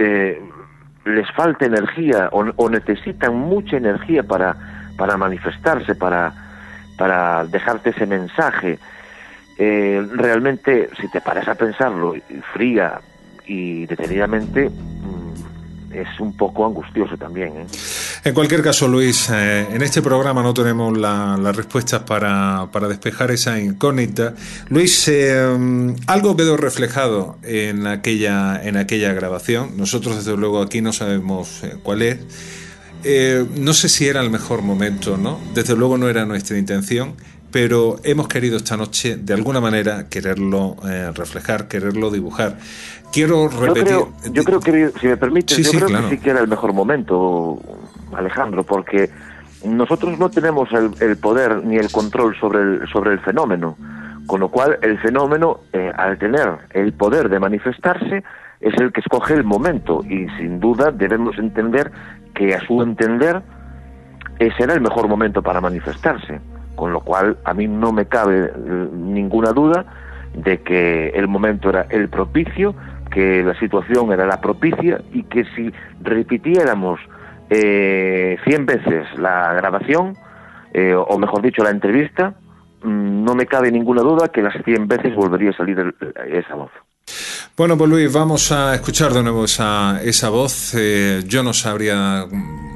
les falta energía o necesitan mucha energía para manifestarse, para dejarte ese mensaje. Realmente, si te paras a pensarlo fría y detenidamente, es un poco angustioso también, ¿eh? En cualquier caso, Luis, en este programa no tenemos las respuestas para despejar esa incógnita. Luis, algo quedó reflejado en aquella grabación. Nosotros, desde luego, aquí no sabemos cuál es. No sé si era el mejor momento, ¿no? Desde luego no era nuestra intención, pero hemos querido esta noche, de alguna manera, quererlo reflejar, quererlo dibujar. Quiero repetir... Yo creo que, si me permites, claro, que sí que era el mejor momento, Alejandro, porque nosotros no tenemos el poder ni el control sobre el fenómeno, con lo cual el fenómeno, al tener el poder de manifestarse, es el que escoge el momento, y sin duda debemos entender que, a su entender, ese era el mejor momento para manifestarse, con lo cual a mí no me cabe ninguna duda de que el momento era el propicio, que la situación era la propicia, y que si repitiéramos 100 veces la grabación, o mejor dicho, la entrevista, no me cabe ninguna duda que las 100 veces volvería a salir esa voz. Bueno, pues Luis, vamos a escuchar de nuevo esa voz. Yo no sabría...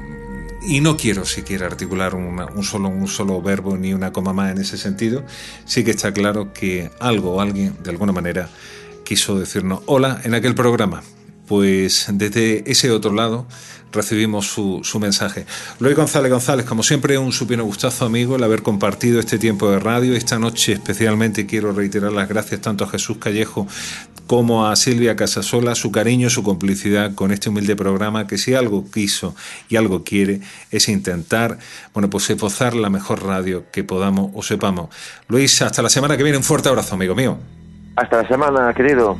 Y no quiero siquiera articular un solo verbo ni una coma más en ese sentido. Sí que está claro que algo o alguien, de alguna manera, quiso decirnos hola en aquel programa. Pues desde ese otro lado recibimos su mensaje. Luis González, como siempre, un supino gustazo, amigo, el haber compartido este tiempo de radio. Esta noche especialmente quiero reiterar las gracias tanto a Jesús Callejo como a Silvia Casasola, su cariño, su complicidad con este humilde programa, que si algo quiso y algo quiere es intentar, pues esbozar la mejor radio que podamos o sepamos. Luis, hasta la semana que viene, un fuerte abrazo, amigo mío. Hasta la semana, querido.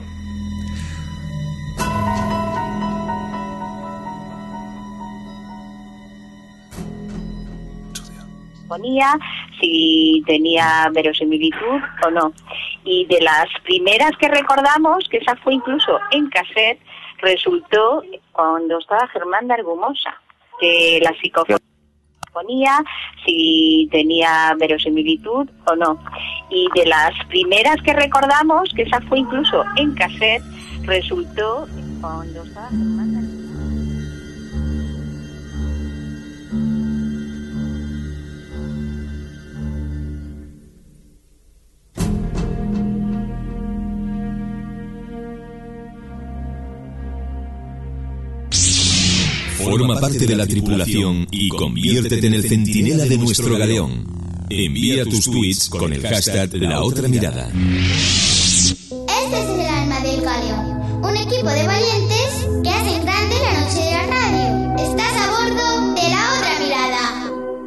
Si tenía verosimilitud o no. Y de las primeras que recordamos, que esa fue incluso en cassette, resultó cuando estaba Germán de Argumosa, que la psicofonía, si tenía verosimilitud o no. Y de las primeras que recordamos, que esa fue incluso en cassette, resultó cuando estaba Germán. Forma parte de la tripulación y conviértete en el centinela de nuestro galeón. Envía tus tweets con el hashtag La Otra Mirada. Este es el alma del galeón, un equipo de valientes que hacen grande la noche de la radio. Estás a bordo de La Otra Mirada.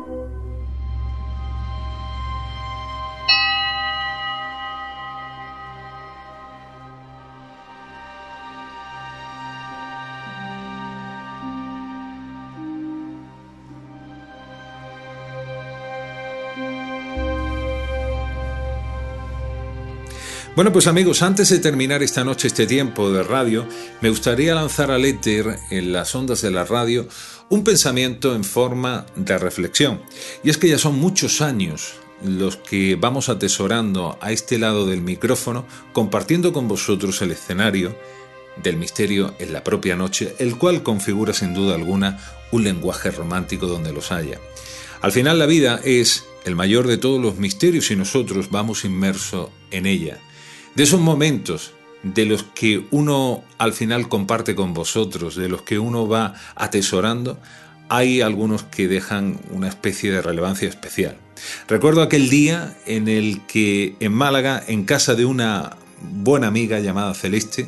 Bueno, pues amigos, antes de terminar esta noche, este tiempo de radio, me gustaría lanzar al éter, en las ondas de la radio, un pensamiento en forma de reflexión. Y es que ya son muchos años los que vamos atesorando a este lado del micrófono, compartiendo con vosotros el escenario del misterio en la propia noche, el cual configura sin duda alguna un lenguaje romántico donde los haya. Al final la vida es el mayor de todos los misterios y nosotros vamos inmersos en ella. De esos momentos de los que uno al final comparte con vosotros, de los que uno va atesorando, hay algunos que dejan una especie de relevancia especial. Recuerdo aquel día en el que en Málaga, en casa de una buena amiga llamada Celeste,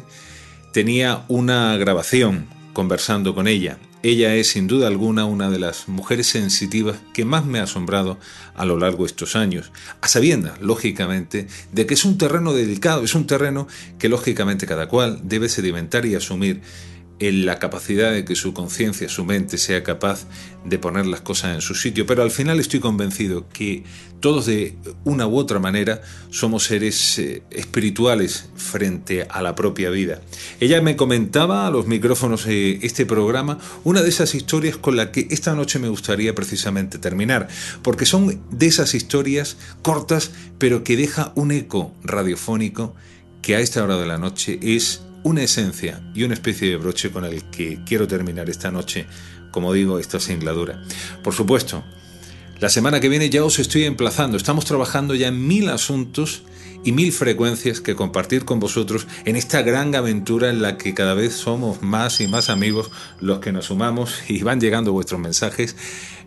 tenía una grabación conversando con ella. Ella es sin duda alguna una de las mujeres sensitivas que más me ha asombrado a lo largo de estos años, a sabiendas, lógicamente, de que es un terreno delicado, es un terreno que lógicamente cada cual debe sedimentar y asumir en la capacidad de que su conciencia, su mente sea capaz de poner las cosas en su sitio. Pero al final estoy convencido que todos de una u otra manera somos seres espirituales frente a la propia vida. Ella me comentaba a los micrófonos de este programa una de esas historias con la que esta noche me gustaría precisamente terminar, porque son de esas historias cortas pero que deja un eco radiofónico que a esta hora de la noche es una esencia y una especie de broche con el que quiero terminar esta noche, como digo, esta singladura. Por supuesto, la semana que viene ya os estoy emplazando. Estamos trabajando ya en 1000 asuntos y 1000 frecuencias que compartir con vosotros en esta gran aventura en la que cada vez somos más y más amigos los que nos sumamos y van llegando vuestros mensajes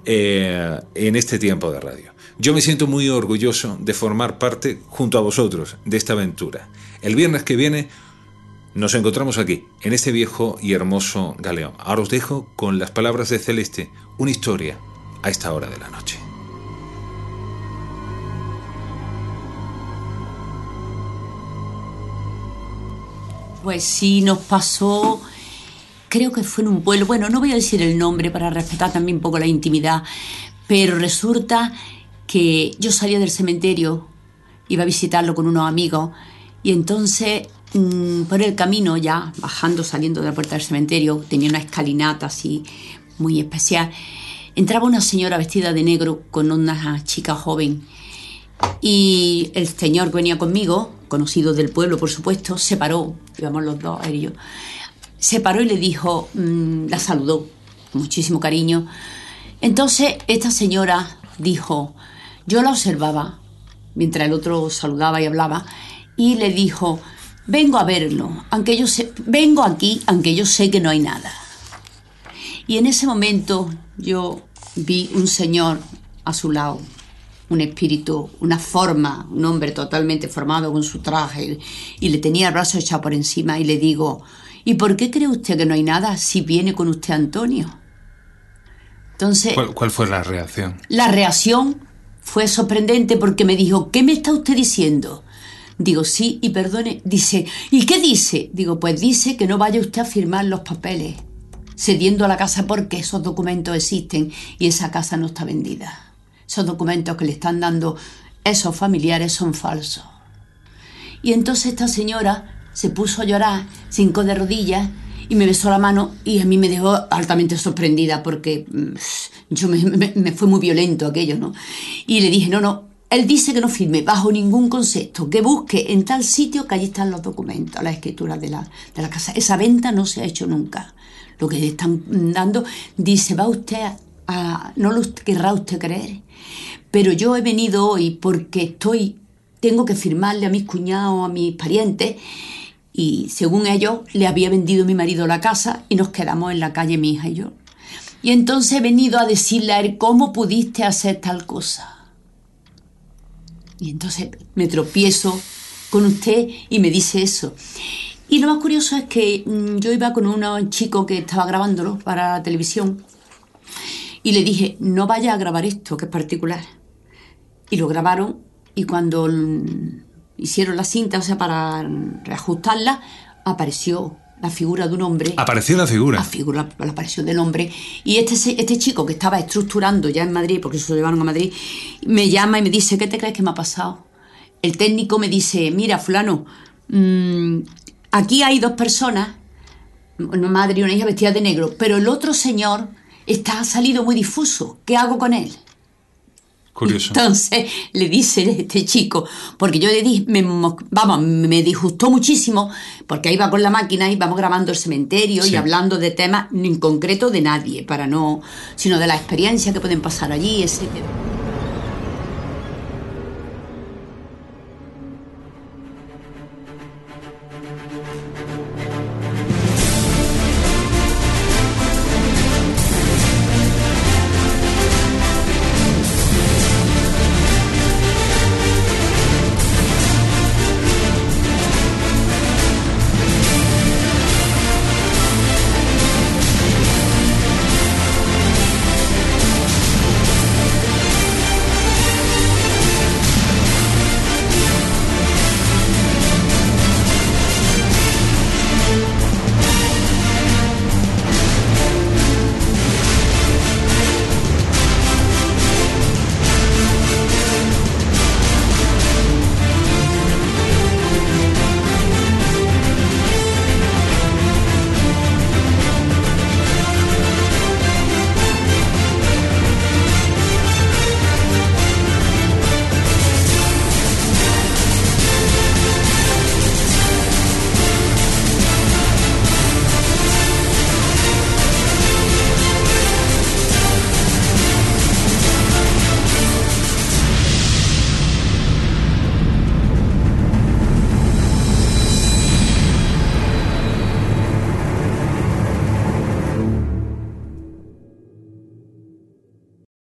en este tiempo de radio. Yo me siento muy orgulloso de formar parte, junto a vosotros, de esta aventura. El viernes que viene nos encontramos aquí, en este viejo y hermoso galeón. Ahora os dejo con las palabras de Celeste, una historia a esta hora de la noche. Pues sí, nos pasó, creo que fue en un pueblo, bueno, no voy a decir el nombre para respetar también un poco la intimidad, pero resulta que yo salía del cementerio, iba a visitarlo con unos amigos, y entonces por el camino ya, bajando, saliendo de la puerta del cementerio, tenía una escalinata así muy especial, entraba una señora vestida de negro con una chica joven, y el señor que venía conmigo, conocido del pueblo por supuesto, se paró, íbamos los dos, él y yo, se paró y le dijo, la saludó con muchísimo cariño. Entonces esta señora dijo, yo la observaba mientras el otro saludaba y hablaba, y le dijo, vengo a verlo, vengo aquí aunque yo sé que no hay nada. Y en ese momento yo vi un señor a su lado, un espíritu, una forma, un hombre totalmente formado con su traje, y le tenía el brazo echado por encima, y le digo, ¿y por qué cree usted que no hay nada si viene con usted Antonio? Entonces, ¿Cuál fue la reacción? La reacción fue sorprendente porque me dijo, ¿qué me está usted diciendo? Digo, sí, y perdone. Dice, ¿y qué dice? Digo, pues dice que no vaya usted a firmar los papeles cediendo a la casa porque esos documentos existen y esa casa no está vendida. Esos documentos que le están dando esos familiares son falsos. Y entonces esta señora se puso a llorar, se hincó de rodillas y me besó la mano, y a mí me dejó altamente sorprendida porque yo me fue muy violento aquello, ¿no? Y le dije, no, Él dice que no firme bajo ningún concepto, que busque en tal sitio que allí están los documentos, las escrituras de la casa. Esa venta no se ha hecho nunca. Lo que le están dando, dice, va usted no lo querrá usted creer, pero yo he venido hoy porque tengo que firmarle a mis cuñados, a mis parientes, y según ellos le había vendido mi marido la casa y nos quedamos en la calle mi hija y yo. Y entonces he venido a decirle a él, ¿cómo pudiste hacer tal cosa? Y entonces me tropiezo con usted y me dice eso. Y lo más curioso es que yo iba con un chico que estaba grabándolo para la televisión y le dije, no vaya a grabar esto, que es particular. Y lo grabaron, y cuando hicieron la cinta, o sea, para reajustarla, apareció la figura de un hombre. ¿Apareció la figura? La figura apareció del hombre. Y este chico que estaba estructurando ya en Madrid, porque eso lo llevaron a Madrid, me llama y me dice, ¿qué te crees que me ha pasado? El técnico me dice, mira, fulano, aquí hay 2 personas, una madre y una hija vestidas de negro, pero el otro señor ha salido muy difuso. ¿Qué hago con él? Curioso. Entonces le dice este chico, porque yo le dije, me disgustó muchísimo, porque iba con la máquina y vamos grabando el cementerio y hablando de temas en concreto de nadie, sino de la experiencia que pueden pasar allí, etcétera.